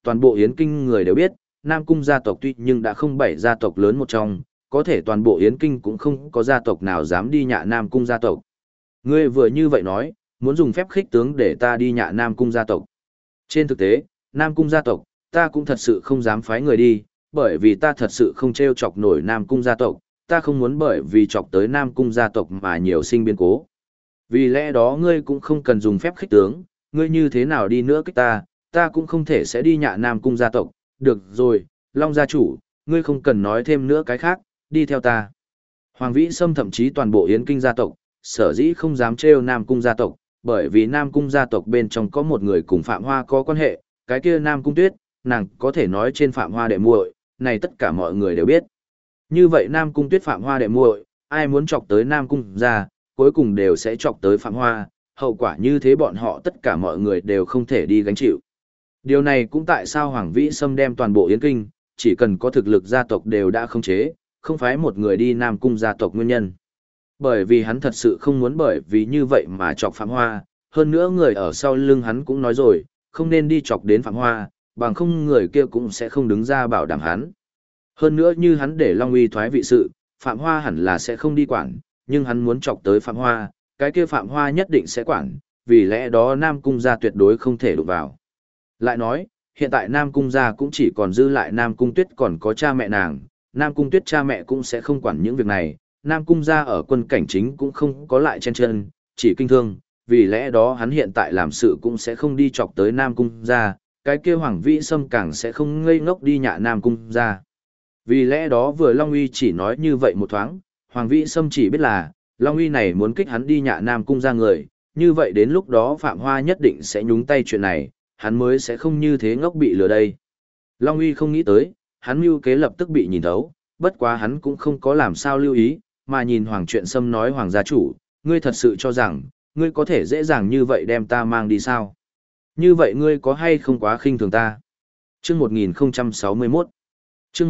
toàn bộ Yến Kinh người đều biết, Nam Cung gia tộc tuy nhưng đã không bảy gia tộc lớn một trong, có thể toàn bộ Yến Kinh cũng không có gia tộc nào dám đi nhạ Nam Cung gia tộc. Ngươi vừa như vậy nói, muốn dùng phép khích tướng để ta đi nhạ Nam Cung gia tộc. Trên thực tế, Nam Cung gia tộc, ta cũng thật sự không dám phái người đi, bởi vì ta thật sự không treo chọc nổi Nam Cung gia tộc, ta không muốn bởi vì chọc tới Nam Cung gia tộc mà nhiều sinh biến cố. Vì lẽ đó ngươi cũng không cần dùng phép khích tướng, ngươi như thế nào đi nữa kích ta cũng không thể sẽ đi nhạ Nam Cung gia tộc. Được rồi, Long gia chủ, ngươi không cần nói thêm nữa cái khác, đi theo ta. Hoàng Vĩ Sâm thậm chí toàn bộ Yến Kinh gia tộc, sở dĩ không dám trêu Nam Cung gia tộc, bởi vì Nam Cung gia tộc bên trong có một người cùng Phạm Hoa có quan hệ, cái kia Nam Cung Tuyết, nàng có thể nói trên Phạm Hoa đệ muội, này tất cả mọi người đều biết. Như vậy Nam Cung Tuyết Phạm Hoa đệ muội, ai muốn chọc tới Nam Cung gia, cuối cùng đều sẽ chọc tới Phạm Hoa, hậu quả như thế bọn họ tất cả mọi người đều không thể đi gánh chịu. Điều này cũng tại sao Hoàng Vĩ Sâm đem toàn bộ Yến Kinh, chỉ cần có thực lực gia tộc đều đã khống chế, không phải một người đi Nam Cung gia tộc nguyên nhân. Bởi vì hắn thật sự không muốn bởi vì như vậy mà chọc Phạm Hoa, hơn nữa người ở sau lưng hắn cũng nói rồi, không nên đi chọc đến Phạm Hoa, bằng không người kia cũng sẽ không đứng ra bảo đảm hắn. Hơn nữa như hắn để Long Uy thoái vị sự, Phạm Hoa hẳn là sẽ không đi quản, nhưng hắn muốn chọc tới Phạm Hoa, cái kia Phạm Hoa nhất định sẽ quản, vì lẽ đó Nam Cung gia tuyệt đối không thể đụng vào. Lại nói, hiện tại Nam Cung gia cũng chỉ còn dư lại Nam Cung Tuyết còn có cha mẹ nàng, Nam Cung Tuyết cha mẹ cũng sẽ không quản những việc này, Nam Cung gia ở quân cảnh chính cũng không có lại chen chân, chỉ kinh thương, vì lẽ đó hắn hiện tại làm sự cũng sẽ không đi chọc tới Nam Cung gia, cái kia Hoàng Vĩ Sâm càng sẽ không ngây ngốc đi nhạ Nam Cung gia. Vì lẽ đó vừa Long Uy chỉ nói như vậy một thoáng, Hoàng Vĩ Sâm chỉ biết là, Long Uy này muốn kích hắn đi nhạ Nam Cung gia người, như vậy đến lúc đó Phạm Hoa nhất định sẽ nhúng tay chuyện này, hắn mới sẽ không như thế ngốc bị lừa đây. Long Uy không nghĩ tới, hắn mưu kế lập tức bị nhìn thấu, bất quá hắn cũng không có làm sao lưu ý, mà nhìn Hoàng Truyện Sâm nói Hoàng gia chủ, ngươi thật sự cho rằng, ngươi có thể dễ dàng như vậy đem ta mang đi sao? Như vậy ngươi có hay không quá khinh thường ta? Chương 1061 Chương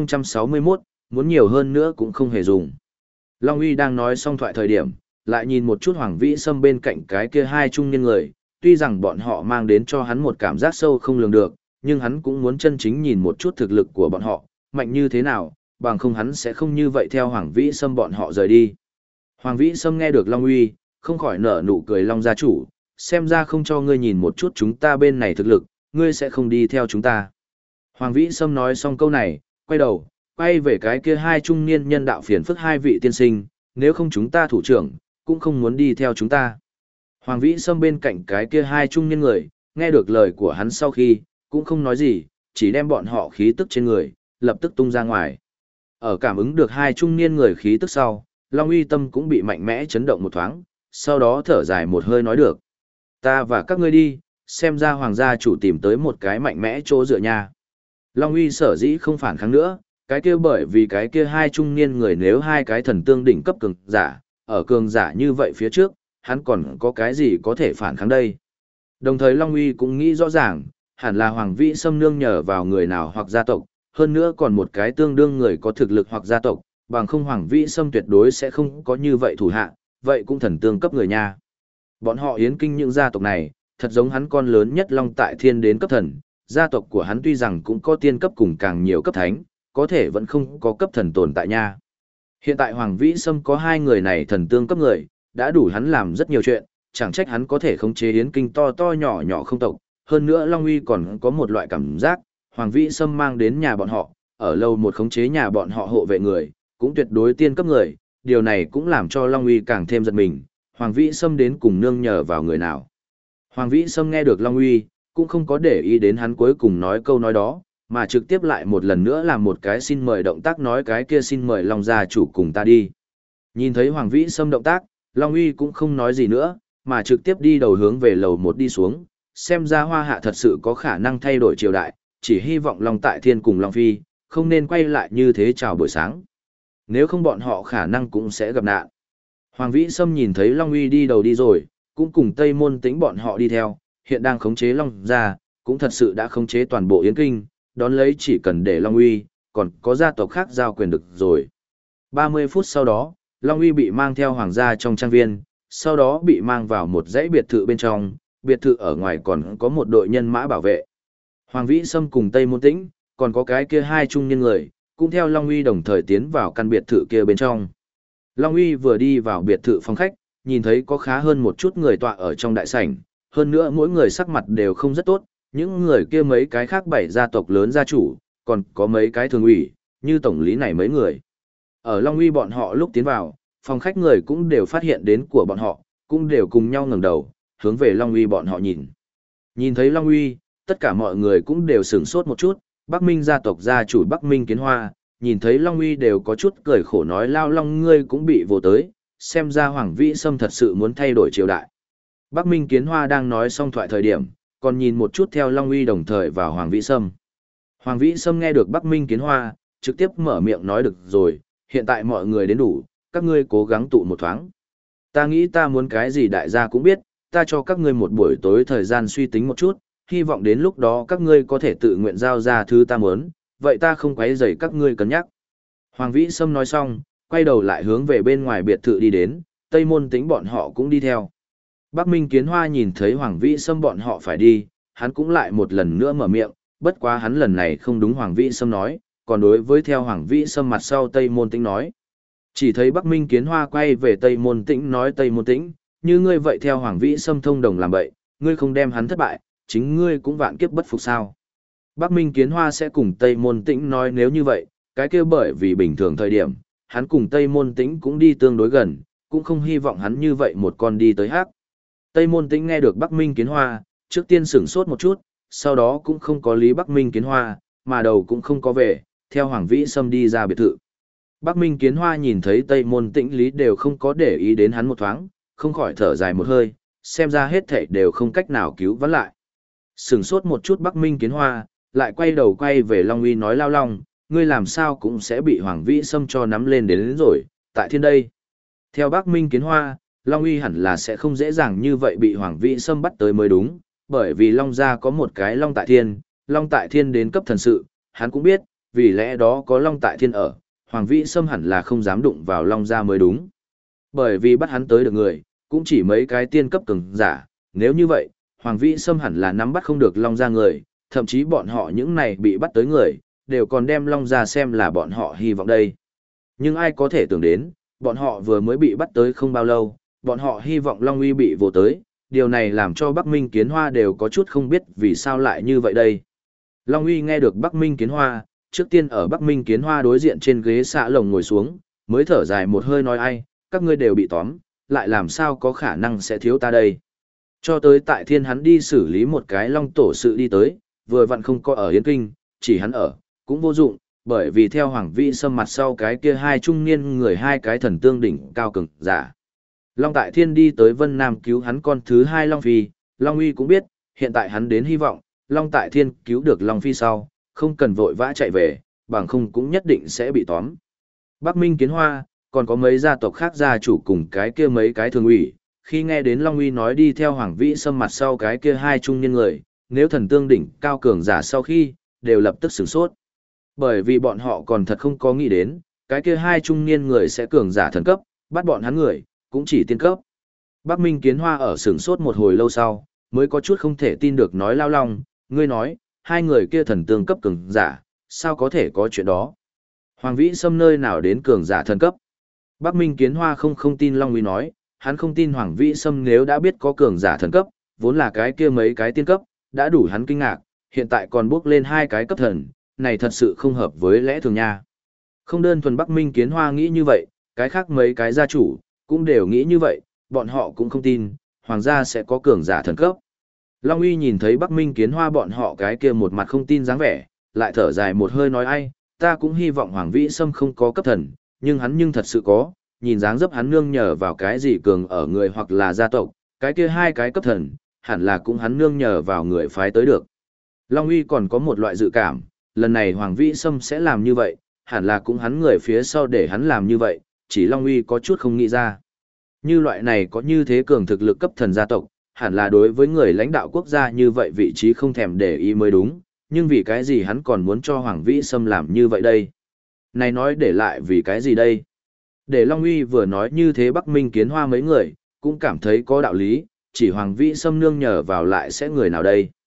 1061, muốn nhiều hơn nữa cũng không hề dùng. Long Uy đang nói xong thoại thời điểm, lại nhìn một chút Hoàng Vĩ Sâm bên cạnh cái kia hai trung niên người, tuy rằng bọn họ mang đến cho hắn một cảm giác sâu không lường được, nhưng hắn cũng muốn chân chính nhìn một chút thực lực của bọn họ, mạnh như thế nào, bằng không hắn sẽ không như vậy theo Hoàng Vĩ Sâm bọn họ rời đi. Hoàng Vĩ Sâm nghe được Long Uy, không khỏi nở nụ cười Long gia chủ, xem ra không cho ngươi nhìn một chút chúng ta bên này thực lực, ngươi sẽ không đi theo chúng ta. Hoàng Vĩ Sâm nói xong câu này, quay đầu, quay về cái kia hai trung niên nhân đạo phiền phức hai vị tiên sinh, nếu không chúng ta thủ trưởng, cũng không muốn đi theo chúng ta. Hoàng Vĩ Sâm bên cạnh cái kia hai trung niên người, nghe được lời của hắn sau khi, cũng không nói gì, chỉ đem bọn họ khí tức trên người, lập tức tung ra ngoài. Ở cảm ứng được hai trung niên người khí tức sau, Long Uy tâm cũng bị mạnh mẽ chấn động một thoáng, sau đó thở dài một hơi nói được. Ta và các ngươi đi, xem ra hoàng gia chủ tìm tới một cái mạnh mẽ chỗ dựa nha. Long Uy sở dĩ không phản kháng nữa, cái kia bởi vì cái kia hai trung niên người nếu hai cái thần tương đỉnh cấp cường giả, ở cường giả như vậy phía trước, hắn còn có cái gì có thể phản kháng đây. Đồng thời Long Uy cũng nghĩ rõ ràng, hẳn là Hoàng Vĩ Sâm nương nhờ vào người nào hoặc gia tộc, hơn nữa còn một cái tương đương người có thực lực hoặc gia tộc, bằng không Hoàng Vĩ Sâm tuyệt đối sẽ không có như vậy thủ hạ, vậy cũng thần tương cấp người nha. Bọn họ Yến Kinh những gia tộc này, thật giống hắn con lớn nhất Long Tại Thiên đến cấp thần, gia tộc của hắn tuy rằng cũng có tiên cấp cùng càng nhiều cấp thánh, có thể vẫn không có cấp thần tồn tại nha. Hiện tại Hoàng Vĩ Sâm có hai người này thần tương cấp người, đã đủ hắn làm rất nhiều chuyện, chẳng trách hắn có thể khống chế Yến Kinh to to nhỏ nhỏ không tộc, hơn nữa Long Uy còn có một loại cảm giác, Hoàng Vĩ Sâm mang đến nhà bọn họ, ở lâu một khống chế nhà bọn họ hộ vệ người, cũng tuyệt đối tiên cấp người, điều này cũng làm cho Long Uy càng thêm giật mình, Hoàng Vĩ Sâm đến cùng nương nhờ vào người nào. Hoàng Vĩ Sâm nghe được Long Uy, cũng không có để ý đến hắn cuối cùng nói câu nói đó, mà trực tiếp lại một lần nữa làm một cái xin mời động tác nói cái kia xin mời Long gia chủ cùng ta đi. Nhìn thấy Hoàng Vĩ Sâm động tác, Long Uy cũng không nói gì nữa, mà trực tiếp đi đầu hướng về lầu một đi xuống, xem ra Hoa Hạ thật sự có khả năng thay đổi triều đại, chỉ hy vọng Long Tại Thiên cùng Long Phi, không nên quay lại như thế chào buổi sáng. Nếu không bọn họ khả năng cũng sẽ gặp nạn. Hoàng Vĩ Sâm nhìn thấy Long Uy đi đầu đi rồi, cũng cùng Tây Môn Tĩnh bọn họ đi theo, hiện đang khống chế Long gia, cũng thật sự đã khống chế toàn bộ Yến Kinh, đón lấy chỉ cần để Long Uy, còn có gia tộc khác giao quyền được rồi. 30 phút sau đó, Long Uy bị mang theo hoàng gia trong trang viên, sau đó bị mang vào một dãy biệt thự bên trong, biệt thự ở ngoài còn có một đội nhân mã bảo vệ. Hoàng Vĩ Sâm cùng Tây Môn Tĩnh, còn có cái kia hai trung niên người, cũng theo Long Uy đồng thời tiến vào căn biệt thự kia bên trong. Long Uy vừa đi vào biệt thự phòng khách, nhìn thấy có khá hơn một chút người tọa ở trong đại sảnh, hơn nữa mỗi người sắc mặt đều không rất tốt, những người kia mấy cái khác bảy gia tộc lớn gia chủ, còn có mấy cái thường ủy, như tổng lý này mấy người. Ở Long Uy bọn họ lúc tiến vào, phòng khách người cũng đều phát hiện đến của bọn họ, cũng đều cùng nhau ngẩng đầu, hướng về Long Uy bọn họ nhìn. Nhìn thấy Long Uy, tất cả mọi người cũng đều sửng sốt một chút, Bắc Minh gia tộc gia chủ Bắc Minh Kiến Hoa, nhìn thấy Long Uy đều có chút cười khổ nói lao Long ngươi cũng bị vô tới, xem ra Hoàng Vĩ Sâm thật sự muốn thay đổi triều đại. Bắc Minh Kiến Hoa đang nói xong thoại thời điểm, còn nhìn một chút theo Long Uy đồng thời vào Hoàng Vĩ Sâm. Hoàng Vĩ Sâm nghe được Bắc Minh Kiến Hoa, trực tiếp mở miệng nói được rồi, hiện tại mọi người đến đủ, các ngươi cố gắng tụ một thoáng. Ta nghĩ ta muốn cái gì đại gia cũng biết, ta cho các ngươi một buổi tối thời gian suy tính một chút, hy vọng đến lúc đó các ngươi có thể tự nguyện giao ra thứ ta muốn, vậy ta không quấy rầy các ngươi cân nhắc. Hoàng Vĩ Sâm nói xong, quay đầu lại hướng về bên ngoài biệt thự đi đến, Tây Môn Tĩnh bọn họ cũng đi theo. Bắc Minh Kiến Hoa nhìn thấy Hoàng Vĩ Sâm bọn họ phải đi, hắn cũng lại một lần nữa mở miệng, bất quá hắn lần này không đúng Hoàng Vĩ Sâm nói, còn đối với theo Hoàng Vĩ Sâm mặt sau Tây Môn Tĩnh nói. Chỉ thấy Bắc Minh Kiến Hoa quay về Tây Môn Tĩnh nói Tây Môn Tĩnh, như ngươi vậy theo Hoàng Vĩ Sâm thông đồng làm bậy, ngươi không đem hắn thất bại, chính ngươi cũng vạn kiếp bất phục sao. Bắc Minh Kiến Hoa sẽ cùng Tây Môn Tĩnh nói nếu như vậy, cái kia bởi vì bình thường thời điểm, hắn cùng Tây Môn Tĩnh cũng đi tương đối gần, cũng không hy vọng hắn như vậy một con đi tới hắc. Tây Môn Tĩnh nghe được Bắc Minh Kiến Hoa, trước tiên sửng sốt một chút, sau đó cũng không có lý Bắc Minh Kiến Hoa, mà đầu cũng không có về, theo Hoàng Vĩ Sâm đi ra biệt thự. Bắc Minh Kiến Hoa nhìn thấy Tây Môn Tĩnh lý đều không có để ý đến hắn một thoáng, không khỏi thở dài một hơi, xem ra hết thảy đều không cách nào cứu vãn lại. Sửng sốt một chút Bắc Minh Kiến Hoa, lại quay đầu quay về Long Uy nói lao long, ngươi làm sao cũng sẽ bị Hoàng Vĩ Sâm cho nắm lên đến rồi, tại thiên đây. Theo Bắc Minh Kiến Hoa, Long Uy hẳn là sẽ không dễ dàng như vậy bị Hoàng Vĩ Sâm bắt tới mới đúng, bởi vì Long gia có một cái Long tại thiên đến cấp thần sự, hắn cũng biết, vì lẽ đó có Long tại thiên ở, Hoàng Vĩ Sâm hẳn là không dám đụng vào Long gia mới đúng. Bởi vì bắt hắn tới được người, cũng chỉ mấy cái tiên cấp cường giả, nếu như vậy, Hoàng Vĩ Sâm hẳn là nắm bắt không được Long gia người, thậm chí bọn họ những này bị bắt tới người, đều còn đem Long gia xem là bọn họ hy vọng đây. Nhưng ai có thể tưởng đến, bọn họ vừa mới bị bắt tới không bao lâu, bọn họ hy vọng Long Uy bị vô tới, điều này làm cho Bắc Minh Kiến Hoa đều có chút không biết vì sao lại như vậy đây. Long Uy nghe được Bắc Minh Kiến Hoa, trước tiên ở Bắc Minh Kiến Hoa đối diện trên ghế xạ lồng ngồi xuống, mới thở dài một hơi nói ai, các ngươi đều bị tóm, lại làm sao có khả năng sẽ thiếu ta đây. Cho tới tại thiên hắn đi xử lý một cái Long tổ sự đi tới, vừa vặn không có ở Yến Kinh, chỉ hắn ở, cũng vô dụng, bởi vì theo Hoàng Vĩ Sâm mặt sau cái kia hai trung niên người hai cái thần tương đỉnh cao cường giả. Long tại thiên đi tới Vân Nam cứu hắn con thứ hai Long Phi, Long Uy cũng biết, hiện tại hắn đến hy vọng, Long tại thiên cứu được Long Phi sau, không cần vội vã chạy về, bằng không cũng nhất định sẽ bị tóm. Bắc Minh Kiến Hoa, còn có mấy gia tộc khác gia chủ cùng cái kia mấy cái thường ủy, khi nghe đến Long Uy nói đi theo Hoàng Vĩ Sâm mặt sau cái kia hai trung niên người, nếu thần tương đỉnh cao cường giả sau khi, đều lập tức sửng sốt. Bởi vì bọn họ còn thật không có nghĩ đến, cái kia hai trung niên người sẽ cường giả thần cấp, bắt bọn hắn người, cũng chỉ tiên cấp. Bắc Minh Kiến Hoa ở sửng sốt một hồi lâu sau, mới có chút không thể tin được nói lao long, ngươi nói, hai người kia thần tương cấp cường giả, sao có thể có chuyện đó? Hoàng Vĩ Sâm nơi nào đến cường giả thần cấp? Bắc Minh Kiến Hoa không tin Long Uy nói, hắn không tin Hoàng Vĩ Sâm nếu đã biết có cường giả thần cấp, vốn là cái kia mấy cái tiên cấp, đã đủ hắn kinh ngạc, hiện tại còn bước lên hai cái cấp thần, này thật sự không hợp với lẽ thường nha. Không đơn thuần Bắc Minh Kiến Hoa nghĩ như vậy, cái khác mấy cái gia chủ, cũng đều nghĩ như vậy, bọn họ cũng không tin, hoàng gia sẽ có cường giả thần cấp. Long Uy nhìn thấy Bắc Minh Kiến Hoa bọn họ cái kia một mặt không tin dáng vẻ, lại thở dài một hơi nói ai, ta cũng hy vọng Hoàng Vĩ Sâm không có cấp thần, nhưng hắn nhưng thật sự có, nhìn dáng dấp hắn nương nhờ vào cái gì cường ở người hoặc là gia tộc, cái kia hai cái cấp thần, hẳn là cũng hắn nương nhờ vào người phái tới được. Long Uy còn có một loại dự cảm, lần này Hoàng Vĩ Sâm sẽ làm như vậy, hẳn là cũng hắn người phía sau để hắn làm như vậy, chỉ Long Uy có chút không nghĩ ra. Như loại này có như thế cường thực lực cấp thần gia tộc, hẳn là đối với người lãnh đạo quốc gia như vậy vị trí không thèm để ý mới đúng, nhưng vì cái gì hắn còn muốn cho Hoàng Vĩ Sâm làm như vậy đây? Này nói để lại vì cái gì đây? Để Long Uy vừa nói như thế Bắc Minh Kiến Hoa mấy người, cũng cảm thấy có đạo lý, chỉ Hoàng Vĩ Sâm nương nhờ vào lại sẽ người nào đây?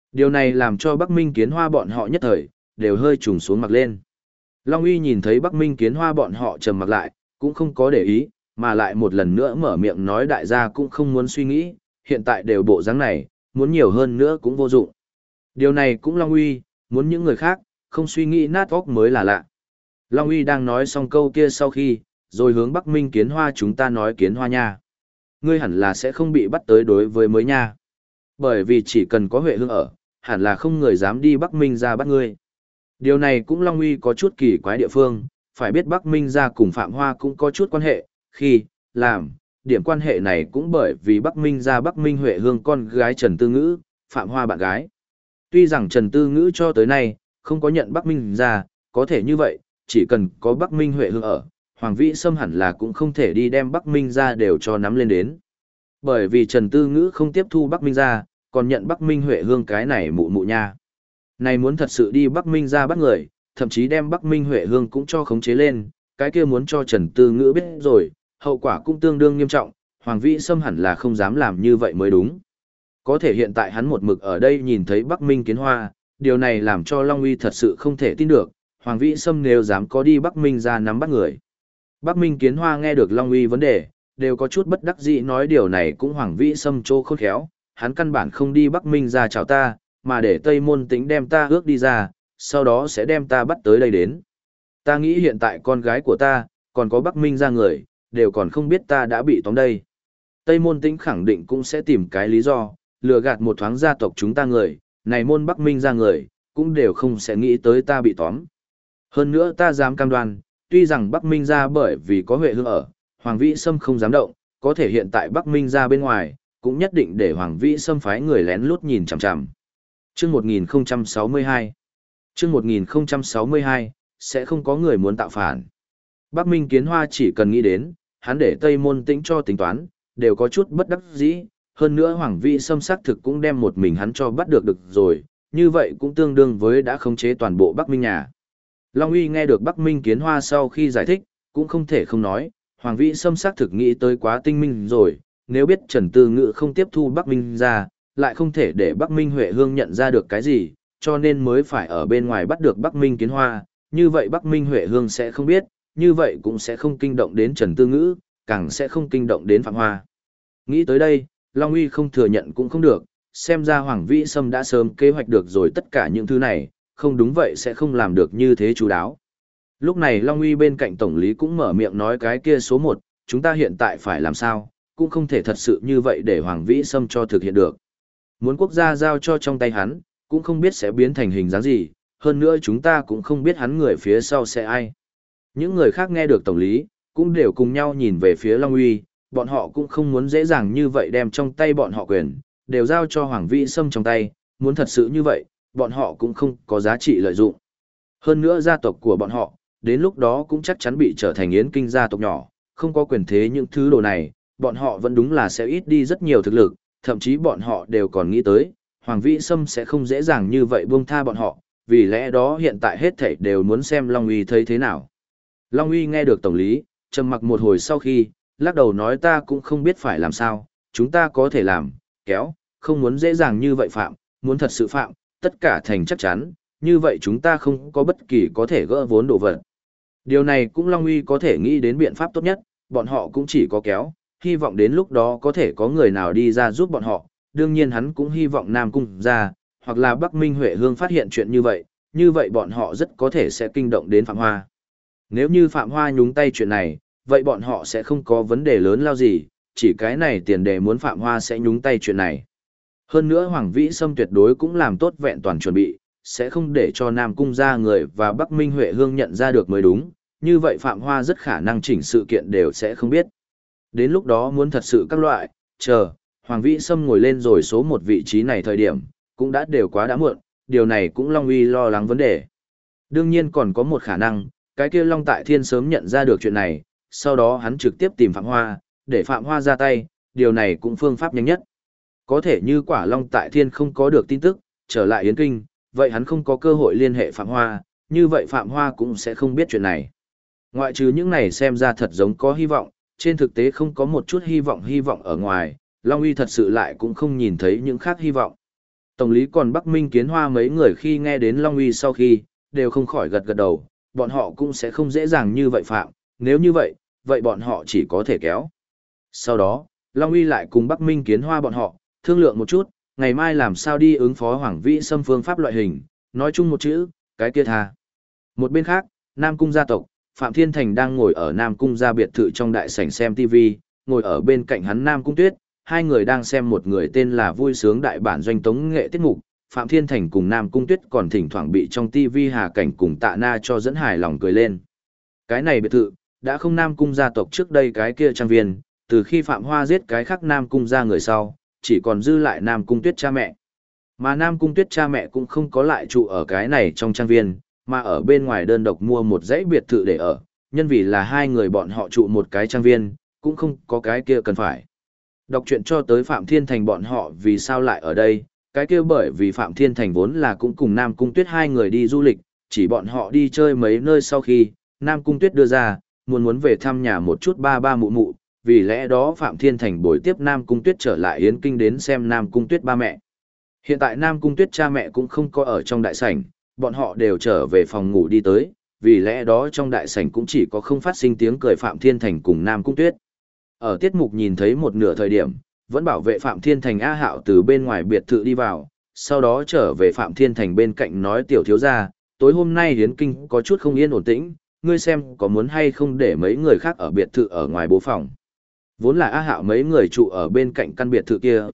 Điều này làm cho Bắc Minh Kiến Hoa bọn họ nhất thời, đều hơi trùng xuống mặt lên. Long Uy nhìn thấy Bắc Minh Kiến Hoa bọn họ trầm mặc lại, cũng không có để ý, mà lại một lần nữa mở miệng nói đại gia cũng không muốn suy nghĩ, hiện tại đều bộ dáng này, muốn nhiều hơn nữa cũng vô dụng. Điều này cũng Long Uy, muốn những người khác, không suy nghĩ nát óc mới là lạ. Long Uy đang nói xong câu kia sau khi, rồi hướng Bắc Minh Kiến Hoa chúng ta nói Kiến Hoa nha. Ngươi hẳn là sẽ không bị bắt tới đối với mới nha. Bởi vì chỉ cần có Huệ Hương ở, hẳn là không người dám đi Bắc Minh ra bắt ngươi. Điều này cũng Long Uy có chút kỳ quái địa phương, phải biết Bắc Minh ra cùng Phạm Hoa cũng có chút quan hệ, khi, làm, điểm quan hệ này cũng bởi vì Bắc Minh ra Bắc Minh Huệ Hương con gái Trần Tư Ngữ, Phạm Hoa bạn gái. Tuy rằng Trần Tư Ngữ cho tới nay, không có nhận Bắc Minh ra, có thể như vậy, chỉ cần có Bắc Minh Huệ Hương ở, Hoàng Vĩ Sâm hẳn là cũng không thể đi đem Bắc Minh ra đều cho nắm lên đến. Bởi vì Trần Tư Ngữ không tiếp thu Bắc Minh ra, còn nhận Bắc Minh Huệ Hương cái này mụ mụ nha. Này muốn thật sự đi Bắc Minh ra bắt người, thậm chí đem Bắc Minh Huệ Hương cũng cho khống chế lên, cái kia muốn cho Trần Tư Ngữ biết rồi, hậu quả cũng tương đương nghiêm trọng, Hoàng Vĩ Sâm hẳn là không dám làm như vậy mới đúng. Có thể hiện tại hắn một mực ở đây nhìn thấy Bắc Minh Kiến Hoa, điều này làm cho Long Uy thật sự không thể tin được, Hoàng Vĩ Sâm nếu dám có đi Bắc Minh ra nắm bắt người. Bắc Minh Kiến Hoa nghe được Long Uy vấn đề, đều có chút bất đắc dĩ nói điều này cũng Hoàng Vĩ Sâm trô khôn khéo, hắn căn bản không đi Bắc Minh ra chào ta, mà để Tây Môn Tĩnh đem ta ước đi ra, sau đó sẽ đem ta bắt tới đây đến. Ta nghĩ hiện tại con gái của ta, còn có Bắc Minh ra người, đều còn không biết ta đã bị tóm đây. Tây Môn Tĩnh khẳng định cũng sẽ tìm cái lý do, lừa gạt một thoáng gia tộc chúng ta người, này môn Bắc Minh ra người, cũng đều không sẽ nghĩ tới ta bị tóm. Hơn nữa ta dám cam đoan, tuy rằng Bắc Minh ra bởi vì có Huệ Hương ở, Hoàng Vĩ Sâm không dám động, có thể hiện tại Bắc Minh ra bên ngoài, cũng nhất định để Hoàng Vĩ Sâm phái người lén lút nhìn chằm chằm. Chương 1062 Chương 1062, sẽ không có người muốn tạo phản. Bắc Minh Kiến Hoa chỉ cần nghĩ đến, hắn để Tây Môn Tĩnh cho tính toán, đều có chút bất đắc dĩ, hơn nữa Hoàng Vĩ Sâm xác thực cũng đem một mình hắn cho bắt được rồi, như vậy cũng tương đương với đã khống chế toàn bộ Bắc Minh nhà. Long Uy nghe được Bắc Minh Kiến Hoa sau khi giải thích, cũng không thể không nói, Hoàng Vĩ Sâm xác thực nghĩ tới quá tinh minh rồi, nếu biết Trần Tư Ngữ không tiếp thu Bắc Minh ra, lại không thể để Bắc Minh Huệ Hương nhận ra được cái gì, cho nên mới phải ở bên ngoài bắt được Bắc Minh Kiến Hoa, như vậy Bắc Minh Huệ Hương sẽ không biết, như vậy cũng sẽ không kinh động đến Trần Tư Ngữ, càng sẽ không kinh động đến Phạm Hoa. Nghĩ tới đây, Long Uy không thừa nhận cũng không được, xem ra Hoàng Vĩ Sâm đã sớm kế hoạch được rồi tất cả những thứ này, không đúng vậy sẽ không làm được như thế chú đáo. Lúc này Long Uy bên cạnh tổng lý cũng mở miệng nói cái kia số 1, chúng ta hiện tại phải làm sao, cũng không thể thật sự như vậy để Hoàng Vĩ Sâm cho thực hiện được. Muốn quốc gia giao cho trong tay hắn, cũng không biết sẽ biến thành hình dáng gì, hơn nữa chúng ta cũng không biết hắn người phía sau sẽ ai. Những người khác nghe được tổng lý, cũng đều cùng nhau nhìn về phía Long Uy, bọn họ cũng không muốn dễ dàng như vậy đem trong tay bọn họ quyền, đều giao cho Hoàng Vĩ Sâm trong tay, muốn thật sự như vậy, bọn họ cũng không có giá trị lợi dụng. Hơn nữa gia tộc của bọn họ, đến lúc đó cũng chắc chắn bị trở thành yến kinh gia tộc nhỏ, không có quyền thế những thứ đồ này, bọn họ vẫn đúng là sẽ ít đi rất nhiều thực lực, thậm chí bọn họ đều còn nghĩ tới, Hoàng Vĩ Sâm sẽ không dễ dàng như vậy buông tha bọn họ, vì lẽ đó hiện tại hết thảy đều muốn xem Long Uy thấy thế nào. Long Uy nghe được tổng lý, trầm mặc một hồi sau khi, lắc đầu nói ta cũng không biết phải làm sao, chúng ta có thể làm, kéo, không muốn dễ dàng như vậy phạm, muốn thật sự phạm, tất cả thành chắc chắn, như vậy chúng ta không có bất kỳ có thể gỡ vốn đồ vật. Điều này cũng Long Uy có thể nghĩ đến biện pháp tốt nhất, bọn họ cũng chỉ có kéo, hy vọng đến lúc đó có thể có người nào đi ra giúp bọn họ, đương nhiên hắn cũng hy vọng Nam Cung ra, hoặc là Bắc Minh Huệ Hương phát hiện chuyện như vậy bọn họ rất có thể sẽ kinh động đến Phạm Hoa. Nếu như Phạm Hoa nhúng tay chuyện này, vậy bọn họ sẽ không có vấn đề lớn lao gì, chỉ cái này tiền đề muốn Phạm Hoa sẽ nhúng tay chuyện này. Hơn nữa Hoàng Vĩ Sâm tuyệt đối cũng làm tốt vẹn toàn chuẩn bị, sẽ không để cho Nam Cung ra người và Bắc Minh Huệ Hương nhận ra được mới đúng, như vậy Phạm Hoa rất khả năng chỉnh sự kiện đều sẽ không biết. Đến lúc đó muốn thật sự các loại, chờ, Hoàng Vĩ Sâm ngồi lên rồi số 1 vị trí này thời điểm, cũng đã đều quá đã muộn, điều này cũng Long Uy lo lắng vấn đề. Đương nhiên còn có một khả năng, cái kia Long Tại Thiên sớm nhận ra được chuyện này, sau đó hắn trực tiếp tìm Phạm Hoa, để Phạm Hoa ra tay, điều này cũng phương pháp nhanh nhất. Có thể như quả Long Tại Thiên không có được tin tức, trở lại Yến Kinh, vậy hắn không có cơ hội liên hệ Phạm Hoa, như vậy Phạm Hoa cũng sẽ không biết chuyện này. Ngoại trừ những này xem ra thật giống có hy vọng, trên thực tế không có một chút hy vọng ở ngoài, Long Uy thật sự lại cũng không nhìn thấy những khác hy vọng. Tổng lý còn Bắc Minh Kiến Hoa mấy người khi nghe đến Long Uy sau khi, đều không khỏi gật gật đầu, bọn họ cũng sẽ không dễ dàng như vậy phạm, nếu như vậy, vậy bọn họ chỉ có thể kéo. Sau đó, Long Uy lại cùng Bắc Minh Kiến Hoa bọn họ, thương lượng một chút, ngày mai làm sao đi ứng phó Hoàng Vĩ Xâm phương pháp loại hình, nói chung một chữ, cái kia tha. Một bên khác, Nam Cung gia tộc, Phạm Thiên Thành đang ngồi ở Nam Cung gia biệt thự trong đại sảnh xem TV, ngồi ở bên cạnh hắn Nam Cung Tuyết, hai người đang xem một người tên là Vui Sướng Đại Bản Doanh Tống nghệ tiết mục, Phạm Thiên Thành cùng Nam Cung Tuyết còn thỉnh thoảng bị trong TV Hà Cảnh cùng Tạ Na cho dẫn hài lòng cười lên. Cái này biệt thự, đã không Nam Cung gia tộc trước đây cái kia trang viên, từ khi Phạm Hoa giết cái khác Nam Cung gia người sau, chỉ còn dư lại Nam Cung Tuyết cha mẹ. Mà Nam Cung Tuyết cha mẹ cũng không có lại trụ ở cái này trong trang viên, mà ở bên ngoài đơn độc mua một dãy biệt thự để ở, nhân vì là hai người bọn họ trụ một cái trang viên, cũng không có cái kia cần phải. Đọc truyện cho tới Phạm Thiên Thành bọn họ vì sao lại ở đây, cái kia bởi vì Phạm Thiên Thành vốn là cũng cùng Nam Cung Tuyết hai người đi du lịch, chỉ bọn họ đi chơi mấy nơi sau khi, Nam Cung Tuyết đưa ra, muốn về thăm nhà một chút ba ba mụ mụ, vì lẽ đó Phạm Thiên Thành bồi tiếp Nam Cung Tuyết trở lại Yến Kinh đến xem Nam Cung Tuyết ba mẹ. Hiện tại Nam Cung Tuyết cha mẹ cũng không có ở trong đại sảnh, bọn họ đều trở về phòng ngủ đi tới, vì lẽ đó trong đại sảnh cũng chỉ có không phát sinh tiếng cười Phạm Thiên Thành cùng Nam Cung Tuyết. Ở tiết mục nhìn thấy một nửa thời điểm, vẫn bảo vệ Phạm Thiên Thành A Hạo từ bên ngoài biệt thự đi vào, sau đó trở về Phạm Thiên Thành bên cạnh nói tiểu thiếu gia, tối hôm nay Yến Kinh có chút không yên ổn tĩnh, ngươi xem có muốn hay không để mấy người khác ở biệt thự ở ngoài bố phòng. Vốn là A Hạo mấy người trụ ở bên cạnh căn biệt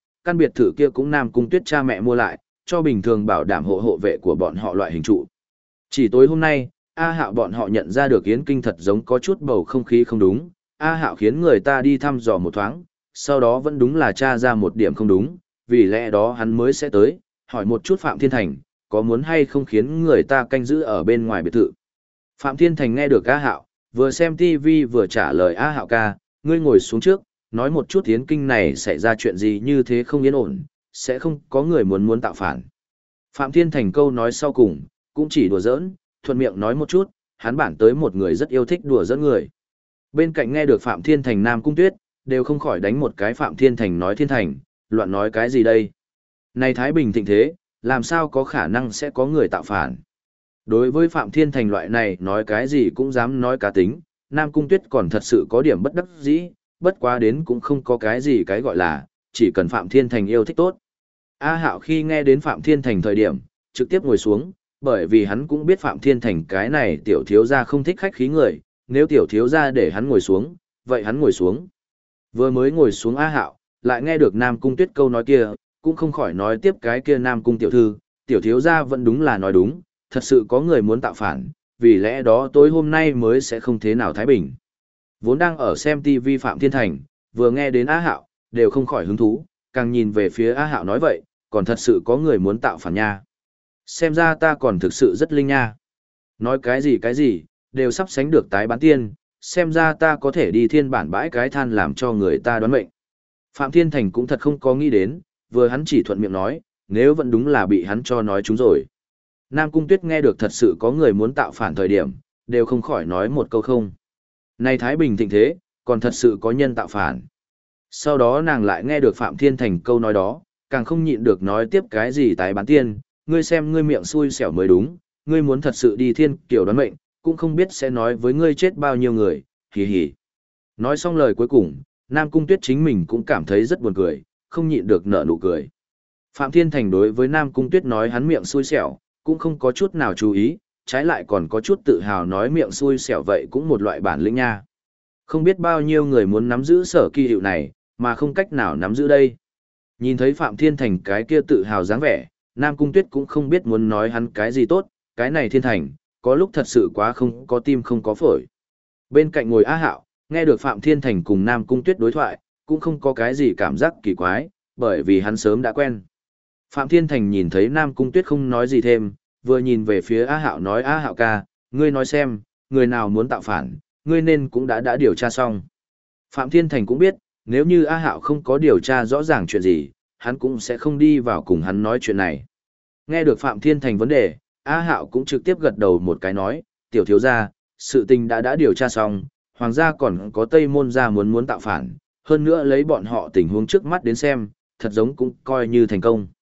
thự kia cũng Nam Cung Tuyết cha mẹ mua lại, cho bình thường bảo đảm hộ vệ của bọn họ loại hình trụ. Chỉ tối hôm nay, A Hạo bọn họ nhận ra được Yến Kinh thật giống có chút bầu không khí không đúng, A Hạo khiến người ta đi thăm dò một thoáng, sau đó vẫn đúng là tra ra một điểm không đúng, vì lẽ đó hắn mới sẽ tới, hỏi một chút Phạm Thiên Thành, có muốn hay không khiến người ta canh giữ ở bên ngoài biệt thự. Phạm Thiên Thành nghe được A Hạo, vừa xem TV vừa trả lời A Hạo ca, ngươi ngồi xuống trước, nói một chút Yến Kinh này xảy ra chuyện gì như thế không yên ổn, sẽ không có người muốn tạo phản. Phạm Thiên Thành câu nói sau cùng, cũng chỉ đùa giỡn, thuận miệng nói một chút, hắn bản tới một người rất yêu thích đùa giỡn người. Bên cạnh nghe được Phạm Thiên Thành Nam Cung Tuyết, đều không khỏi đánh một cái Phạm Thiên Thành nói Thiên Thành, loạn nói cái gì đây? Này Thái Bình thịnh thế, làm sao có khả năng sẽ có người tạo phản? Đối với Phạm Thiên Thành loại này nói cái gì cũng dám nói cá tính, Nam Cung Tuyết còn thật sự có điểm bất đắc dĩ, bất quá đến cũng không có cái gì cái gọi là, chỉ cần Phạm Thiên Thành yêu thích tốt. A Hạo khi nghe đến Phạm Thiên Thành thời điểm, trực tiếp ngồi xuống, bởi vì hắn cũng biết Phạm Thiên Thành cái này tiểu thiếu gia không thích khách khí người, nếu tiểu thiếu gia để hắn ngồi xuống, vậy hắn ngồi xuống. Vừa mới ngồi xuống A Hạo, lại nghe được Nam Cung Tuyết câu nói kia, cũng không khỏi nói tiếp cái kia Nam Cung tiểu thư, tiểu thiếu gia vẫn đúng là nói đúng, thật sự có người muốn tạo phản, vì lẽ đó tối hôm nay mới sẽ không thế nào thái bình. Vốn đang ở xem TV Phạm Thiên Thành, vừa nghe đến A Hạo, đều không khỏi hứng thú, càng nhìn về phía A Hạo nói vậy, còn thật sự có người muốn tạo phản nha. Xem ra ta còn thực sự rất linh nha. Nói cái gì, đều sắp sánh được tái bán tiên, xem ra ta có thể đi thiên bản bãi cái than làm cho người ta đoán mệnh. Phạm Thiên Thành cũng thật không có nghĩ đến, vừa hắn chỉ thuận miệng nói, nếu vẫn đúng là bị hắn cho nói chúng rồi. Nam Cung Tuyết nghe được thật sự có người muốn tạo phản thời điểm, đều không khỏi nói một câu không. Này Thái Bình thịnh thế, còn thật sự có nhân tạo phản. Sau đó nàng lại nghe được Phạm Thiên Thành câu nói đó, càng không nhịn được nói tiếp cái gì tái bán tiên, ngươi xem ngươi miệng xui xẻo mới đúng, ngươi muốn thật sự đi thiên kiểu đoán mệnh, cũng không biết sẽ nói với ngươi chết bao nhiêu người, hì hì. Nói xong lời cuối cùng, Nam Cung Tuyết chính mình cũng cảm thấy rất buồn cười, không nhịn được nở nụ cười. Phạm Thiên Thành đối với Nam Cung Tuyết nói hắn miệng xui xẻo, cũng không có chút nào chú ý, trái lại còn có chút tự hào nói miệng xui xẻo vậy cũng một loại bản lĩnh nha. Không biết bao nhiêu người muốn nắm giữ sở kỳ hiệu này, mà không cách nào nắm giữ đây. Nhìn thấy Phạm Thiên Thành cái kia tự hào dáng vẻ, Nam Cung Tuyết cũng không biết muốn nói hắn cái gì tốt, cái này Thiên Thành, có lúc thật sự quá không có tim không có phổi. Bên cạnh ngồi A Hạo, nghe được Phạm Thiên Thành cùng Nam Cung Tuyết đối thoại, cũng không có cái gì cảm giác kỳ quái, bởi vì hắn sớm đã quen. Phạm Thiên Thành nhìn thấy Nam Cung Tuyết không nói gì thêm, vừa nhìn về phía A Hạo nói A Hạo ca, ngươi nói xem, người nào muốn tạo phản, ngươi nên cũng đã điều tra xong. Phạm Thiên Thành cũng biết, nếu như A Hạo không có điều tra rõ ràng chuyện gì, hắn cũng sẽ không đi vào cùng hắn nói chuyện này. Nghe được Phạm Thiên Thành vấn đề, A Hạo cũng trực tiếp gật đầu một cái nói, tiểu thiếu gia, sự tình đã điều tra xong, hoàng gia còn có Tây Môn gia muốn tạo phản, hơn nữa lấy bọn họ tình huống trước mắt đến xem, thật giống cũng coi như thành công.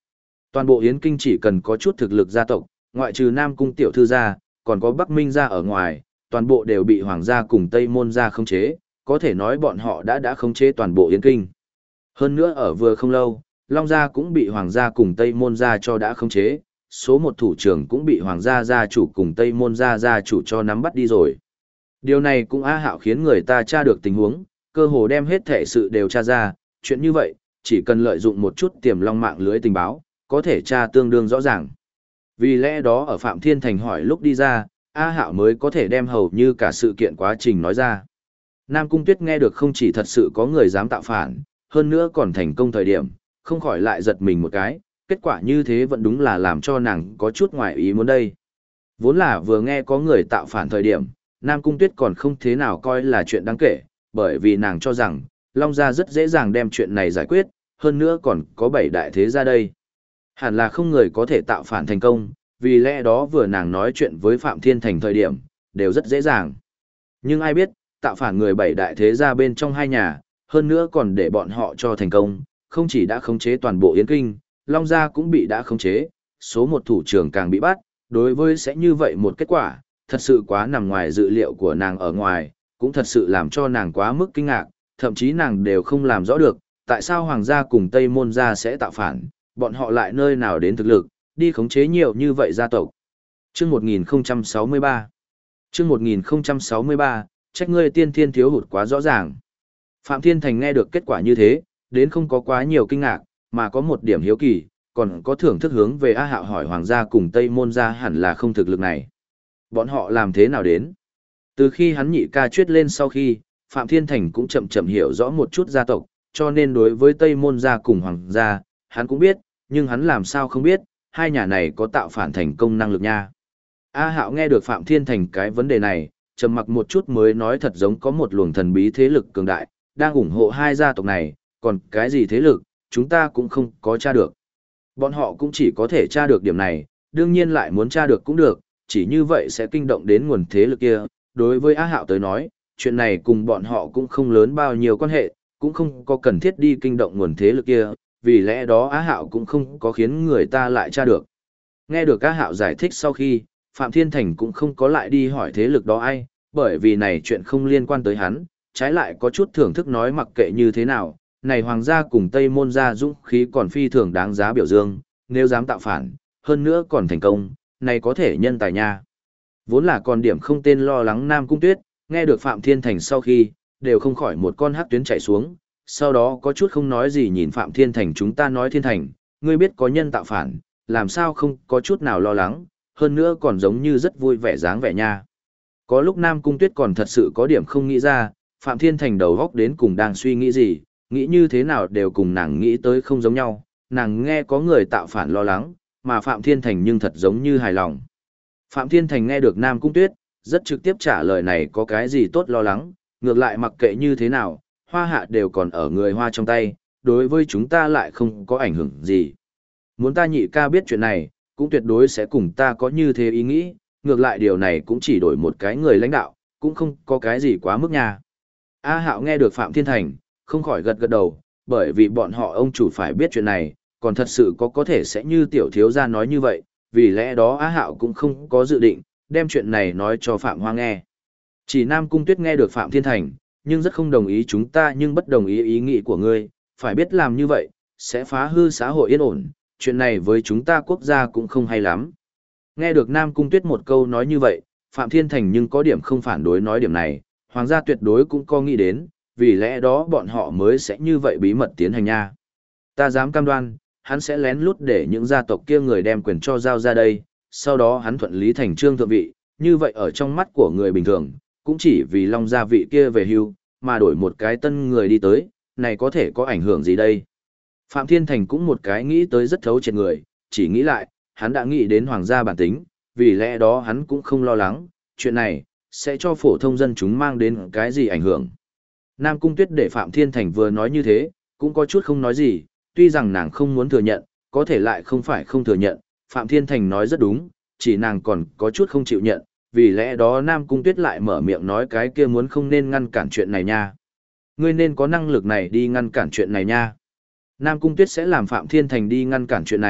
Toàn bộ Yến Kinh chỉ cần có chút thực lực gia tộc, ngoại trừ Nam Cung tiểu thư gia, còn có Bắc Minh gia ở ngoài, toàn bộ đều bị Hoàng gia cùng Tây Môn gia khống chế, có thể nói bọn họ đã khống chế toàn bộ Yến Kinh. Hơn nữa ở vừa không lâu, Long gia cũng bị Hoàng gia cùng Tây Môn gia cho đã khống chế, số một thủ trưởng cũng bị Hoàng gia gia chủ cùng Tây Môn gia gia chủ cho nắm bắt đi rồi. Điều này cũng á hạo khiến người ta tra được tình huống, cơ hồ đem hết thể sự đều tra ra, chuyện như vậy, chỉ cần lợi dụng một chút tiềm long mạng lưới tình báo, có thể tra tương đương rõ ràng. Vì lẽ đó ở Phạm Thiên Thành hỏi lúc đi ra, A Hạo mới có thể đem hầu như cả sự kiện quá trình nói ra. Nam Cung Tuyết nghe được không chỉ thật sự có người dám tạo phản, hơn nữa còn thành công thời điểm, không khỏi lại giật mình một cái, kết quả như thế vẫn đúng là làm cho nàng có chút ngoài ý muốn đây. Vốn là vừa nghe có người tạo phản thời điểm, Nam Cung Tuyết còn không thế nào coi là chuyện đáng kể, bởi vì nàng cho rằng, Long Gia rất dễ dàng đem chuyện này giải quyết, hơn nữa còn có 7 đại thế gia đây. Hẳn là không người có thể tạo phản thành công, vì lẽ đó vừa nàng nói chuyện với Phạm Thiên Thành thời điểm, đều rất dễ dàng. Nhưng ai biết, tạo phản người 7 đại thế gia bên trong 2 nhà, hơn nữa còn để bọn họ cho thành công, không chỉ đã khống chế toàn bộ Yến Kinh, Long Gia cũng bị đã khống chế, số một thủ trưởng càng bị bắt, đối với sẽ như vậy một kết quả, thật sự quá nằm ngoài dự liệu của nàng ở ngoài, cũng thật sự làm cho nàng quá mức kinh ngạc, thậm chí nàng đều không làm rõ được, tại sao Hoàng gia cùng Tây Môn gia sẽ tạo phản, bọn họ lại nơi nào đến thực lực, đi khống chế nhiều như vậy gia tộc. Chương 1063 Chương 1063, trách ngươi tiên thiên thiếu hụt quá rõ ràng. Phạm Thiên Thành nghe được kết quả như thế, đến không có quá nhiều kinh ngạc, mà có một điểm hiếu kỳ, còn có thưởng thức hướng về A Hạo hỏi Hoàng gia cùng Tây Môn gia hẳn là không thực lực này. Bọn họ làm thế nào đến? Từ khi hắn nhị ca chuyết lên sau khi, Phạm Thiên Thành cũng chậm chậm hiểu rõ một chút gia tộc, cho nên đối với Tây Môn gia cùng Hoàng gia, hắn cũng biết, nhưng hắn làm sao không biết, hai nhà này có tạo phản thành công năng lực nha. A Hạo nghe được Phạm Thiên Thành cái vấn đề này, trầm mặc một chút mới nói thật giống có một luồng thần bí thế lực cường đại, đang ủng hộ hai gia tộc này, còn cái gì thế lực, chúng ta cũng không có tra được. Bọn họ cũng chỉ có thể tra được điểm này, đương nhiên lại muốn tra được cũng được, chỉ như vậy sẽ kinh động đến nguồn thế lực kia. Đối với A Hạo tới nói, chuyện này cùng bọn họ cũng không lớn bao nhiêu quan hệ, cũng không có cần thiết đi kinh động nguồn thế lực kia, vì lẽ đó Á Hạo cũng không có khiến người ta lại tra được. Nghe được Á Hạo giải thích sau khi, Phạm Thiên Thành cũng không có lại đi hỏi thế lực đó ai, bởi vì này chuyện không liên quan tới hắn, trái lại có chút thưởng thức nói mặc kệ như thế nào, này Hoàng gia cùng Tây Môn gia dũng khí còn phi thường đáng giá biểu dương, nếu dám tạo phản, hơn nữa còn thành công, này có thể nhân tài nha. Vốn là còn điểm không tên lo lắng Nam Cung Tuyết, nghe được Phạm Thiên Thành sau khi, đều không khỏi một con hắc tuyến chạy xuống, sau đó có chút không nói gì nhìn Phạm Thiên Thành chúng ta nói Thiên Thành, ngươi biết có nhân tạo phản, làm sao không có chút nào lo lắng, hơn nữa còn giống như rất vui vẻ dáng vẻ nha. Có lúc Nam Cung Tuyết còn thật sự có điểm không nghĩ ra, Phạm Thiên Thành đầu góc đến cùng đang suy nghĩ gì, nghĩ như thế nào đều cùng nàng nghĩ tới không giống nhau, nàng nghe có người tạo phản lo lắng, mà Phạm Thiên Thành nhưng thật giống như hài lòng. Phạm Thiên Thành nghe được Nam Cung Tuyết, rất trực tiếp trả lời này có cái gì tốt lo lắng, ngược lại mặc kệ như thế nào, Hoa Hạ đều còn ở người Hoa trong tay, đối với chúng ta lại không có ảnh hưởng gì. Muốn ta nhị ca biết chuyện này, cũng tuyệt đối sẽ cùng ta có như thế ý nghĩ, ngược lại điều này cũng chỉ đổi một cái người lãnh đạo, cũng không có cái gì quá mức nha. A Hạo nghe được Phạm Thiên Thành, không khỏi gật gật đầu, bởi vì bọn họ ông chủ phải biết chuyện này, còn thật sự có thể sẽ như tiểu thiếu gia nói như vậy, vì lẽ đó A Hạo cũng không có dự định, đem chuyện này nói cho Phạm Hoa nghe. Chỉ Nam Cung Tuyết nghe được Phạm Thiên Thành, nhưng rất không đồng ý chúng ta nhưng bất đồng ý ý nghĩ của ngươi, phải biết làm như vậy, sẽ phá hư xã hội yên ổn, chuyện này với chúng ta quốc gia cũng không hay lắm. Nghe được Nam Cung Tuyết một câu nói như vậy, Phạm Thiên Thành nhưng có điểm không phản đối nói điểm này, hoàng gia tuyệt đối cũng có nghĩ đến, vì lẽ đó bọn họ mới sẽ như vậy bí mật tiến hành nha. Ta dám cam đoan, hắn sẽ lén lút để những gia tộc kia người đem quyền cho giao ra đây, sau đó hắn thuận lý thành trương thượng vị, như vậy ở trong mắt của người bình thường, cũng chỉ vì Long gia vị kia về hưu, mà đổi một cái tân người đi tới, này có thể có ảnh hưởng gì đây? Phạm Thiên Thành cũng một cái nghĩ tới rất thấu triệt người, chỉ nghĩ lại, hắn đã nghĩ đến hoàng gia bản tính, vì lẽ đó hắn cũng không lo lắng, chuyện này, sẽ cho phổ thông dân chúng mang đến cái gì ảnh hưởng. Nam Cung Tuyết để Phạm Thiên Thành vừa nói như thế, cũng có chút không nói gì, tuy rằng nàng không muốn thừa nhận, có thể lại không phải không thừa nhận, Phạm Thiên Thành nói rất đúng, chỉ nàng còn có chút không chịu nhận, vì lẽ đó Nam Cung Tuyết lại mở miệng nói cái kia muốn không nên ngăn cản chuyện này nha. Ngươi nên có năng lực này đi ngăn cản chuyện này nha. Nam Cung Tuyết sẽ làm Phạm Thiên Thành đi ngăn cản chuyện này,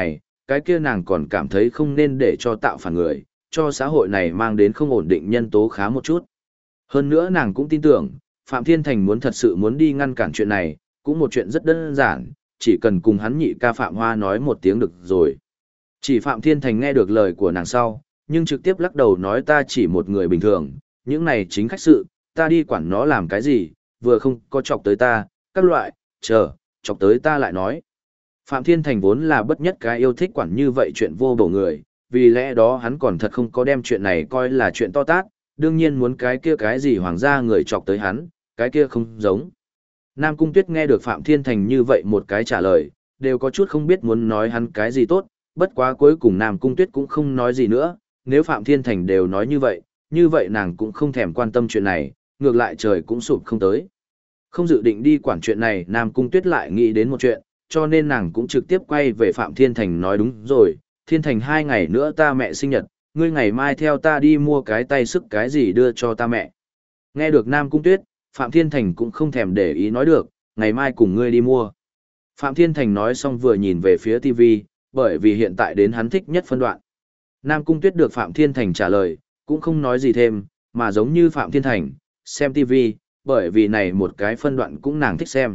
cái kia nàng còn cảm thấy không nên để cho tạo phản người, cho xã hội này mang đến không ổn định nhân tố khá một chút. Hơn nữa nàng cũng tin tưởng, Phạm Thiên Thành muốn thật sự muốn đi ngăn cản chuyện này, cũng một chuyện rất đơn giản, chỉ cần cùng hắn nhị ca Phạm Hoa nói một tiếng được rồi. Chỉ Phạm Thiên Thành nghe được lời của nàng sau, nhưng trực tiếp lắc đầu nói ta chỉ một người bình thường, những này chính khách sự, ta đi quản nó làm cái gì, vừa không có chọc tới ta, các loại, chờ, chọc tới ta lại nói. Phạm Thiên Thành vốn là bất nhất cái yêu thích quản như vậy chuyện vô bổ người, vì lẽ đó hắn còn thật không có đem chuyện này coi là chuyện to tát, đương nhiên muốn cái kia cái gì hoàng gia người chọc tới hắn, cái kia không giống. Nam Cung Tuyết nghe được Phạm Thiên Thành như vậy một cái trả lời, đều có chút không biết muốn nói hắn cái gì tốt, bất quá cuối cùng Nam Cung Tuyết cũng không nói gì nữa, nếu Phạm Thiên Thành đều nói như vậy nàng cũng không thèm quan tâm chuyện này, ngược lại trời cũng sụp không tới. Không dự định đi quản chuyện này, Nam Cung Tuyết lại nghĩ đến một chuyện, cho nên nàng cũng trực tiếp quay về Phạm Thiên Thành nói đúng rồi, Thiên Thành 2 ngày nữa ta mẹ sinh nhật, ngươi ngày mai theo ta đi mua cái tay sức cái gì đưa cho ta mẹ. Nghe được Nam Cung Tuyết, Phạm Thiên Thành cũng không thèm để ý nói được, ngày mai cùng ngươi đi mua. Phạm Thiên Thành nói xong vừa nhìn về phía TV, bởi vì hiện tại đến hắn thích nhất phân đoạn. Nam Cung Tuyết được Phạm Thiên Thành trả lời, cũng không nói gì thêm, mà giống như Phạm Thiên Thành, xem TV, bởi vì này một cái phân đoạn cũng nàng thích xem.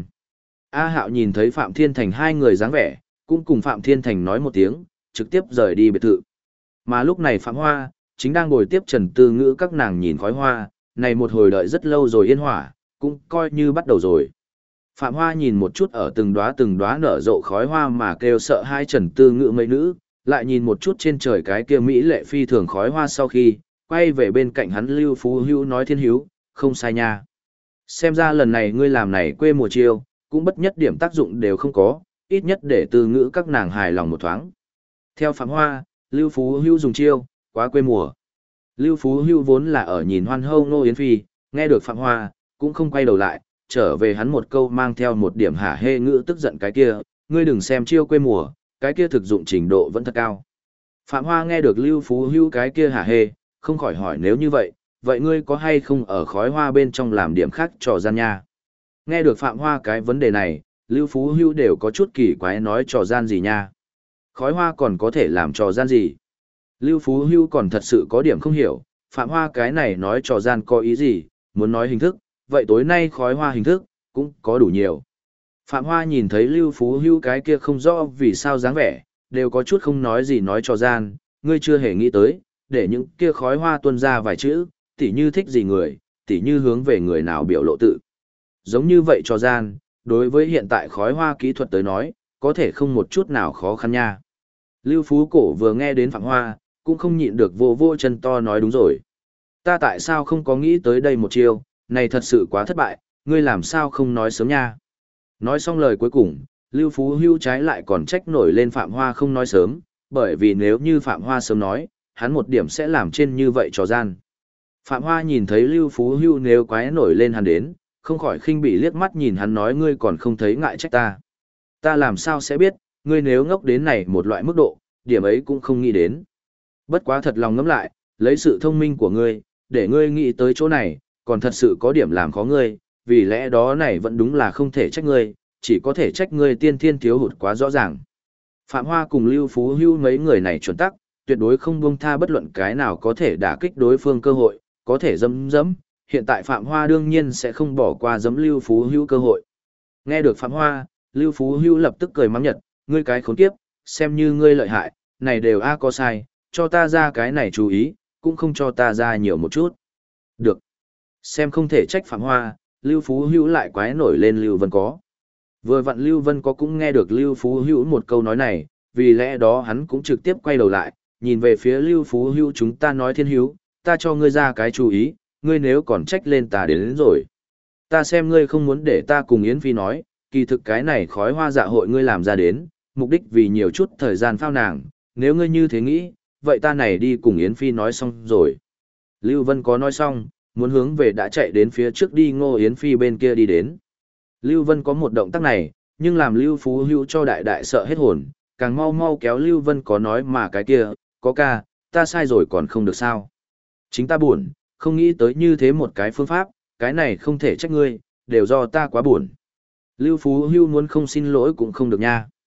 A Hạo nhìn thấy Phạm Thiên Thành hai người dáng vẻ, cũng cùng Phạm Thiên Thành nói một tiếng, trực tiếp rời đi biệt thự. Mà lúc này Phạm Hoa, chính đang ngồi tiếp Trần Tư Ngữ các nàng nhìn khói hoa, này một hồi đợi rất lâu rồi yên hỏa, cũng coi như bắt đầu rồi. Phạm Hoa nhìn một chút ở từng đóa nở rộ khói hoa mà kêu sợ hai Trần Tư Ngữ mấy nữ, lại nhìn một chút trên trời cái kia mỹ lệ phi thường khói hoa sau khi, quay về bên cạnh hắn Lưu Phú Hữu nói Thiên Hiếu, không sai nha. Xem ra lần này ngươi làm này quê mùa chiêu, cũng bất nhất điểm tác dụng đều không có, ít nhất để Tư Ngữ các nàng hài lòng một thoáng. Theo Phạm Hoa, Lưu Phú Hữu dùng chiêu, quá quê mùa. Lưu Phú Hữu vốn là ở nhìn hoan hâu Nô Yến Phi, nghe được Phạm Hoa, cũng không quay đầu lại, trở về hắn một câu mang theo một điểm hả hê ngữ tức giận cái kia, ngươi đừng xem chiêu quê mùa, cái kia thực dụng trình độ vẫn thật cao. Phạm Hoa nghe được Lưu Phú Hữu cái kia hả hê, không khỏi hỏi nếu như vậy ngươi có hay không ở khói hoa bên trong làm điểm khác trò gian nha. Nghe được Phạm Hoa cái vấn đề này, Lưu Phú Hữu đều có chút kỳ quái nói trò gian gì nha. Khói hoa còn có thể làm trò gian gì? Lưu Phú Hữu còn thật sự có điểm không hiểu, Phạm Hoa cái này nói trò gian có ý gì, muốn nói hình thức, vậy tối nay khói hoa hình thức, cũng có đủ nhiều. Phạm Hoa nhìn thấy Lưu Phú Hữu cái kia không rõ vì sao dáng vẻ, đều có chút không nói gì nói trò gian, ngươi chưa hề nghĩ tới, để những kia khói hoa tuôn ra vài chữ, tỉ như thích gì người, tỉ như hướng về người nào biểu lộ tự. Giống như vậy trò gian, đối với hiện tại khói hoa kỹ thuật tới nói, có thể không một chút nào khó khăn nha. Lưu Phú Cổ vừa nghe đến Phạm Hoa, cũng không nhịn được vô chân to nói đúng rồi. Ta tại sao không có nghĩ tới đây một chiêu, này thật sự quá thất bại, ngươi làm sao không nói sớm nha. Nói xong lời cuối cùng, Lưu Phú Hữu trái lại còn trách nổi lên Phạm Hoa không nói sớm, bởi vì nếu như Phạm Hoa sớm nói, hắn một điểm sẽ làm trên như vậy trò gian. Phạm Hoa nhìn thấy Lưu Phú Hữu nếu quái nổi lên hắn đến, không khỏi khinh bỉ liếc mắt nhìn hắn nói ngươi còn không thấy ngại trách ta. Ta làm sao sẽ biết, ngươi nếu ngốc đến này một loại mức độ, điểm ấy cũng không nghĩ đến. Bất quá thật lòng ngẫm lại, lấy sự thông minh của ngươi, để ngươi nghĩ tới chỗ này, còn thật sự có điểm làm khó ngươi, vì lẽ đó này vẫn đúng là không thể trách ngươi, chỉ có thể trách ngươi tiên thiên thiếu hụt quá rõ ràng. Phạm Hoa cùng Lưu Phú Hữu mấy người này chuẩn tắc, tuyệt đối không buông tha bất luận cái nào có thể đả kích đối phương cơ hội, có thể dẫm, hiện tại Phạm Hoa đương nhiên sẽ không bỏ qua dẫm Lưu Phú Hữu cơ hội. Nghe được Phạm Hoa, Lưu Phú Hữu lập tức cười mắng nhật, ngươi cái khốn kiếp, xem như ngươi lợi hại, này đều có sai, cho ta ra cái này chú ý, cũng không cho ta ra nhiều một chút. Được. Xem không thể trách Phạm Hoa, Lưu Phú Hữu lại quái nổi lên Lưu Vân Có. Vừa vặn Lưu Vân Có cũng nghe được Lưu Phú Hữu một câu nói này, vì lẽ đó hắn cũng trực tiếp quay đầu lại, nhìn về phía Lưu Phú Hữu chúng ta nói Thiên Hiếu, ta cho ngươi ra cái chú ý, ngươi nếu còn trách lên ta đến rồi. Ta xem ngươi không muốn để ta cùng Yến Phi nói, kỳ thực cái này khói hoa dạ hội ngươi làm ra đến, mục đích vì nhiều chút thời gian phao nàng, nếu ngươi như thế nghĩ, vậy ta này đi cùng Yến Phi nói xong rồi. Lưu Vân Có nói xong, muốn hướng về đã chạy đến phía trước đi Ngô Yến Phi bên kia đi đến. Lưu Vân có một động tác này, nhưng làm Lưu Phú Hữu cho đại đại sợ hết hồn, càng mau kéo Lưu Vân Có nói mà cái kia, có ca, ta sai rồi còn không được sao. Chính ta buồn, không nghĩ tới như thế một cái phương pháp, cái này không thể trách ngươi, đều do ta quá buồn. Lưu Phú Hữu muốn không xin lỗi cũng không được nha.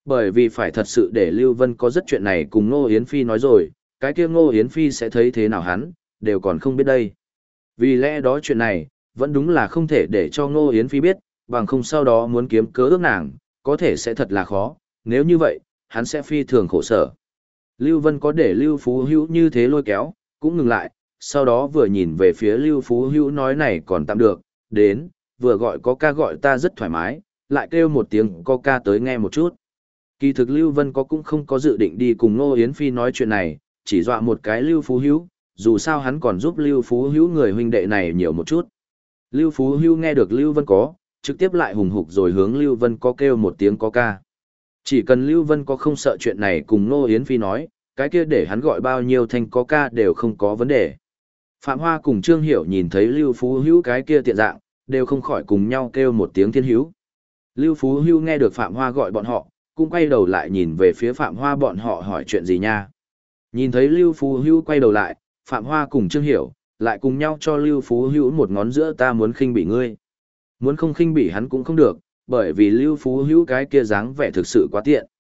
Bởi vì phải thật sự để Lưu Vân có rất chuyện này cùng Ngô Yến Phi nói rồi, cái kia Ngô Yến Phi sẽ thấy thế nào hắn, đều còn không biết đây. Vì lẽ đó chuyện này, vẫn đúng là không thể để cho Ngô Yến Phi biết, bằng không sau đó muốn kiếm cớ ước nàng, có thể sẽ thật là khó, nếu như vậy, hắn sẽ phi thường khổ sở. Lưu Vân có để Lưu Phú Hữu như thế lôi kéo, cũng ngừng lại, sau đó vừa nhìn về phía Lưu Phú Hữu nói này còn tạm được, đến, vừa gọi có ca gọi ta rất thoải mái, lại kêu một tiếng có ca tới nghe một chút. Kỳ thực Lưu Vân có cũng không có dự định đi cùng Ngô Yến Phi nói chuyện này, chỉ dọa một cái Lưu Phú Hữu, dù sao hắn còn giúp Lưu Phú Hữu người huynh đệ này nhiều một chút. Lưu Phú Hữu nghe được Lưu Vân có, trực tiếp lại hùng hục rồi hướng Lưu Vân có kêu một tiếng có ca. Chỉ cần Lưu Vân có không sợ chuyện này cùng Ngô Yến Phi nói, cái kia để hắn gọi bao nhiêu thanh có ca đều không có vấn đề. Phạm Hoa cùng Trương Hiểu nhìn thấy Lưu Phú Hữu cái kia tiện dạng, đều không khỏi cùng nhau kêu một tiếng thiên hữu. Lưu Phú Hữu nghe được Phạm Hoa gọi bọn họ, cũng quay đầu lại nhìn về phía Phạm Hoa bọn họ hỏi chuyện gì nha. Nhìn thấy Lưu Phú Hữu quay đầu lại, Phạm Hoa cùng Trương Hiểu, lại cùng nhau cho Lưu Phú Hữu một ngón giữa ta muốn khinh bỉ ngươi. Muốn không khinh bỉ hắn cũng không được, bởi vì Lưu Phú Hữu cái kia dáng vẻ thực sự quá tiện.